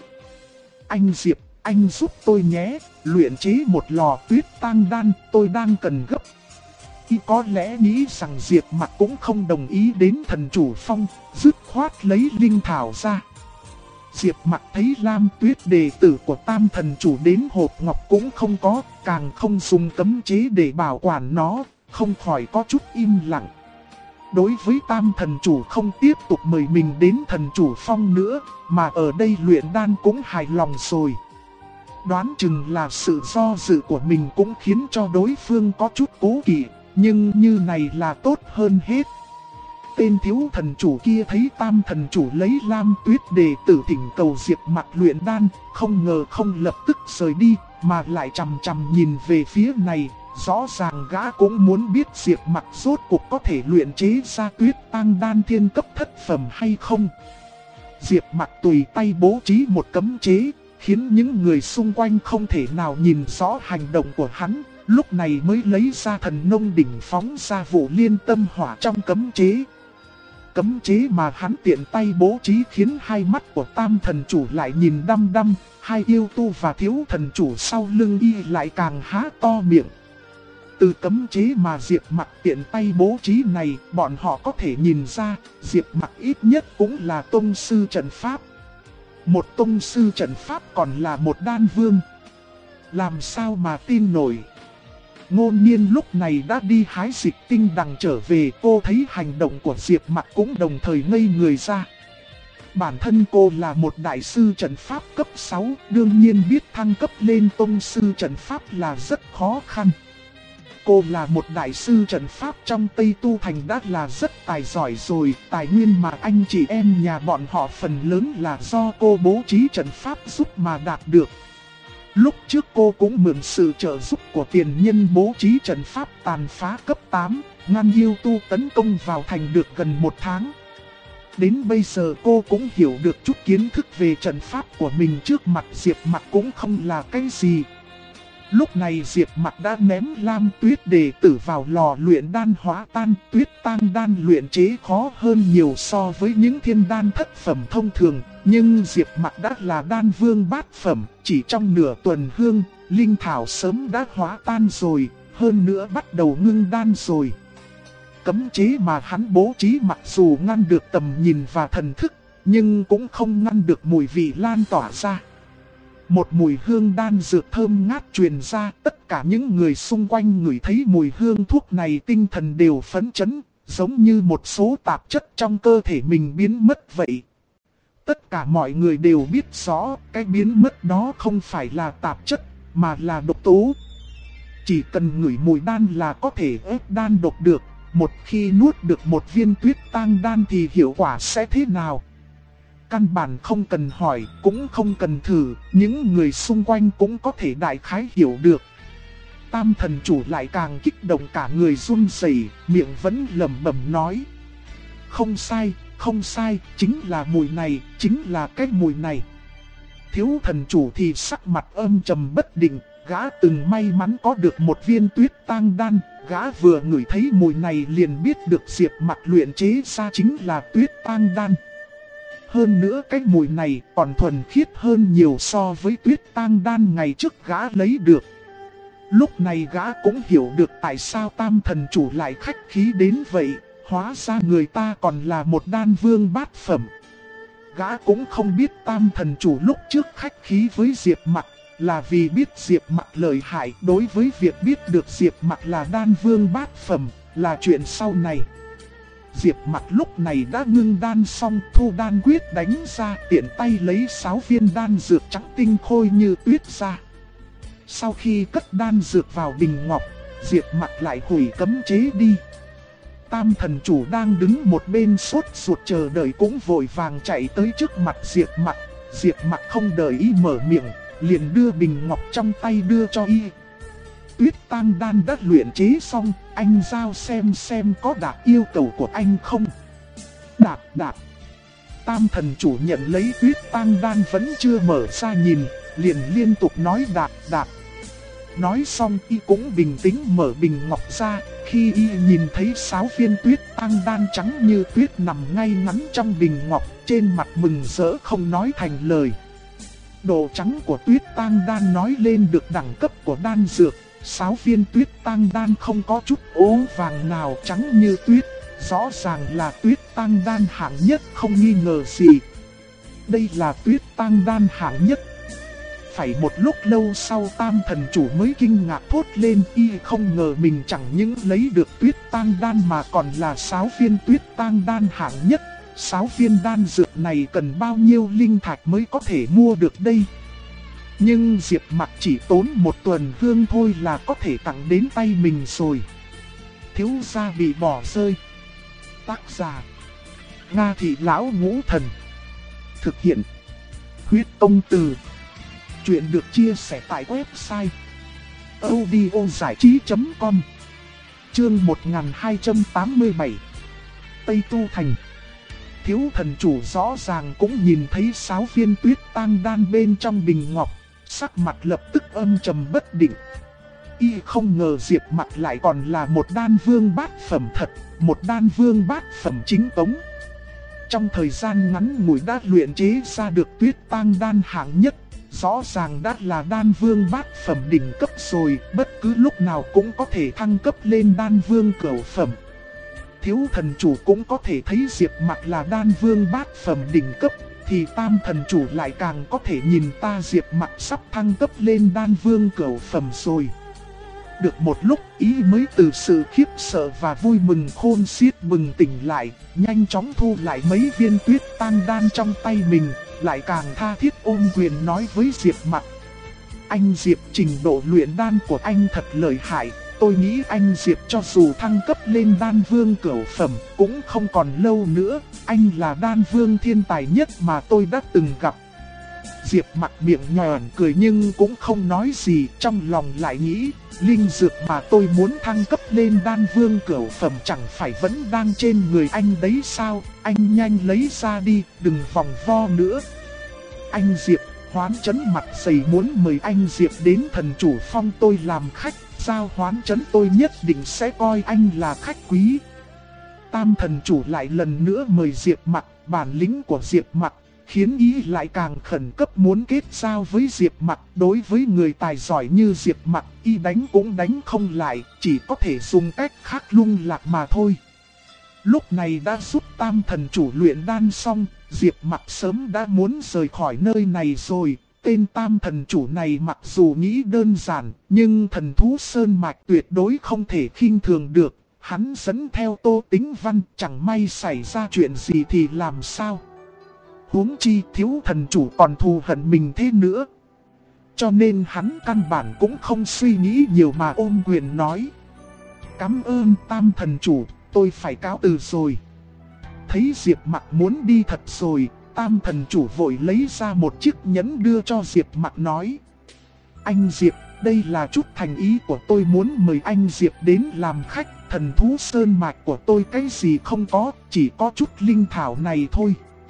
Anh Diệp, anh giúp tôi nhé, luyện chế một lò tuyết tang đan, tôi đang cần gấp. Y có lẽ nghĩ rằng Diệp Mặc cũng không đồng ý đến thần chủ phong, dứt khoát lấy linh thảo ra. Diệp Mặc thấy lam tuyết đề tử của tam thần chủ đến hộp ngọc cũng không có, càng không dùng cấm chế để bảo quản nó, không khỏi có chút im lặng. Đối với tam thần chủ không tiếp tục mời mình đến thần chủ phong nữa, mà ở đây luyện đan cũng hài lòng rồi. Đoán chừng là sự do dự của mình cũng khiến cho đối phương có chút cố kỵ, nhưng như này là tốt hơn hết. Tên thiếu thần chủ kia thấy tam thần chủ lấy lam tuyết đề tử thỉnh cầu Diệp Mặc luyện đan, không ngờ không lập tức rời đi, mà lại chằm chằm nhìn về phía này. Rõ ràng gã cũng muốn biết Diệp Mặc rốt cuộc có thể luyện chế ra tuyết tang đan thiên cấp thất phẩm hay không. Diệp Mặc tùy tay bố trí một cấm chế, khiến những người xung quanh không thể nào nhìn rõ hành động của hắn. Lúc này mới lấy ra thần nông đỉnh phóng ra vụ liên tâm hỏa trong cấm chế. Cấm chế mà hắn tiện tay bố trí khiến hai mắt của tam thần chủ lại nhìn đăm đăm, hai yêu tu và thiếu thần chủ sau lưng y lại càng há to miệng. Từ cấm chế mà Diệp Mặc tiện tay bố trí này, bọn họ có thể nhìn ra, Diệp Mặc ít nhất cũng là tông sư trận pháp. Một tông sư trận pháp còn là một đan vương. Làm sao mà tin nổi. Ngôn Nhiên lúc này đã đi hái dịch tinh đằng trở về, cô thấy hành động của Diệp Mặc cũng đồng thời ngây người ra. Bản thân cô là một đại sư trận pháp cấp 6, đương nhiên biết thăng cấp lên tông sư trận pháp là rất khó khăn. Cô là một đại sư trận pháp trong Tây Tu Thành đã là rất tài giỏi rồi, tài nguyên mà anh chị em nhà bọn họ phần lớn là do cô bố trí trận pháp giúp mà đạt được. Lúc trước cô cũng mượn sự trợ giúp của tiền nhân bố trí trận pháp tàn phá cấp 8, ngăn yêu tu tấn công vào thành được gần 1 tháng. Đến bây giờ cô cũng hiểu được chút kiến thức về trận pháp của mình, trước mặt Diệp Mặc cũng không là cái gì. Lúc này Diệp Mặc đã ném lam tuyết đề tử vào lò luyện đan hóa tan, tuyết tang đan luyện chế khó hơn nhiều so với những thiên đan thất phẩm thông thường. Nhưng Diệp Mặc đã là đan vương bát phẩm, chỉ trong nửa tuần hương, linh thảo sớm đã hóa tan rồi, hơn nữa bắt đầu ngưng đan rồi. Cấm chế mà hắn bố trí mặc dù ngăn được tầm nhìn và thần thức, nhưng cũng không ngăn được mùi vị lan tỏa ra. Một mùi hương đan dược thơm ngát truyền ra, tất cả những người xung quanh ngửi thấy mùi hương thuốc này tinh thần đều phấn chấn, giống như một số tạp chất trong cơ thể mình biến mất vậy. Tất cả mọi người đều biết rõ, cái biến mất đó không phải là tạp chất, mà là độc tố. Chỉ cần ngửi mùi đan là có thể ép đan độc được, một khi nuốt được một viên tuyết tang đan thì hiệu quả sẽ thế nào? Căn bản không cần hỏi, cũng không cần thử, những người xung quanh cũng có thể đại khái hiểu được. Tam thần chủ lại càng kích động, cả người run rẩy, miệng vẫn lẩm bẩm nói. Không sai, không sai, chính là mùi này, chính là cái mùi này. Thiếu thần chủ thì sắc mặt âm trầm bất định, gã từng may mắn có được một viên tuyết tang đan, gã vừa ngửi thấy mùi này liền biết được Diệp Mặc luyện chế ra chính là tuyết tang đan. Hơn nữa cái mùi này còn thuần khiết hơn nhiều so với tuyết tang đan ngày trước gã lấy được. Lúc này gã cũng hiểu được tại sao tam thần chủ lại khách khí đến vậy, hóa ra người ta còn là một đan vương bát phẩm. Gã cũng không biết tam thần chủ lúc trước khách khí với Diệp Mặc là vì biết Diệp Mặc lợi hại, đối với việc biết được Diệp Mặc là đan vương bát phẩm là chuyện sau này. Diệp Mặc lúc này đã ngưng đan xong, thu đan quyết đánh ra, tiện tay lấy 6 viên đan dược trắng tinh khôi như tuyết ra. Sau khi cất đan dược vào bình ngọc, Diệp Mặc lại hủy cấm chế đi. Tam thần chủ đang đứng một bên sốt ruột chờ đợi cũng vội vàng chạy tới trước mặt Diệp Mặc. Diệp Mặc không đợi y mở miệng, liền đưa bình ngọc trong tay đưa cho y. Tuyết tang đan đã luyện chế xong, anh giao xem có đạt yêu cầu của anh không? Đạt. Tam thần chủ nhận lấy tuyết tang đan vẫn chưa mở ra nhìn, liền liên tục nói đạt. Nói xong y cũng bình tĩnh mở bình ngọc ra, khi y nhìn thấy 6 viên tuyết tang đan trắng như tuyết nằm ngay ngắn trong bình ngọc, trên mặt mừng rỡ không nói thành lời. Độ trắng của tuyết tang đan nói lên được đẳng cấp của đan dược, 6 viên tuyết tang đan không có chút ố vàng nào, trắng như tuyết, rõ ràng là tuyết tang đan hạng nhất không nghi ngờ gì. Đây là tuyết tang đan hạng nhất. Phải một lúc lâu sau Tam thần chủ mới kinh ngạc thốt lên, y không ngờ mình chẳng những lấy được tuyết tang đan mà còn là 6 viên tuyết tang đan hạng nhất. 6 viên đan dược này cần bao nhiêu linh thạch mới có thể mua được đây? Nhưng Diệp Mặc chỉ tốn 1 tuần hương thôi là có thể tặng đến tay mình rồi. Thiếu gia bị bỏ rơi. Tác giả: Nga Thị Lão Ngũ Thần. Thực hiện: Huyết Công Từ. Chuyện được chia sẻ tại website audiozảichí.com. Chương 1287. Tây Tu Thành. Thiếu thần chủ rõ ràng cũng nhìn thấy 6 viên tuyết tang đan bên trong bình ngọc, sắc mặt lập tức âm trầm bất định. Y không ngờ Diệp Mặc lại còn là một đan vương bát phẩm thật, một đan vương bát phẩm chính tống. Trong thời gian ngắn ngủi đã luyện chế ra được tuyết tang đan hạng nhất, rõ ràng đã là đan vương bát phẩm đỉnh cấp rồi, bất cứ lúc nào cũng có thể thăng cấp lên đan vương cửu phẩm. Thiếu thần chủ cũng có thể thấy Diệp Mặc là đan vương bát phẩm đỉnh cấp, thì Tam thần chủ lại càng có thể nhìn ta Diệp Mặc sắp thăng cấp lên đan vương cửu phẩm rồi. Được một lúc ý mới từ sự khiếp sợ và vui mừng khôn xiết bừng tỉnh lại, nhanh chóng thu lại mấy viên tuyết tang đan trong tay mình, lại càng tha thiết ôm quyền nói với Diệp Mặc: Anh Diệp, trình độ luyện đan của anh thật lợi hại, tôi nghĩ anh Diệp cho dù thăng cấp lên đan vương cửu phẩm cũng không còn lâu nữa, anh là đan vương thiên tài nhất mà tôi đã từng gặp. Diệp Mặc miệng nhòn cười nhưng cũng không nói gì, trong lòng lại nghĩ, linh dược mà tôi muốn thăng cấp lên đan vương cửu phẩm chẳng phải vẫn đang trên người anh đấy sao, anh nhanh lấy ra đi, đừng vòng vo nữa. Anh Diệp, Hoán Chấn mặt dày muốn mời anh Diệp đến thần chủ phong tôi làm khách, sao Hoán Chấn tôi nhất định sẽ coi anh là khách quý. Tam thần chủ lại lần nữa mời Diệp Mặc, bản lĩnh của Diệp Mặc khiến ý lại càng khẩn cấp muốn kết giao với Diệp Mặc. Đối với người tài giỏi như Diệp Mặc, y đánh cũng đánh không lại, chỉ có thể dùng cách khác lung lạc mà thôi. Lúc này đã giúp Tam thần chủ luyện đan xong, Diệp Mặc sớm đã muốn rời khỏi nơi này rồi. Tên Tam thần chủ này mặc dù nghĩ đơn giản, nhưng thần thú sơn mạch tuyệt đối không thể khinh thường được. Hắn dẫn theo Tô Tính Văn, chẳng may xảy ra chuyện gì thì làm sao? Huống chi thiếu thần chủ còn thù hận mình thế nữa. Cho nên hắn căn bản cũng không suy nghĩ nhiều mà ôm quyền nói: Cảm ơn Tam thần chủ, tôi phải cáo từ rồi. Thấy Diệp Mặc muốn đi thật rồi, Tam thần chủ vội lấy ra một chiếc nhẫn đưa cho Diệp Mặc nói: Anh Diệp, đây là chút thành ý của tôi muốn mời anh Diệp đến làm khách. Thần thú sơn mạch của tôi cái gì không có, chỉ có chút linh thảo này thôi.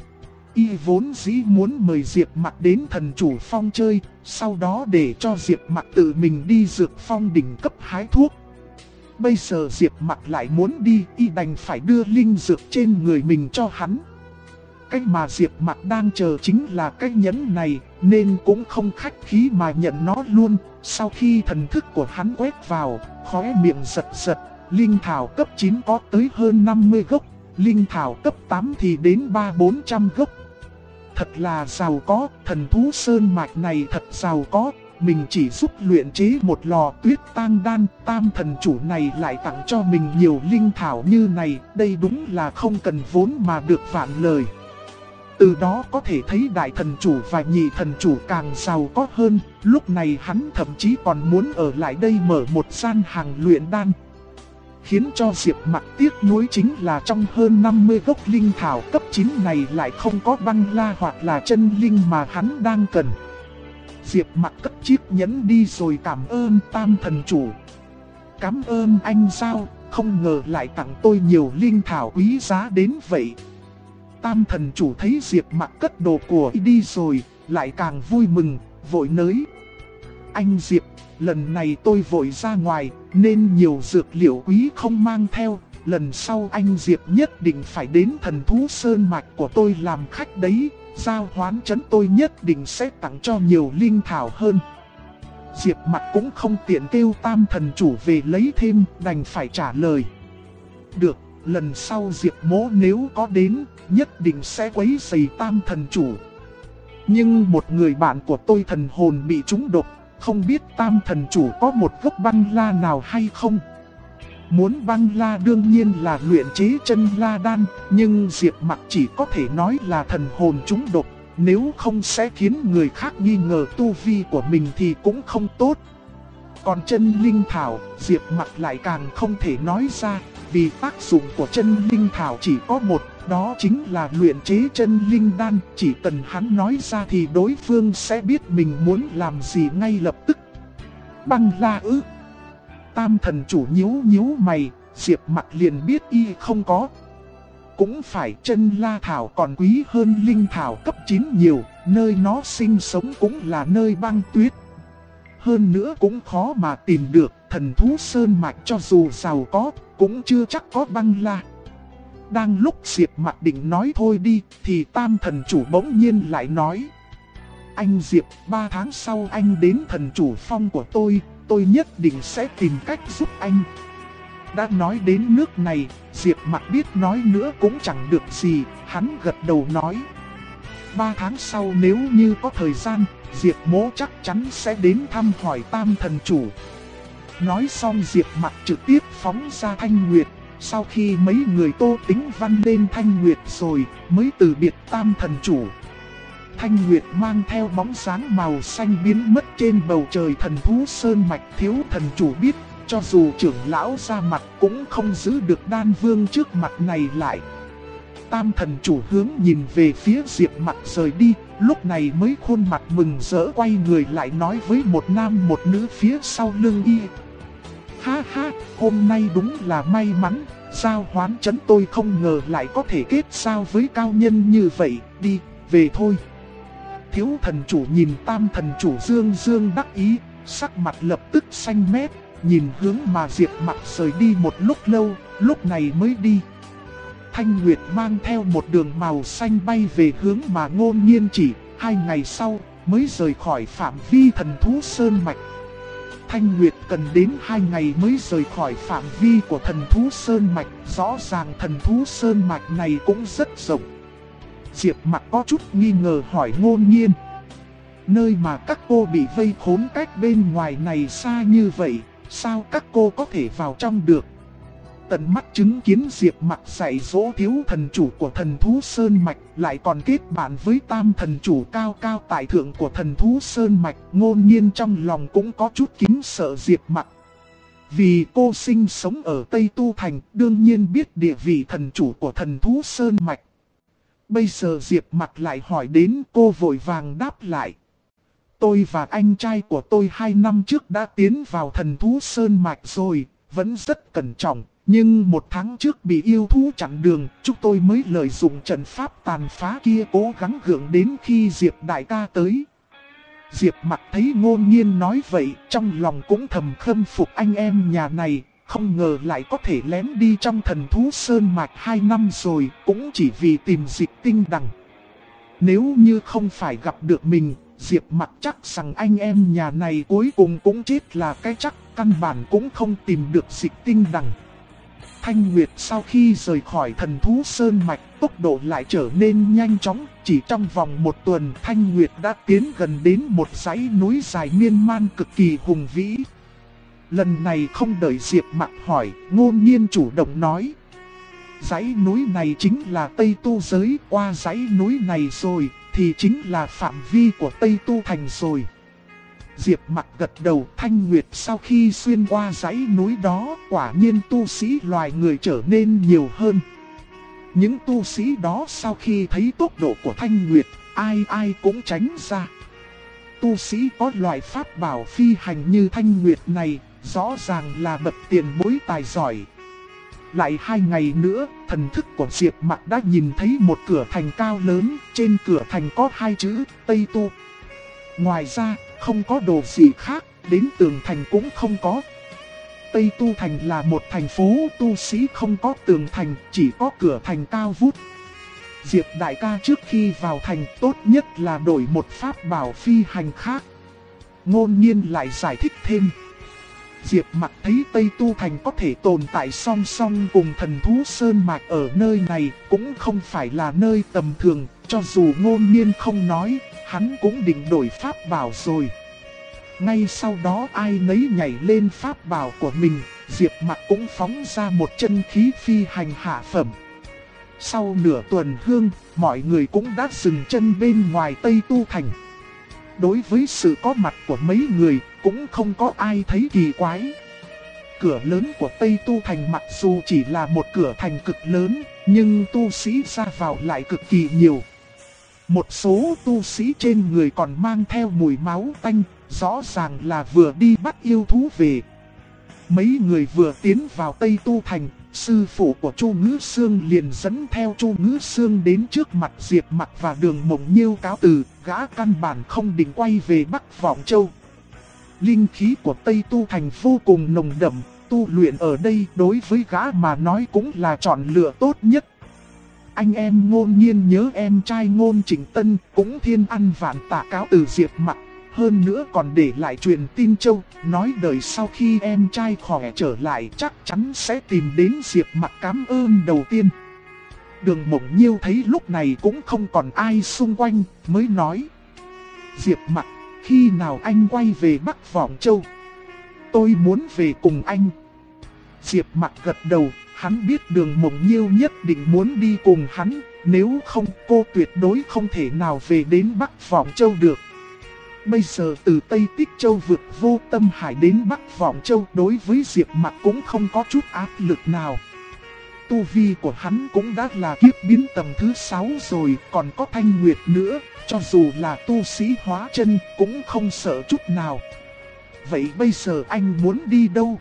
Y vốn dĩ muốn mời Diệp Mặc đến thần chủ phong chơi, sau đó để cho Diệp Mặc tự mình đi dược phong đỉnh cấp hái thuốc. Bây giờ Diệp Mặc lại muốn đi, y đành phải đưa linh dược trên người mình cho hắn. Cái mà Diệp Mặc đang chờ chính là cái nhẫn này, nên cũng không khách khí mà nhận nó luôn. Sau khi thần thức của hắn quét vào, khóe miệng giật giật, linh thảo cấp 9 có tới hơn 50 gốc, linh thảo cấp 8 thì đến 300-400 gốc. Thật là giàu có, thần thú sơn mạch này thật giàu có. Mình chỉ giúp luyện chế một lò tuyết tang đan, Tam thần chủ này lại tặng cho mình nhiều linh thảo như này, đây đúng là không cần vốn mà được vạn lời. Từ đó có thể thấy đại thần chủ và nhị thần chủ càng giàu có hơn, lúc này hắn thậm chí còn muốn ở lại đây mở một gian hàng luyện đan. Khiến cho Diệp Mặc tiếc nuối chính là trong hơn 50 gốc linh thảo cấp 9 này lại không có băng la hoặc là chân linh mà hắn đang cần. Diệp Mặc cất chiếc nhẫn đi rồi cảm ơn Tam thần chủ. Cảm ơn anh sao, không ngờ lại tặng tôi nhiều linh thảo quý giá đến vậy. Tam thần chủ thấy Diệp Mặc cất đồ của đi rồi, lại càng vui mừng, vội nới: anh Diệp, lần này tôi vội ra ngoài, nên nhiều dược liệu quý không mang theo. Lần sau anh Diệp nhất định phải đến thần thú sơn mạch của tôi làm khách đấy. Giao Hoán Trấn tôi nhất định sẽ tặng cho nhiều linh thảo hơn. Diệp Mặc cũng không tiện kêu Tam thần chủ về lấy thêm, đành phải trả lời. Được, lần sau Diệp mỗ nếu có đến, nhất định sẽ quấy rầy Tam thần chủ. Nhưng một người bạn của tôi thần hồn bị trúng độc, không biết Tam thần chủ có một gốc băng la nào hay không? Muốn băng la đương nhiên là luyện chế chân la đan, nhưng Diệp Mặc chỉ có thể nói là thần hồn trúng độc, nếu không sẽ khiến người khác nghi ngờ tu vi của mình thì cũng không tốt. Còn chân linh thảo, Diệp Mặc lại càng không thể nói ra, vì tác dụng của chân linh thảo chỉ có một, đó chính là luyện chế chân linh đan, chỉ cần hắn nói ra thì đối phương sẽ biết mình muốn làm gì ngay lập tức. Băng la ư? Tam thần chủ nhíu mày, Diệp Mặc liền biết y không có. Cũng phải, chân la thảo còn quý hơn linh thảo cấp 9 nhiều, nơi nó sinh sống cũng là nơi băng tuyết. Hơn nữa cũng khó mà tìm được, thần thú sơn mạch cho dù giàu có, cũng chưa chắc có băng la. Đang lúc Diệp Mặc định nói thôi đi, thì Tam thần chủ bỗng nhiên lại nói. Anh Diệp, 3 tháng sau anh đến thần chủ phong của tôi nhất định sẽ tìm cách giúp anh. Đã nói đến nước này, Diệp Mặc biết nói nữa cũng chẳng được gì, hắn gật đầu nói. 3 tháng sau nếu như có thời gian, Diệp mỗ chắc chắn sẽ đến thăm hỏi Tam thần chủ. Nói xong Diệp Mặc trực tiếp phóng ra Thanh Nguyệt. Sau khi mấy người Tô Tính Văn lên Thanh Nguyệt rồi, mới từ biệt Tam thần chủ. Thanh Nguyệt mang theo bóng dáng màu xanh biến mất trên bầu trời thần thú sơn mạch. Thiếu thần chủ biết, cho dù trưởng lão ra mặt cũng không giữ được đan vương trước mặt này lại. Tam thần chủ hướng nhìn về phía Diệp Mặc rời đi, lúc này mới khuôn mặt mừng rỡ quay người lại nói với một nam một nữ phía sau lưng y. Ha ha, hôm nay đúng là may mắn, Giao Hoán Trấn tôi không ngờ lại có thể kết giao với cao nhân như vậy, đi, về thôi. Thiếu thần chủ nhìn Tam thần chủ dương đắc ý, sắc mặt lập tức xanh mét, nhìn hướng mà Diệp Mặc rời đi một lúc lâu, lúc này mới đi. Thanh Nguyệt mang theo một đường màu xanh bay về hướng mà Ngôn Nhiên chỉ, 2 ngày sau mới rời khỏi phạm vi thần thú sơn mạch. Thanh Nguyệt cần đến 2 ngày mới rời khỏi phạm vi của thần thú sơn mạch, rõ ràng thần thú sơn mạch này cũng rất rộng. Diệp Mặc có chút nghi ngờ hỏi Ngôn Nhiên. Nơi mà các cô bị vây khốn cách bên ngoài này xa như vậy, sao các cô có thể vào trong được? Tận mắt chứng kiến Diệp Mặc dạy dỗ thiếu thần chủ của thần thú sơn mạch, lại còn kết bạn với Tam thần chủ cao cao tại thượng của thần thú sơn mạch, Ngôn Nhiên trong lòng cũng có chút kính sợ Diệp Mặc. Vì cô sinh sống ở Tây Tu Thành, đương nhiên biết địa vị thần chủ của thần thú sơn mạch. Bây giờ Diệp Mặc lại hỏi đến, cô vội vàng đáp lại. Tôi và anh trai của tôi 2 năm trước đã tiến vào thần thú sơn mạch rồi, vẫn rất cẩn trọng. Nhưng 1 tháng trước bị yêu thú chặn đường, chúng tôi mới lợi dụng trận pháp tàn phá kia cố gắng gượng đến khi Diệp đại ca tới. Diệp Mặc thấy Ngôn Nhiên nói vậy, trong lòng cũng thầm khâm phục anh em nhà này, không ngờ lại có thể lén đi trong thần thú sơn mạch 2 năm rồi, cũng chỉ vì tìm Dịch Tinh Đằng. Nếu như không phải gặp được mình, Diệp Mặc chắc rằng anh em nhà này cuối cùng cũng chết là cái chắc, căn bản cũng không tìm được Dịch Tinh Đằng. Thanh Nguyệt sau khi rời khỏi thần thú sơn mạch, tốc độ lại trở nên nhanh chóng, chỉ trong vòng 1 tuần Thanh Nguyệt đã tiến gần đến một dãy núi dài miên man cực kỳ hùng vĩ. Lần này không đợi Diệp Mặc hỏi, Ngôn Nhiên chủ động nói. Dãy núi này chính là Tây Tu giới, qua dãy núi này rồi thì chính là phạm vi của Tây Tu Thành rồi. Diệp Mặc gật đầu. Thanh Nguyệt sau khi xuyên qua dãy núi đó, quả nhiên tu sĩ loài người trở nên nhiều hơn. Những tu sĩ đó sau khi thấy tốc độ của Thanh Nguyệt, ai cũng tránh ra. Tu sĩ có loại pháp bảo phi hành như Thanh Nguyệt này, rõ ràng là bậc tiền bối tài giỏi. Lại 2 ngày nữa, thần thức của Diệp Mặc đã nhìn thấy một cửa thành cao lớn, trên cửa thành có 2 chữ Tây Tu. Ngoài ra, không có đồ gì khác, đến tường thành cũng không có. Tây Tu Thành là một thành phố tu sĩ không có tường thành, chỉ có cửa thành cao vút. Diệp đại ca trước khi vào thành tốt nhất là đổi một pháp bảo phi hành khác. Ngôn Nhiên lại giải thích thêm. Diệp Mặc thấy Tây Tu Thành có thể tồn tại song song cùng thần thú Sơn Mạch ở nơi này cũng không phải là nơi tầm thường, cho dù Ngôn Nhiên không nói, hắn cũng định đổi pháp bảo rồi. Ngay sau đó ai nấy nhảy lên pháp bảo của mình, Diệp Mặc cũng phóng ra một chân khí phi hành hạ phẩm. Sau nửa tuần hương, mọi người cũng đã dừng chân bên ngoài Tây Tu Thành. Đối với sự có mặt của mấy người, cũng không có ai thấy kỳ quái. Cửa lớn của Tây Tu Thành mặc dù chỉ là một cửa thành cực lớn, nhưng tu sĩ ra vào lại cực kỳ nhiều. Một số tu sĩ trên người còn mang theo mùi máu tanh, rõ ràng là vừa đi bắt yêu thú về. Mấy người vừa tiến vào Tây Tu Thành, sư phụ của Chu Ngữ Xương liền dẫn theo Chu Ngữ Xương đến trước mặt Diệp Mặc và Đường Mộng Nhiêu cáo từ, gã căn bản không định quay về Bắc Vọng Châu. Linh khí của Tây Tu Thành vô cùng nồng đậm, tu luyện ở đây đối với gã mà nói cũng là chọn lựa tốt nhất. Anh em Ngôn Nhiên nhớ em trai Ngôn Chỉnh Tân cũng thiên ăn vạn tạ cáo từ Diệp Mặc. Hơn nữa còn để lại truyền tin Châu, nói đời sau khi em trai khỏe trở lại chắc chắn sẽ tìm đến Diệp Mặc cảm ơn đầu tiên. Đường Mộng Nhiêu thấy lúc này cũng không còn ai xung quanh, mới nói. Diệp Mặc, khi nào anh quay về Bắc Vọng Châu? Tôi muốn về cùng anh. Diệp Mặc gật đầu, hắn biết Đường Mộng Nhiêu nhất định muốn đi cùng hắn, nếu không cô tuyệt đối không thể nào về đến Bắc Vọng Châu được. Bây giờ từ Tây Tích Châu vượt Vô Tâm Hải đến Bắc Vọng Châu đối với Diệp Mặc cũng không có chút áp lực nào. Tu vi của hắn cũng đã là kiếp biến tầng thứ 6 rồi, còn có Thanh Nguyệt nữa, cho dù là tu sĩ hóa chân cũng không sợ chút nào. Vậy bây giờ anh muốn đi đâu?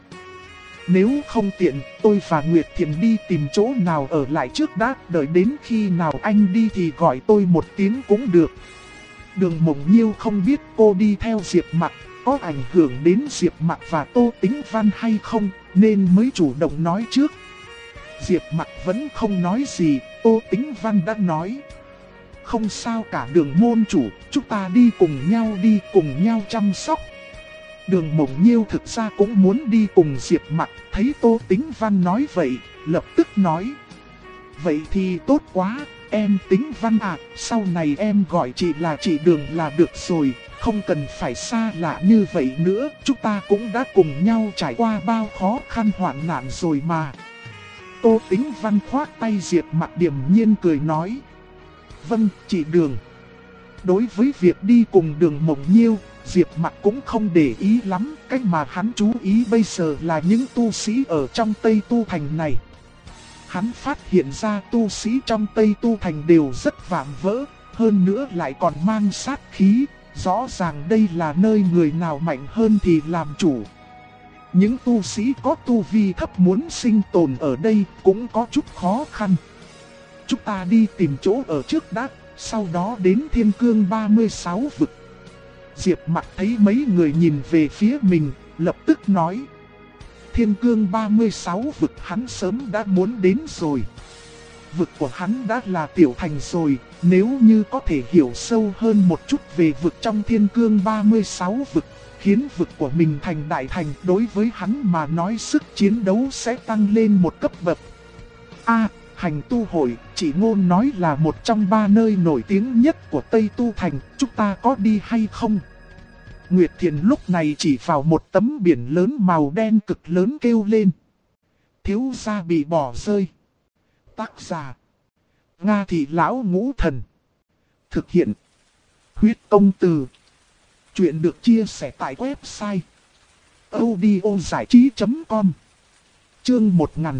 Nếu không tiện, tôi và Nguyệt Thiền đi tìm chỗ nào ở lại trước đã, đợi đến khi nào anh đi thì gọi tôi một tiếng cũng được. Đường Mộng Nhiêu không biết cô đi theo Diệp Mặc có ảnh hưởng đến Diệp Mặc và Tô Tĩnh Văn hay không, nên mới chủ động nói trước. Diệp Mặc vẫn không nói gì, Tô Tĩnh Văn đã nói. Không sao cả Đường môn chủ, chúng ta đi cùng nhau chăm sóc. Đường Mộng Nhiêu thực ra cũng muốn đi cùng Diệp Mặc, thấy Tô Tĩnh Văn nói vậy, lập tức nói. Vậy thì tốt quá. Em Tĩnh Văn à, sau này em gọi chị là chị Đường là được rồi, không cần phải xa lạ như vậy nữa, chúng ta cũng đã cùng nhau trải qua bao khó khăn hoạn nạn rồi mà. Tô Tĩnh Văn khoác tay Diệp Mặc điềm nhiên cười nói. Vâng, chị Đường. Đối với việc đi cùng Đường Mộng Nhiêu, Diệp Mặc cũng không để ý lắm, cách mà hắn chú ý bây giờ là những tu sĩ ở trong Tây Tu Thành này. Hắn phát hiện ra tu sĩ trong Tây Tu Thành đều rất vạm vỡ, hơn nữa lại còn mang sát khí, rõ ràng đây là nơi người nào mạnh hơn thì làm chủ. Những tu sĩ có tu vi thấp muốn sinh tồn ở đây cũng có chút khó khăn. Chúng ta đi tìm chỗ ở trước đã, sau đó đến Thiên Cương 36 vực. Diệp Mặc thấy mấy người nhìn về phía mình, lập tức nói. Thiên Cương 36 vực hắn sớm đã muốn đến rồi. Vực của hắn đã là tiểu thành rồi, nếu như có thể hiểu sâu hơn một chút về vực trong Thiên Cương 36 vực, khiến vực của mình thành đại thành, đối với hắn mà nói sức chiến đấu sẽ tăng lên một cấp bậc. Hành tu hội, chỉ Ngôn nói là một trong 3 nơi nổi tiếng nhất của Tây Tu Thành, chúng ta có đi hay không? Nguyệt Thiền lúc này chỉ vào một tấm biển lớn màu đen cực lớn kêu lên. Thiếu gia bị bỏ rơi. Tác giả: Nga Thị Lão Ngũ Thần. Thực hiện: Huyết Công Từ. Chuyện được chia sẻ tại website audiozảichí.com. Chương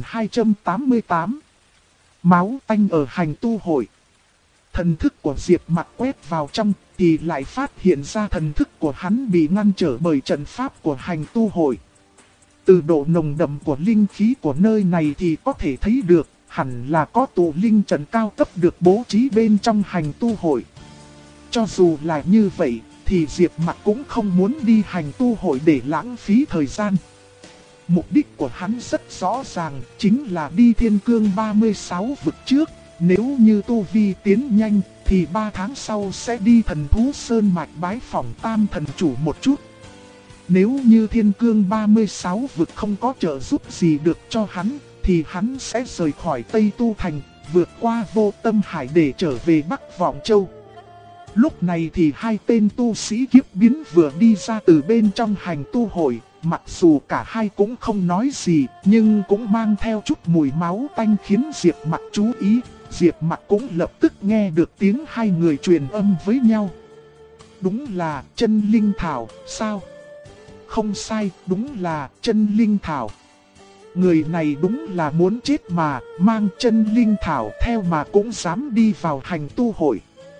1288. Máu tanh ở hành tu hội. Thần thức của Diệp Mặc quét vào trong thì lại phát hiện ra thần thức của hắn bị ngăn trở bởi trận pháp của hành tu hội. Từ độ nồng đậm của linh khí của nơi này thì có thể thấy được hẳn là có tụ linh trận cao cấp được bố trí bên trong hành tu hội. Cho dù là như vậy, thì Diệp Mặc cũng không muốn đi hành tu hội để lãng phí thời gian. Mục đích của hắn rất rõ ràng, chính là đi Thiên Cương 36 vực trước. Nếu như tu vi tiến nhanh, thì 3 tháng sau sẽ đi Thần Thú Sơn Mạch bái phỏng Tam Thần Chủ một chút. Nếu như Thiên Cương 36 vực không có trợ giúp gì được cho hắn, thì hắn sẽ rời khỏi Tây Tu Thành, vượt qua Vô Tâm Hải để trở về Bắc Vọng Châu. Lúc này thì hai tên tu sĩ kiếp biến vừa đi ra từ bên trong hành tu hội. Mặc dù cả hai cũng không nói gì, nhưng cũng mang theo chút mùi máu tanh khiến Diệp Mặc chú ý. Diệp Mặc cũng lập tức nghe được tiếng hai người truyền âm với nhau. Đúng là chân linh thảo, sao? Không sai, đúng là chân linh thảo. Người này đúng là muốn chết mà, mang chân linh thảo theo mà cũng dám đi vào hành tu hội.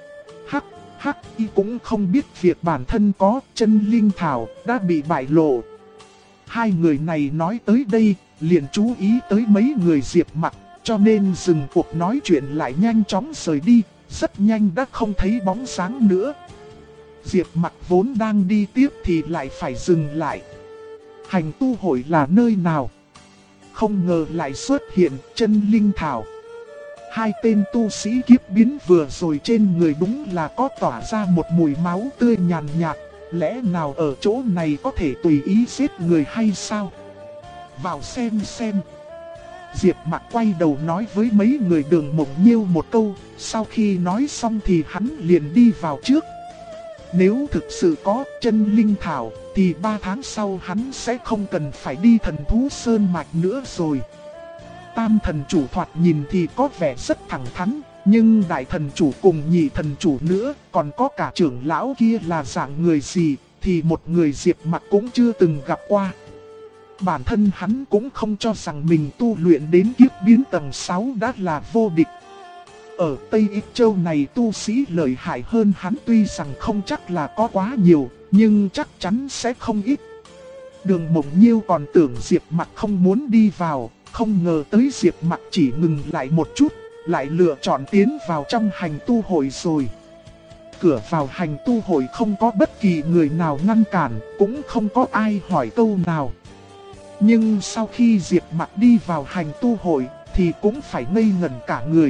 Hắc y cũng không biết việc bản thân có chân linh thảo đã bị bại lộ. Hai người này nói tới đây, liền chú ý tới mấy người Diệp Mặc, cho nên dừng cuộc nói chuyện lại nhanh chóng rời đi, rất nhanh đã không thấy bóng dáng nữa. Diệp Mặc vốn đang đi tiếp thì lại phải dừng lại. Hành tu hội là nơi nào? Không ngờ lại xuất hiện chân linh thảo. Hai tên tu sĩ kiếp biến vừa rồi trên người đúng là có tỏa ra một mùi máu tươi nhàn nhạt. Lẽ nào ở chỗ này có thể tùy ý giết người hay sao? Vào xem. Diệp Mặc quay đầu nói với mấy người Đường Mộng Nhiêu một câu, sau khi nói xong thì hắn liền đi vào trước. Nếu thực sự có chân linh thảo, thì 3 tháng sau hắn sẽ không cần phải đi Thần Thú Sơn Mạch nữa rồi. Tam thần chủ thoạt nhìn thì có vẻ rất thẳng thắn, nhưng đại thần chủ cùng nhị thần chủ nữa, còn có cả trưởng lão kia là dạng người gì, thì một người Diệp Mặc cũng chưa từng gặp qua. Bản thân hắn cũng không cho rằng mình tu luyện đến kiếp biến tầng 6 đã là vô địch. Ở Tây Ích Châu này tu sĩ lợi hại hơn hắn tuy rằng không chắc là có quá nhiều, nhưng chắc chắn sẽ không ít. Đường Mộng Nhiêu còn tưởng Diệp Mặc không muốn đi vào, không ngờ tới Diệp Mặc chỉ ngừng lại một chút, lại lựa chọn tiến vào trong hành tu hội rồi. Cửa vào hành tu hội không có bất kỳ người nào ngăn cản, cũng không có ai hỏi câu nào. Nhưng sau khi Diệp Mặc đi vào hành tu hội thì cũng phải ngây ngẩn cả người.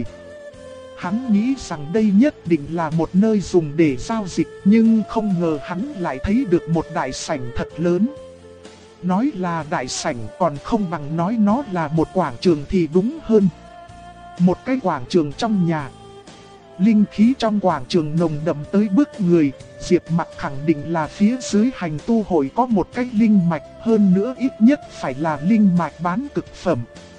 Hắn nghĩ rằng đây nhất định là một nơi dùng để giao dịch, nhưng không ngờ hắn lại thấy được một đại sảnh thật lớn. Nói là đại sảnh còn không bằng nói nó là một quảng trường thì đúng hơn. Một cái quảng trường trong nhà. Linh khí trong quảng trường nồng đậm tới bức người, Diệp Mặc khẳng định là phía dưới hành tu hội có một cái linh mạch, hơn nữa ít nhất phải là linh mạch bán cực phẩm.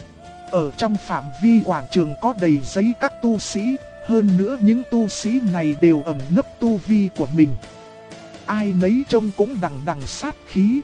Ở trong phạm vi quảng trường có đầy giấy các tu sĩ, hơn nữa những tu sĩ này đều ẩn nấp tu vi của mình. Ai nấy trông cũng đằng đằng sát khí.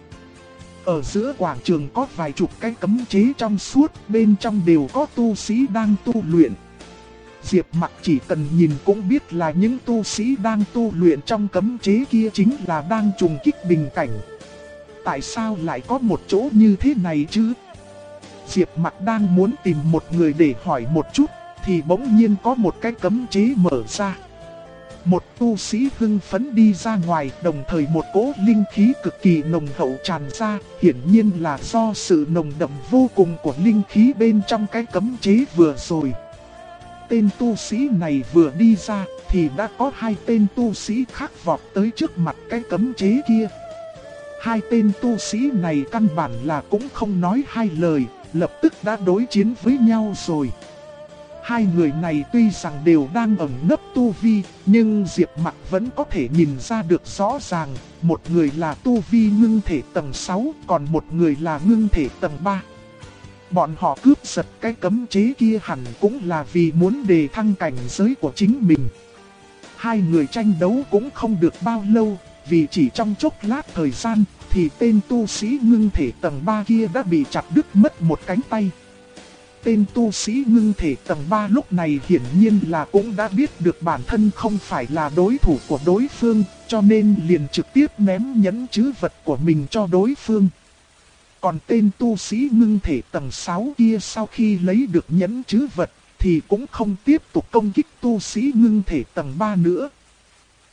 Ở giữa quảng trường có vài chục cái cấm chế trong suốt, bên trong đều có tu sĩ đang tu luyện. Diệp Mặc chỉ cần nhìn cũng biết là những tu sĩ đang tu luyện trong cấm chế kia chính là đang trùng kích bình cảnh. Tại sao lại có một chỗ như thế này chứ? Diệp Mặc đang muốn tìm một người để hỏi một chút, thì bỗng nhiên có một cái cấm chế mở ra. Một tu sĩ hưng phấn đi ra ngoài, đồng thời một cỗ linh khí cực kỳ nồng hậu tràn ra, hiển nhiên là do sự nồng đậm vô cùng của linh khí bên trong cái cấm chế vừa rồi. Tên tu sĩ này vừa đi ra, thì đã có hai tên tu sĩ khác vọt tới trước mặt cái cấm chế kia. Hai tên tu sĩ này căn bản là cũng không nói hai lời, lập tức đã đối chiến với nhau rồi. Hai người này tuy rằng đều đang ẩn nấp tu vi, nhưng Diệp Mặc vẫn có thể nhìn ra được rõ ràng, một người là tu vi ngưng thể tầng 6, còn một người là ngưng thể tầng 3. Bọn họ cướp giật cái cấm chế kia hẳn cũng là vì muốn đề thăng cảnh giới của chính mình. Hai người tranh đấu cũng không được bao lâu, vì chỉ trong chốc lát thời gian, thì tên tu sĩ ngưng thể tầng 3 kia đã bị chặt đứt mất một cánh tay. Tên tu sĩ ngưng thể tầng 3 lúc này hiển nhiên là cũng đã biết được bản thân không phải là đối thủ của đối phương, cho nên liền trực tiếp ném nhẫn trữ vật của mình cho đối phương. Còn tên tu sĩ ngưng thể tầng 6 kia sau khi lấy được nhẫn trữ vật thì cũng không tiếp tục công kích tu sĩ ngưng thể tầng 3 nữa.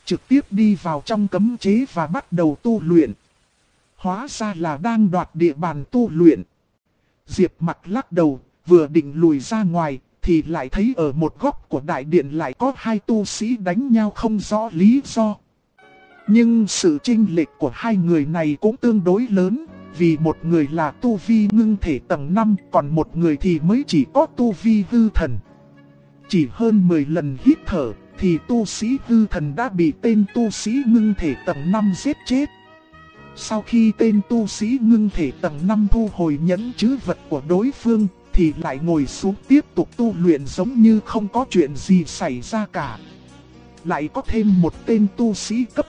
trực tiếp đi vào trong cấm chế và bắt đầu tu luyện. Hóa ra là đang đoạt địa bàn tu luyện. Diệp Mặc lắc đầu, vừa định lùi ra ngoài, thì lại thấy ở một góc của đại điện lại có hai tu sĩ đánh nhau không rõ lý do. Nhưng sự chênh lệch của hai người này cũng tương đối lớn, vì một người là tu vi ngưng thể tầng 5, còn một người thì mới chỉ có tu vi hư thần. Chỉ hơn 10 lần hít thở, thì tu sĩ hư thần đã bị tên tu sĩ ngưng thể tầng 5 giết chết. Sau khi tên tu sĩ ngưng thể tầng 5 thu hồi nhẫn trữ vật của đối phương, thì lại ngồi xuống tiếp tục tu luyện giống như không có chuyện gì xảy ra cả. Lại có thêm một tên tu sĩ cấp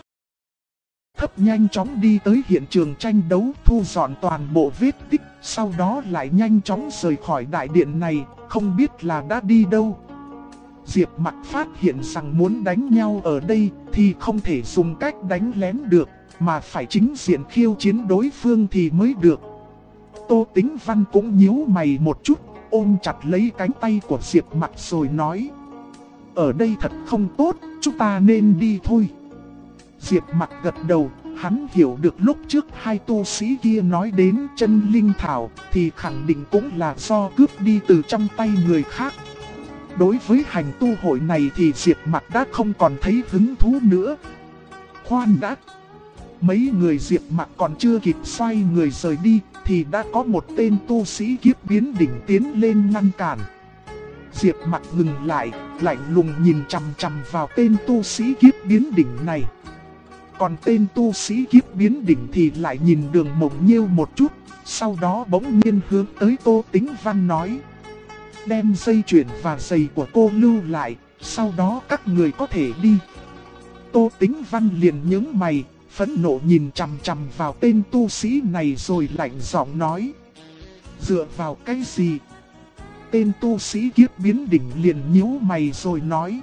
thấp nhanh chóng đi tới hiện trường tranh đấu, thu dọn toàn bộ vết tích, sau đó lại nhanh chóng rời khỏi đại điện này, không biết là đã đi đâu. Diệp Mặc phát hiện rằng muốn đánh nhau ở đây thì không thể dùng cách đánh lén được, mà phải chính diện khiêu chiến đối phương thì mới được. Tô Tĩnh Văn cũng nhíu mày một chút, ôm chặt lấy cánh tay của Diệp Mặc rồi nói: ở đây thật không tốt, chúng ta nên đi thôi. Diệp Mặc gật đầu, hắn hiểu được lúc trước hai tu sĩ kia nói đến chân linh thảo thì khẳng định cũng là do cướp đi từ trong tay người khác. Đối với hành tu hội này thì Diệp Mặc đã không còn thấy hứng thú nữa. Khoan đã! Mấy người Diệp Mặc còn chưa kịp xoay người rời đi thì đã có một tên tu sĩ kiếp biến đỉnh tiến lên ngăn cản. Diệp Mặc ngừng lại, lạnh lùng nhìn chằm chằm vào tên tu sĩ kiếp biến đỉnh này. Còn tên tu sĩ kiếp biến đỉnh thì lại nhìn Đường Mộng Nhiêu một chút, sau đó bỗng nhiên hướng tới Tô Tĩnh Văn nói: đem dây chuyền và giày của cô lưu lại, sau đó các người có thể đi. Tô Tĩnh Văn liền nhướng mày, phẫn nộ nhìn chằm chằm vào tên tu sĩ này rồi lạnh giọng nói: dựa vào cái gì? Tên tu sĩ kiếp biến đỉnh liền nhíu mày rồi nói: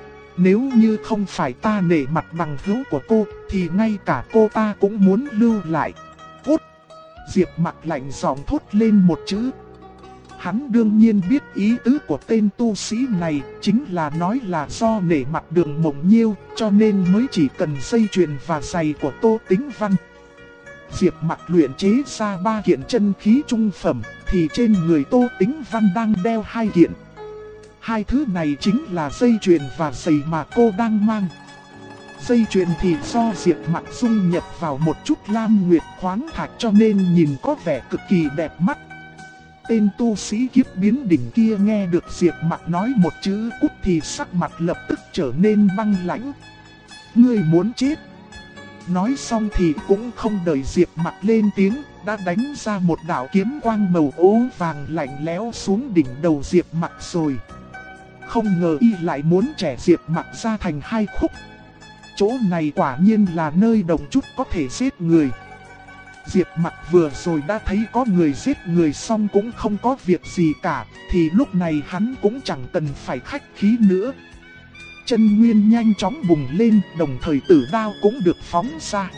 nếu như không phải ta nể mặt bằng hữu của cô, thì ngay cả cô ta cũng muốn lưu lại. Cút! Diệp Mặc lạnh giọng thốt lên một chữ. Hắn đương nhiên biết ý tứ của tên tu sĩ này, chính là nói là do nể mặt Đường Mộng Nhiêu, cho nên mới chỉ cần dây chuyền và giày của Tô Tĩnh Văn. Diệp Mặc luyện chế ra 3 kiện chân khí trung phẩm, thì trên người Tô Tĩnh Văn đang đeo 2 kiện. Hai thứ này chính là dây chuyền và giày mà cô đang mang. Dây chuyền thì do Diệp Mặc dung nhập vào một chút lam nguyệt khoáng thạch cho nên nhìn có vẻ cực kỳ đẹp mắt. Tên tu sĩ kiếp biến đỉnh kia nghe được Diệp Mặc nói một chữ cút thì sắc mặt lập tức trở nên băng lãnh. Ngươi muốn chết? Nói xong thì cũng không đợi Diệp Mặc lên tiếng, đã đánh ra một đạo kiếm quang màu ố vàng lạnh lẽo xuống đỉnh đầu Diệp Mặc rồi. Không ngờ y lại muốn chẻ Diệp Mặc ra thành 2 khúc. Chỗ này quả nhiên là nơi động chút có thể giết người. Diệp Mặc vừa rồi đã thấy có người giết người xong cũng không có việc gì cả, thì lúc này hắn cũng chẳng cần phải khách khí nữa. Chân nguyên nhanh chóng bùng lên, đồng thời tử đao cũng được phóng ra.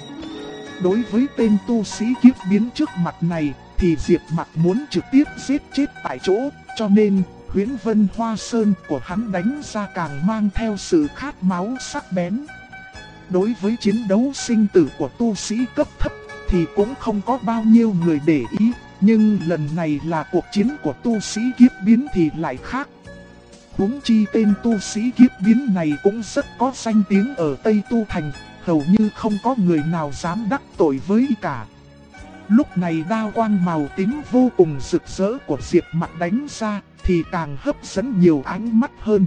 Đối với tên tu sĩ kiếp biến trước mặt này, thì Diệp Mặc muốn trực tiếp giết chết tại chỗ, cho nên Huyễn Vân Hoa Sơn của hắn đánh ra càng mang theo sự khát máu sắc bén. Đối với chiến đấu sinh tử của tu sĩ cấp thấp thì cũng không có bao nhiêu người để ý, nhưng lần này là cuộc chiến của tu sĩ kiếp biến thì lại khác. Huống chi tên tu sĩ kiếp biến này cũng rất có danh tiếng ở Tây Tu Thành, hầu như không có người nào dám đắc tội với y cả. Lúc này đao quang màu tím vô cùng rực rỡ của Diệp Mặc đánh ra thì càng hấp dẫn nhiều ánh mắt hơn.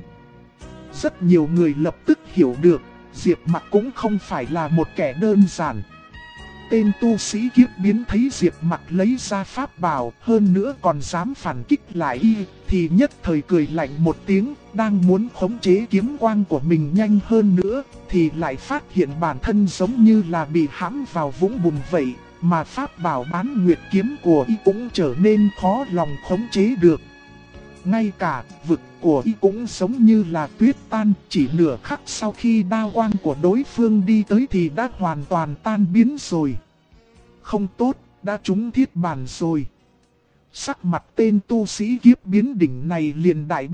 Rất nhiều người lập tức hiểu được, Diệp Mặc cũng không phải là một kẻ đơn giản. Tên tu sĩ kiếp biến thấy Diệp Mặc lấy ra pháp bảo, hơn nữa còn dám phản kích lại y, thì nhất thời cười lạnh một tiếng, đang muốn khống chế kiếm quang của mình nhanh hơn nữa, thì lại phát hiện bản thân giống như là bị hãm vào vũng bùn vậy, mà pháp bảo bán nguyệt kiếm của y cũng trở nên khó lòng khống chế được. Ngay cả vực của y cũng giống như là tuyết tan, chỉ nửa khắc sau khi đao quang của đối phương đi tới thì đã hoàn toàn tan biến rồi. Không tốt, đã trúng thiết bản rồi. Sắc mặt tên tu sĩ kiếp biến đỉnh này liền đại biến,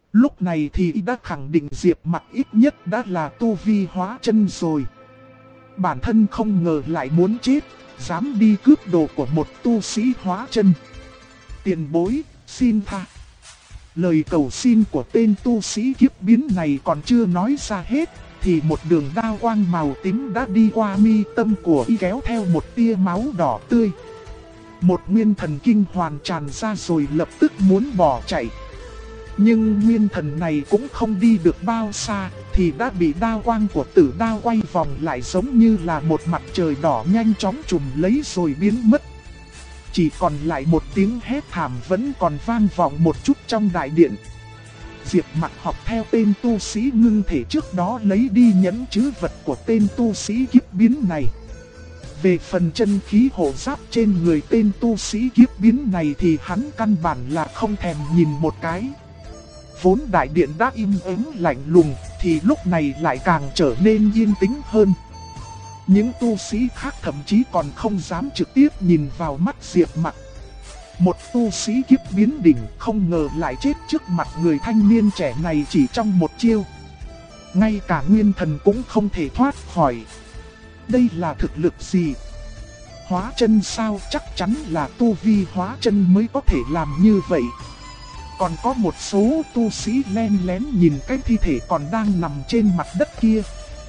Lúc này thì đã khẳng định Diệp Mặc ít nhất đã là tu vi hóa chân rồi. Bản thân không ngờ lại muốn chết, dám đi cướp đồ của một tu sĩ hóa chân. Tiền bối, xin tha. Lời cầu xin của tên tu sĩ kiếp biến này còn chưa nói ra hết, thì một đường đao quang màu tím đã đi qua mi tâm của y kéo theo một tia máu đỏ tươi. Một nguyên thần kinh hoàn tràn ra rồi lập tức muốn bỏ chạy. Nhưng nguyên thần này cũng không đi được bao xa, thì đã bị đao quang của tử đao quay vòng lại giống như là một mặt trời đỏ nhanh chóng trùm lấy rồi biến mất. Chỉ còn lại một tiếng hét thảm vẫn còn vang vọng một chút trong đại điện. Diệp Mặc học theo tên tu sĩ ngưng thể trước đó lấy đi nhẫn trữ vật của tên tu sĩ kiếp biến này. Về phần chân khí hộ giáp trên người tên tu sĩ kiếp biến này thì hắn căn bản là không thèm nhìn một cái. Vốn đại điện đã im ắng lạnh lùng, thì lúc này lại càng trở nên yên tĩnh hơn. Những tu sĩ khác thậm chí còn không dám trực tiếp nhìn vào mắt Diệp Mặc. Một tu sĩ kiếp biến đỉnh không ngờ lại chết trước mặt người thanh niên trẻ này chỉ trong một chiêu. Ngay cả nguyên thần cũng không thể thoát khỏi. Đây là thực lực gì? Hóa chân sao? Chắc chắn là tu vi hóa chân mới có thể làm như vậy. Còn có một số tu sĩ len lén nhìn cái thi thể còn đang nằm trên mặt đất kia.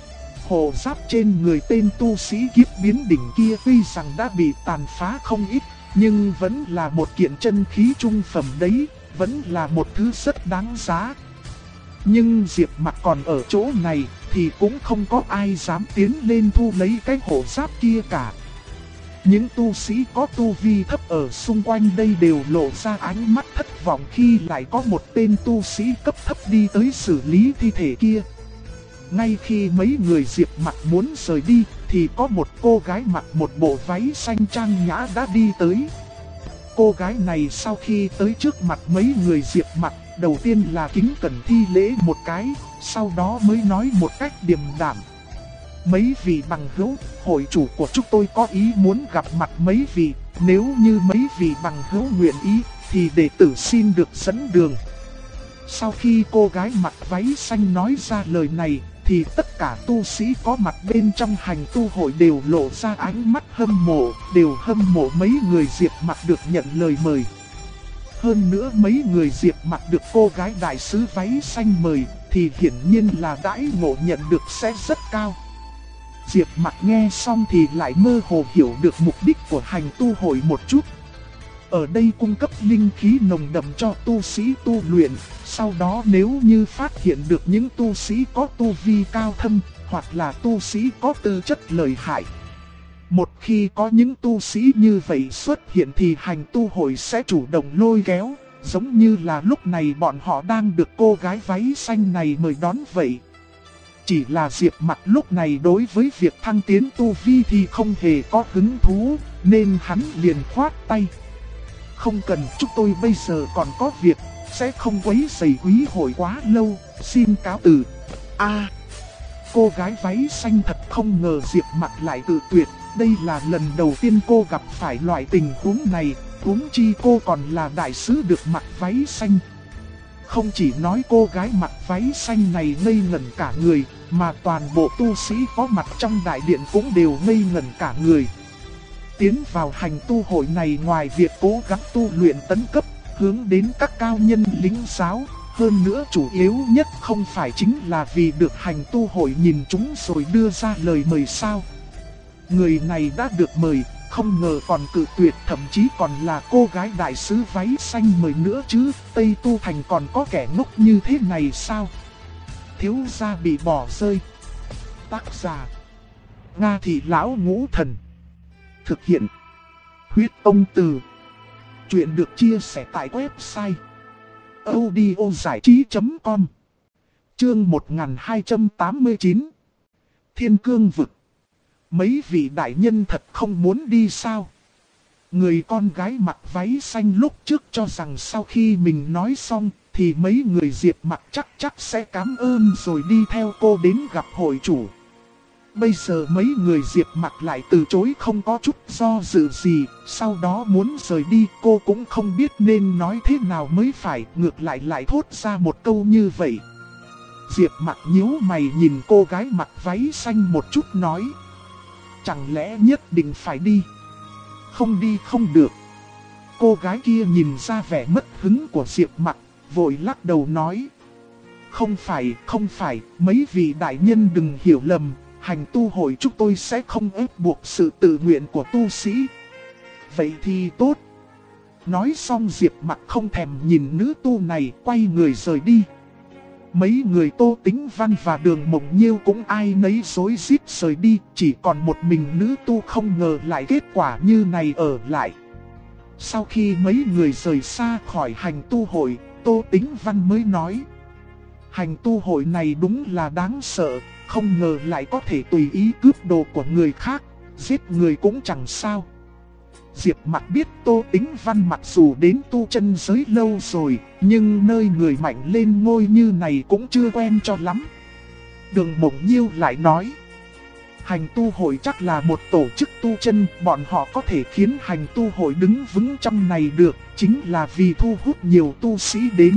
Hộ giáp trên người tên tu sĩ kiếp biến đỉnh kia tuy rằng đã bị tàn phá không ít, nhưng vẫn là một kiện chân khí trung phẩm đấy, vẫn là một thứ rất đáng giá. Nhưng Diệp Mặc còn ở chỗ này thì cũng không có ai dám tiến lên thu lấy cái hộ giáp kia cả. Những tu sĩ có tu vi thấp ở xung quanh đây đều lộ ra ánh mắt thất vọng khi lại có một tên tu sĩ cấp thấp đi tới xử lý thi thể kia. Ngay khi mấy người Diệp Mặc muốn rời đi thì có một cô gái mặc một bộ váy xanh trang nhã đã đi tới. Cô gái này sau khi tới trước mặt mấy người Diệp Mặc, đầu tiên là kính cẩn thi lễ một cái, sau đó mới nói một cách điềm đạm. Mấy vị bằng hữu, hội chủ của chúng tôi có ý muốn gặp mặt mấy vị, nếu như mấy vị bằng hữu nguyện ý, thì đệ tử xin được dẫn đường. Sau khi cô gái mặc váy xanh nói ra lời này, thì tất cả tu sĩ có mặt bên trong hành tu hội đều lộ ra ánh mắt hâm mộ, đều hâm mộ mấy người Diệp Mặc được nhận lời mời. Hơn nữa mấy người Diệp Mặc được cô gái đại sứ váy xanh mời, thì hiển nhiên là đãi ngộ nhận được sẽ rất cao. Diệp Mặc nghe xong thì lại mơ hồ hiểu được mục đích của hành tu hội một chút. Ở đây cung cấp linh khí nồng đậm cho tu sĩ tu luyện, sau đó nếu như phát hiện được những tu sĩ có tu vi cao thâm, hoặc là tu sĩ có tư chất lợi hại. Một khi có những tu sĩ như vậy xuất hiện thì hành tu hội sẽ chủ động lôi kéo, giống như là lúc này bọn họ đang được cô gái váy xanh này mời đón vậy. Chỉ là Diệp Mặc lúc này đối với việc thăng tiến tu vi thì không hề có hứng thú, nên hắn liền khoát tay. Không cần, chúng tôi bây giờ còn có việc, sẽ không quấy rầy quý hội quá lâu, xin cáo từ. Cô gái váy xanh thật không ngờ Diệp Mặc lại cự tuyệt, đây là lần đầu tiên cô gặp phải loại tình huống này, huống chi cô còn là đại sứ được mặc váy xanh. Không chỉ nói cô gái mặc váy xanh này ngây ngẩn cả người, mà toàn bộ tu sĩ có mặt trong đại điện cũng đều ngây ngẩn cả người. Tiến vào hành tu hội này ngoài việc cố gắng tu luyện tấn cấp, hướng đến các cao nhân lính giáo, hơn nữa chủ yếu nhất không phải chính là vì được hành tu hội nhìn chúng rồi đưa ra lời mời sao. Người này đã được mời, không ngờ còn cự tuyệt, thậm chí còn là cô gái đại sứ váy xanh mời nữa chứ, Tây Tu Thành còn có kẻ ngốc như thế này sao? Thiếu gia bị bỏ rơi. Tác giả: Nga Thị Lão Ngũ Thần. Thực hiện: Huyết Ông Từ. Chuyện được chia sẻ tại website audiozảichí.com. Chương 1289. Thiên Cương Vực. Mấy vị đại nhân thật không muốn đi sao? Người con gái mặc váy xanh lúc trước cho rằng sau khi mình nói xong thì mấy người Diệp Mặc chắc sẽ cảm ơn rồi đi theo cô đến gặp hội chủ. Bây giờ mấy người Diệp Mặc lại từ chối không có chút do dự gì, sau đó muốn rời đi, cô cũng không biết nên nói thế nào mới phải, ngược lại thốt ra một câu như vậy. Diệp Mặc nhíu mày nhìn cô gái mặc váy xanh một chút nói: chẳng lẽ nhất định phải đi? Không đi không được. Cô gái kia nhìn ra vẻ mất hứng của Diệp Mặc, vội lắc đầu nói: không phải, mấy vị đại nhân đừng hiểu lầm, hành tu hội chúng tôi sẽ không ép buộc sự tự nguyện của tu sĩ. Vậy thì tốt. Nói xong Diệp Mặc không thèm nhìn nữ tu này, quay người rời đi. Mấy người Tô Tĩnh Văn và Đường Mộng Nhiêu cũng ai nấy rối rít rời đi, chỉ còn một mình nữ tu không ngờ lại kết quả như này ở lại. Sau khi mấy người rời xa khỏi hành tu hội, Tô Tĩnh Văn mới nói: hành tu hội này đúng là đáng sợ, không ngờ lại có thể tùy ý cướp đồ của người khác, giết người cũng chẳng sao. Diệp Mặc biết Tô Tĩnh Văn mặc dù đến tu chân giới lâu rồi, nhưng nơi người mạnh lên ngôi như này cũng chưa quen cho lắm. Đường Mộng Nhiêu lại nói: hành tu hội chắc là một tổ chức tu chân, bọn họ có thể khiến hành tu hội đứng vững trong này được, chính là vì thu hút nhiều tu sĩ đến.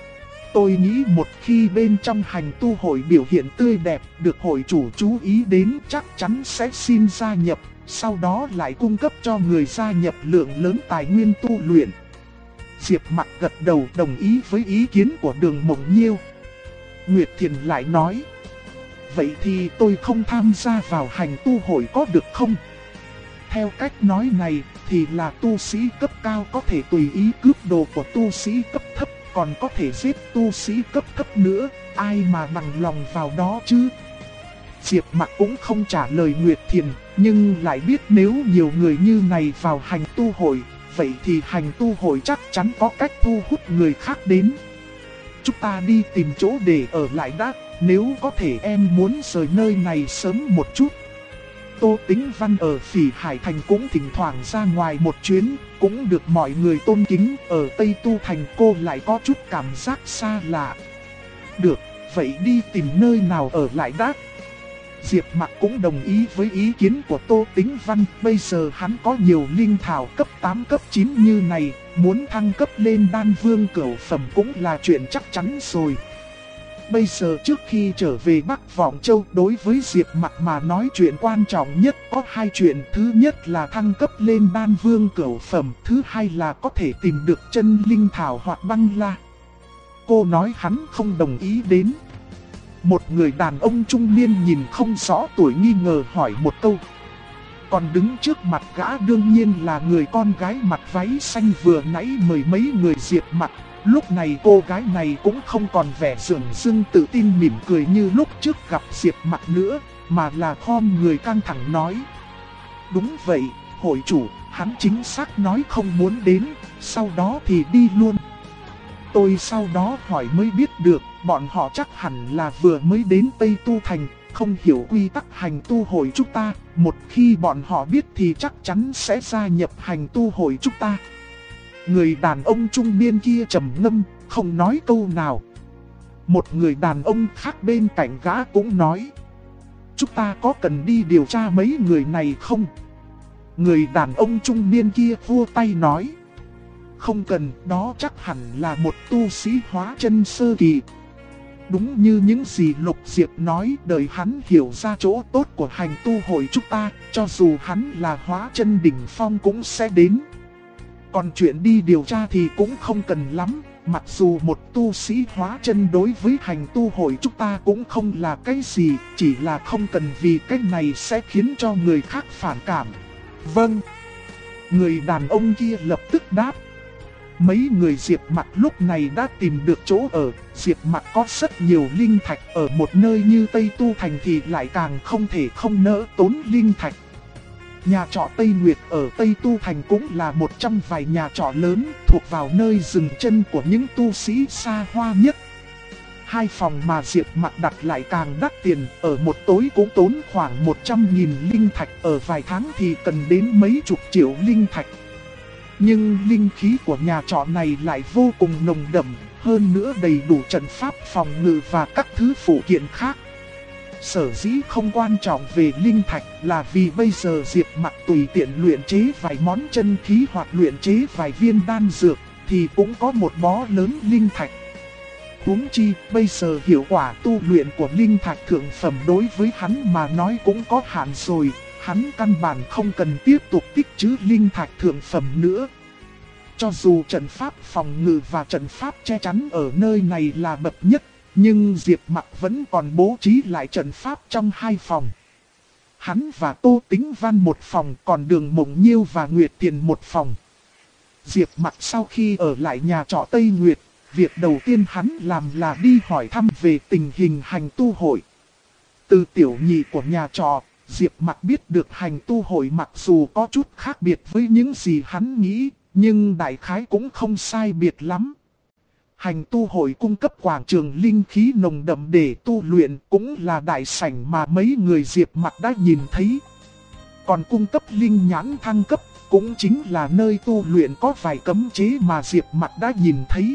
Tôi nghĩ một khi bên trong hành tu hội biểu hiện tươi đẹp, được hội chủ chú ý đến, chắc chắn sẽ xin gia nhập, sau đó lại cung cấp cho người gia nhập lượng lớn tài nguyên tu luyện. Diệp Mặc gật đầu đồng ý với ý kiến của Đường Mộng Nhiêu. Nguyệt Thiền lại nói: vậy thì tôi không tham gia vào hành tu hội có được không? Theo cách nói này thì là tu sĩ cấp cao có thể tùy ý cướp đồ của tu sĩ cấp thấp, còn có thể giết tu sĩ cấp thấp nữa, ai mà bằng lòng vào đó chứ? Diệp Mặc cũng không trả lời Nguyệt Thiền, nhưng lại biết nếu nhiều người như này vào hành tu hội, vậy thì hành tu hội chắc chắn có cách thu hút người khác đến. Chúng ta đi tìm chỗ để ở lại đã, nếu có thể em muốn rời nơi này sớm một chút. Tô Tĩnh Văn ở Phỉ Hải Thành cũng thỉnh thoảng ra ngoài một chuyến, cũng được mọi người tôn kính. Ở Tây Tu Thành cô lại có chút cảm giác xa lạ. Được, vậy đi tìm nơi nào ở lại đã. Diệp Mặc cũng đồng ý với ý kiến của Tô Tĩnh Văn. Bây giờ hắn có nhiều linh thảo cấp 8 cấp 9 như này, muốn thăng cấp lên đan vương cửu phẩm cũng là chuyện chắc chắn rồi. Bây giờ trước khi trở về Bắc Vọng Châu, đối với Diệp Mặc mà nói chuyện quan trọng nhất có hai chuyện. Thứ nhất là thăng cấp lên đan vương cửu phẩm, thứ hai là có thể tìm được chân linh thảo hoặc băng la. Cô nói hắn không đồng ý đến. Một người đàn ông trung niên nhìn không rõ tuổi nghi ngờ hỏi một câu. Còn đứng trước mặt gã đương nhiên là người con gái mặc váy xanh vừa nãy mời mấy người Diệp Mặc. Lúc này cô gái này cũng không còn vẻ dửng dưng tự tin mỉm cười như lúc trước gặp Diệp Mặc nữa, mà là khom người căng thẳng nói: đúng vậy, hội chủ, hắn chính xác nói không muốn đến, sau đó thì đi luôn. Tôi sau đó hỏi mới biết được, bọn họ chắc hẳn là vừa mới đến Tây Tu Thành, không hiểu quy tắc hành tu hội chúng ta, một khi bọn họ biết thì chắc chắn sẽ gia nhập hành tu hội chúng ta. Người đàn ông trung niên kia trầm ngâm, không nói câu nào. Một người đàn ông khác bên cạnh gã cũng nói: chúng ta có cần đi điều tra mấy người này không? Người đàn ông trung niên kia vua tay nói: không cần, đó chắc hẳn là một tu sĩ hóa chân sơ kỳ. Đúng như những gì Lục Diệp nói, đời hắn hiểu ra chỗ tốt của hành tu hội chúng ta, cho dù hắn là hóa chân đỉnh phong cũng sẽ đến. Còn chuyện đi điều tra thì cũng không cần lắm, mặc dù một tu sĩ hóa chân đối với hành tu hội chúng ta cũng không là cái gì, chỉ là không cần vì cái này sẽ khiến cho người khác phản cảm. Vâng. Người đàn ông kia lập tức đáp. Mấy người Diệp Mặc lúc này đã tìm được chỗ ở. Diệp Mặc có rất nhiều linh thạch, ở một nơi như Tây Tu Thành thì lại càng không thể không nỡ tốn linh thạch. Nhà trọ Tây Nguyệt ở Tây Tu Thành cũng là một trong vài nhà trọ lớn thuộc vào nơi dừng chân của những tu sĩ xa hoa nhất. Hai phòng mà Diệp Mặc đặt lại càng đắt tiền, ở một tối cũng tốn khoảng 100.000 linh thạch, ở vài tháng thì cần đến mấy chục triệu linh thạch. Nhưng linh khí của nhà trọ này lại vô cùng nồng đậm, hơn nữa đầy đủ trận pháp phòng ngự và các thứ phụ kiện khác. Sở dĩ không quan trọng về linh thạch là vì bây giờ Diệp Mặc tùy tiện luyện chế vài món chân khí hoặc luyện chế vài viên đan dược thì cũng có một bó lớn linh thạch. Huống chi, bây giờ hiệu quả tu luyện của linh thạch thượng phẩm đối với hắn mà nói cũng có hạn rồi, hắn căn bản không cần tiếp tục tích trữ linh thạch thượng phẩm nữa. Cho dù trận pháp phòng ngự và trận pháp che chắn ở nơi này là bậc nhất, nhưng Diệp Mặc vẫn còn bố trí lại trận pháp trong 2 phòng. Hắn và Tô Tĩnh Văn một phòng, còn Đường Mộng Nhiêu và Nguyệt Tiền một phòng. Diệp Mặc sau khi ở lại nhà trọ Tây Nguyệt, việc đầu tiên hắn làm là đi hỏi thăm về tình hình hành tu hội. Từ tiểu nhị của nhà trọ, Diệp Mặc biết được hành tu hội mặc dù có chút khác biệt với những gì hắn nghĩ, nhưng đại khái cũng không sai biệt lắm. Hành tu hội cung cấp quảng trường linh khí nồng đậm để tu luyện, cũng là đại sảnh mà mấy người Diệp Mặc đã nhìn thấy. Còn cung cấp linh nhãn thăng cấp, cũng chính là nơi tu luyện có vài cấm chế mà Diệp Mặc đã nhìn thấy.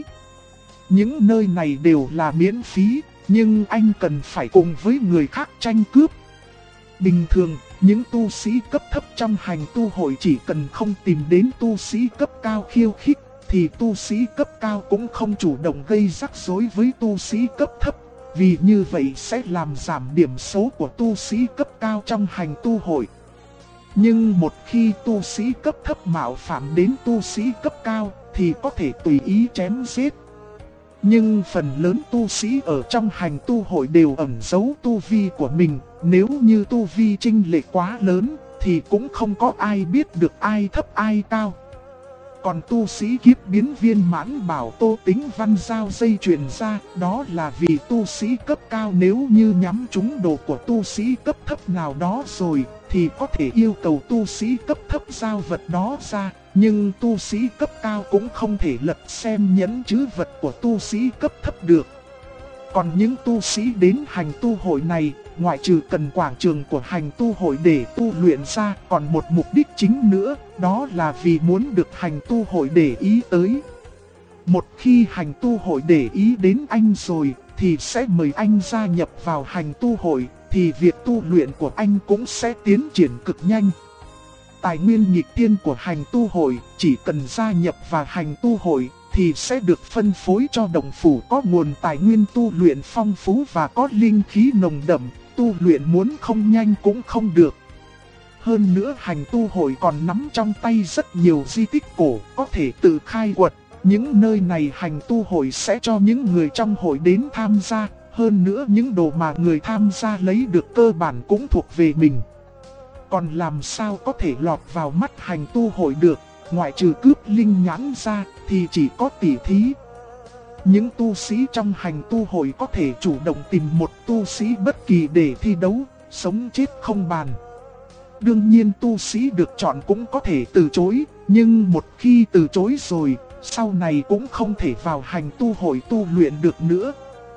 Những nơi này đều là miễn phí, nhưng anh cần phải cùng với người khác tranh cướp. Bình thường, những tu sĩ cấp thấp trong hành tu hội chỉ cần không tìm đến tu sĩ cấp cao khiêu khích, thì tu sĩ cấp cao cũng không chủ động gây rắc rối với tu sĩ cấp thấp. Vì như vậy sẽ làm giảm điểm số của tu sĩ cấp cao trong hành tu hội. Nhưng một khi tu sĩ cấp thấp mạo phạm đến tu sĩ cấp cao thì có thể tùy ý chém giết. Nhưng phần lớn tu sĩ ở trong hành tu hội đều ẩn giấu tu vi của mình, nếu như tu vi chênh lệch quá lớn thì cũng không có ai biết được ai thấp ai cao. Còn tu sĩ kiếp biến viên mãn bảo Tô Tĩnh Văn giao dây chuyền ra, đó là vì tu sĩ cấp cao nếu như nhắm trúng đồ của tu sĩ cấp thấp nào đó rồi, thì có thể yêu cầu tu sĩ cấp thấp giao vật đó ra. Nhưng tu sĩ cấp cao cũng không thể lật xem nhẫn trữ vật của tu sĩ cấp thấp được. Còn những tu sĩ đến hành tu hội này, ngoại trừ cần quảng trường của hành tu hội để tu luyện ra, còn một mục đích chính nữa, đó là vì muốn được hành tu hội để ý tới. Một khi hành tu hội để ý đến anh rồi, thì sẽ mời anh gia nhập vào hành tu hội, thì việc tu luyện của anh cũng sẽ tiến triển cực nhanh. Tài nguyên nghịch thiên của hành tu hội, chỉ cần gia nhập vào hành tu hội, thì sẽ được phân phối cho đồng phủ có nguồn tài nguyên tu luyện phong phú và có linh khí nồng đậm, tu luyện muốn không nhanh cũng không được. Hơn nữa hành tu hội còn nắm trong tay rất nhiều di tích cổ, có thể tự khai quật. Những nơi này hành tu hội sẽ cho những người trong hội đến tham gia, hơn nữa những đồ mà người tham gia lấy được cơ bản cũng thuộc về mình. Còn làm sao có thể lọt vào mắt hành tu hội được, ngoại trừ cướp linh nhãn ra thì chỉ có tỉ thí. Những tu sĩ trong hành tu hội có thể chủ động tìm một tu sĩ bất kỳ để thi đấu, sống chết không bàn. Đương nhiên tu sĩ được chọn cũng có thể từ chối, nhưng một khi từ chối rồi, sau này cũng không thể vào hành tu hội tu luyện được nữa.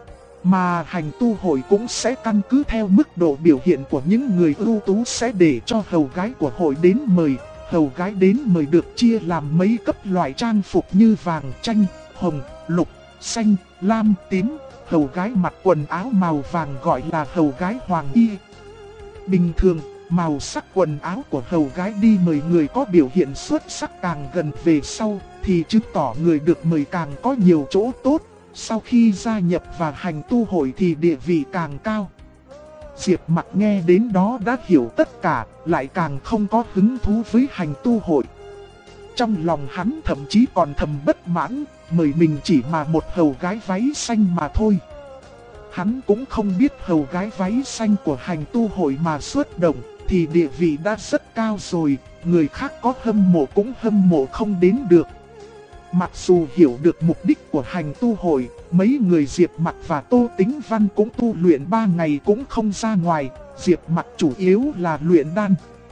Mà hành tu hội cũng sẽ căn cứ theo mức độ biểu hiện của những người ưu tú sẽ để cho hầu gái của hội đến mời. Hầu gái đến mời được chia làm mấy cấp loại trang phục như vàng, chanh, hồng, lục, xanh, lam, tím. Hầu gái mặc quần áo màu vàng gọi là hầu gái hoàng y. Bình thường, màu sắc quần áo của hầu gái đi mời người có biểu hiện xuất sắc càng gần về sau, thì chứng tỏ người được mời càng có nhiều chỗ tốt. Sau khi gia nhập vào hành tu hội thì địa vị càng cao. Diệp Mặc nghe đến đó đã hiểu tất cả, lại càng không có hứng thú với hành tu hội. Trong lòng hắn thậm chí còn thầm bất mãn, mời mình chỉ mà một hầu gái váy xanh mà thôi. Hắn cũng không biết hầu gái váy xanh của hành tu hội mà xuất động, thì địa vị đã rất cao rồi, người khác có hâm mộ cũng hâm mộ không đến được. Mặc dù hiểu được mục đích của hành tu hội, mấy người Diệp Mặc và Tô Tĩnh Văn cũng tu luyện 3 ngày cũng không ra ngoài, Diệp Mặc chủ yếu là luyện đan.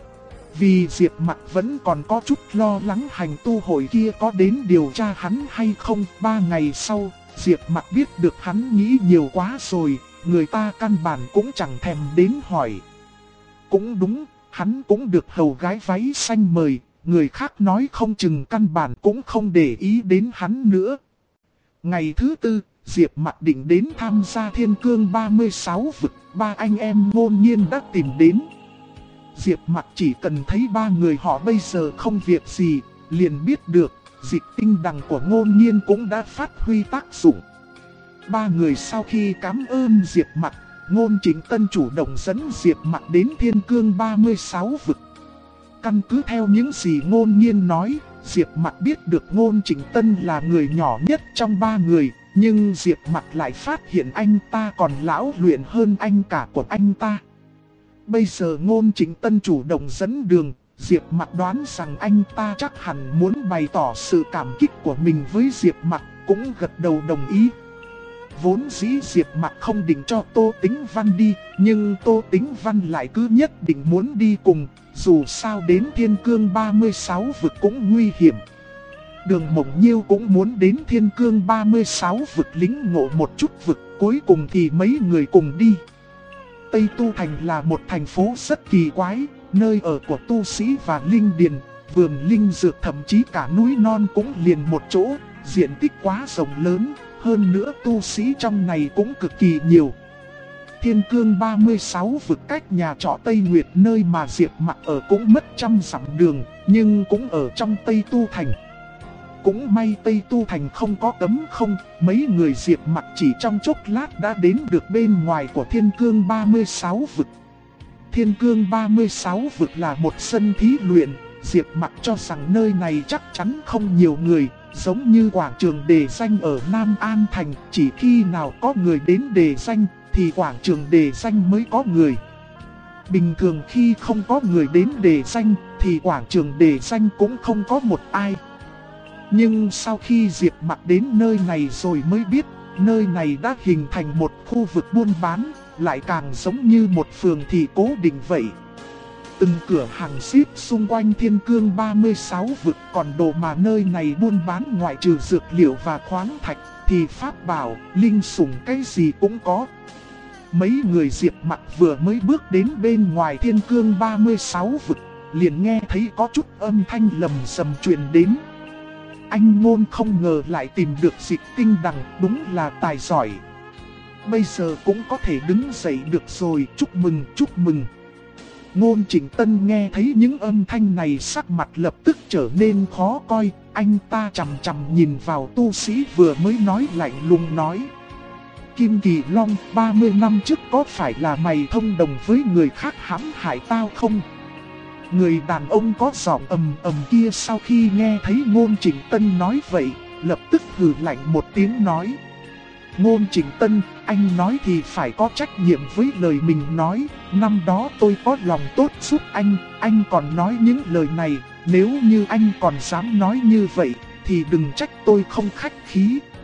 Vì Diệp Mặc vẫn còn có chút lo lắng hành tu hội kia có đến điều tra hắn hay không. 3 ngày sau, Diệp Mặc biết được hắn nghĩ nhiều quá rồi, người ta căn bản cũng chẳng thèm đến hỏi. Cũng đúng, hắn cũng được hầu gái váy xanh mời. Người khác nói không chừng căn bản cũng không để ý đến hắn nữa. Ngày thứ tư, Diệp Mặc định đến tham gia Thiên Cương 36 vực, ba anh em Ngôn Nhiên đã tìm đến. Diệp Mặc chỉ cần thấy ba người họ bây giờ không việc gì, liền biết được dịch tinh đằng của Ngôn Nhiên cũng đã phát huy tác dụng. Ba người sau khi cảm ơn Diệp Mặc, Ngôn Chỉnh Tân chủ động dẫn Diệp Mặc đến Thiên Cương 36 vực. Căn cứ theo những gì Ngôn Nhiên nói, Diệp Mặc biết được Ngôn Chỉnh Tân là người nhỏ nhất trong ba người, nhưng Diệp Mặc lại phát hiện anh ta còn lão luyện hơn anh cả của anh ta. Bây giờ Ngôn Chỉnh Tân chủ động dẫn đường, Diệp Mặc đoán rằng anh ta chắc hẳn muốn bày tỏ sự cảm kích của mình với Diệp Mặc, cũng gật đầu đồng ý. Vốn dĩ Diệp Mặc không định cho Tô Tĩnh Văn đi, nhưng Tô Tĩnh Văn lại cứ nhất định muốn đi cùng, dù sao đến Thiên Cương 36 vực cũng nguy hiểm. Đường Mộng Nhiêu cũng muốn đến Thiên Cương 36 vực lĩnh ngộ một chút vực, cuối cùng thì mấy người cùng đi. Tây Tu Thành là một thành phố rất kỳ quái, nơi ở của tu sĩ và linh điền, vườn linh dược thậm chí cả núi non cũng liền một chỗ, diện tích quá rộng lớn, hơn nữa tu sĩ trong này cũng cực kỳ nhiều. Thiên Cương 36 vực cách nhà trọ Tây Nguyệt nơi mà Diệp Mặc ở cũng mất trăm dặm đường, nhưng cũng ở trong Tây Tu Thành. Cũng may Tây Tu Thành không có cấm không, mấy người Diệp Mặc chỉ trong chốc lát đã đến được bên ngoài của Thiên Cương 36 vực. Thiên Cương 36 vực là một sân thí luyện, Diệp Mặc cho rằng nơi này chắc chắn không nhiều người, giống như quảng trường đề danh ở Nam An Thành, chỉ khi nào có người đến đề danh thì quảng trường đề danh mới có người. Bình thường khi không có người đến đề danh thì quảng trường đề danh cũng không có một ai. Nhưng sau khi Diệp Mặc đến nơi này rồi mới biết, nơi này đã hình thành một khu vực buôn bán, lại càng giống như một phường thị cố định vậy. Từng cửa hàng xếp xung quanh Thiên Cương 36 vực, còn đồ mà nơi này buôn bán ngoại trừ dược liệu và khoáng thạch thì pháp bảo, linh sủng cái gì cũng có. Mấy người Diệp Mặc vừa mới bước đến bên ngoài Thiên Cương 36 vực, liền nghe thấy có chút âm thanh lầm xầm truyền đến. Anh Ngôn không ngờ lại tìm được dịch tinh đằng, đúng là tài giỏi. Bây giờ cũng có thể đứng dậy được rồi, chúc mừng, chúc mừng. Ngôn Chỉnh Tân nghe thấy những âm thanh này sắc mặt lập tức trở nên khó coi, anh ta chằm chằm nhìn vào tu sĩ vừa mới nói lạnh lùng nói. Kim Kỳ Long, 30 năm trước có phải là mày thông đồng với người khác hãm hại tao không? Người đàn ông có giọng ầm ầm kia sau khi nghe thấy Ngôn Chỉnh Tân nói vậy, lập tức hừ lạnh một tiếng nói. Ngôn Chỉnh Tân, anh nói thì phải có trách nhiệm với lời mình nói, năm đó tôi có lòng tốt giúp anh còn nói những lời này, nếu như anh còn dám nói như vậy, thì đừng trách tôi không khách khí.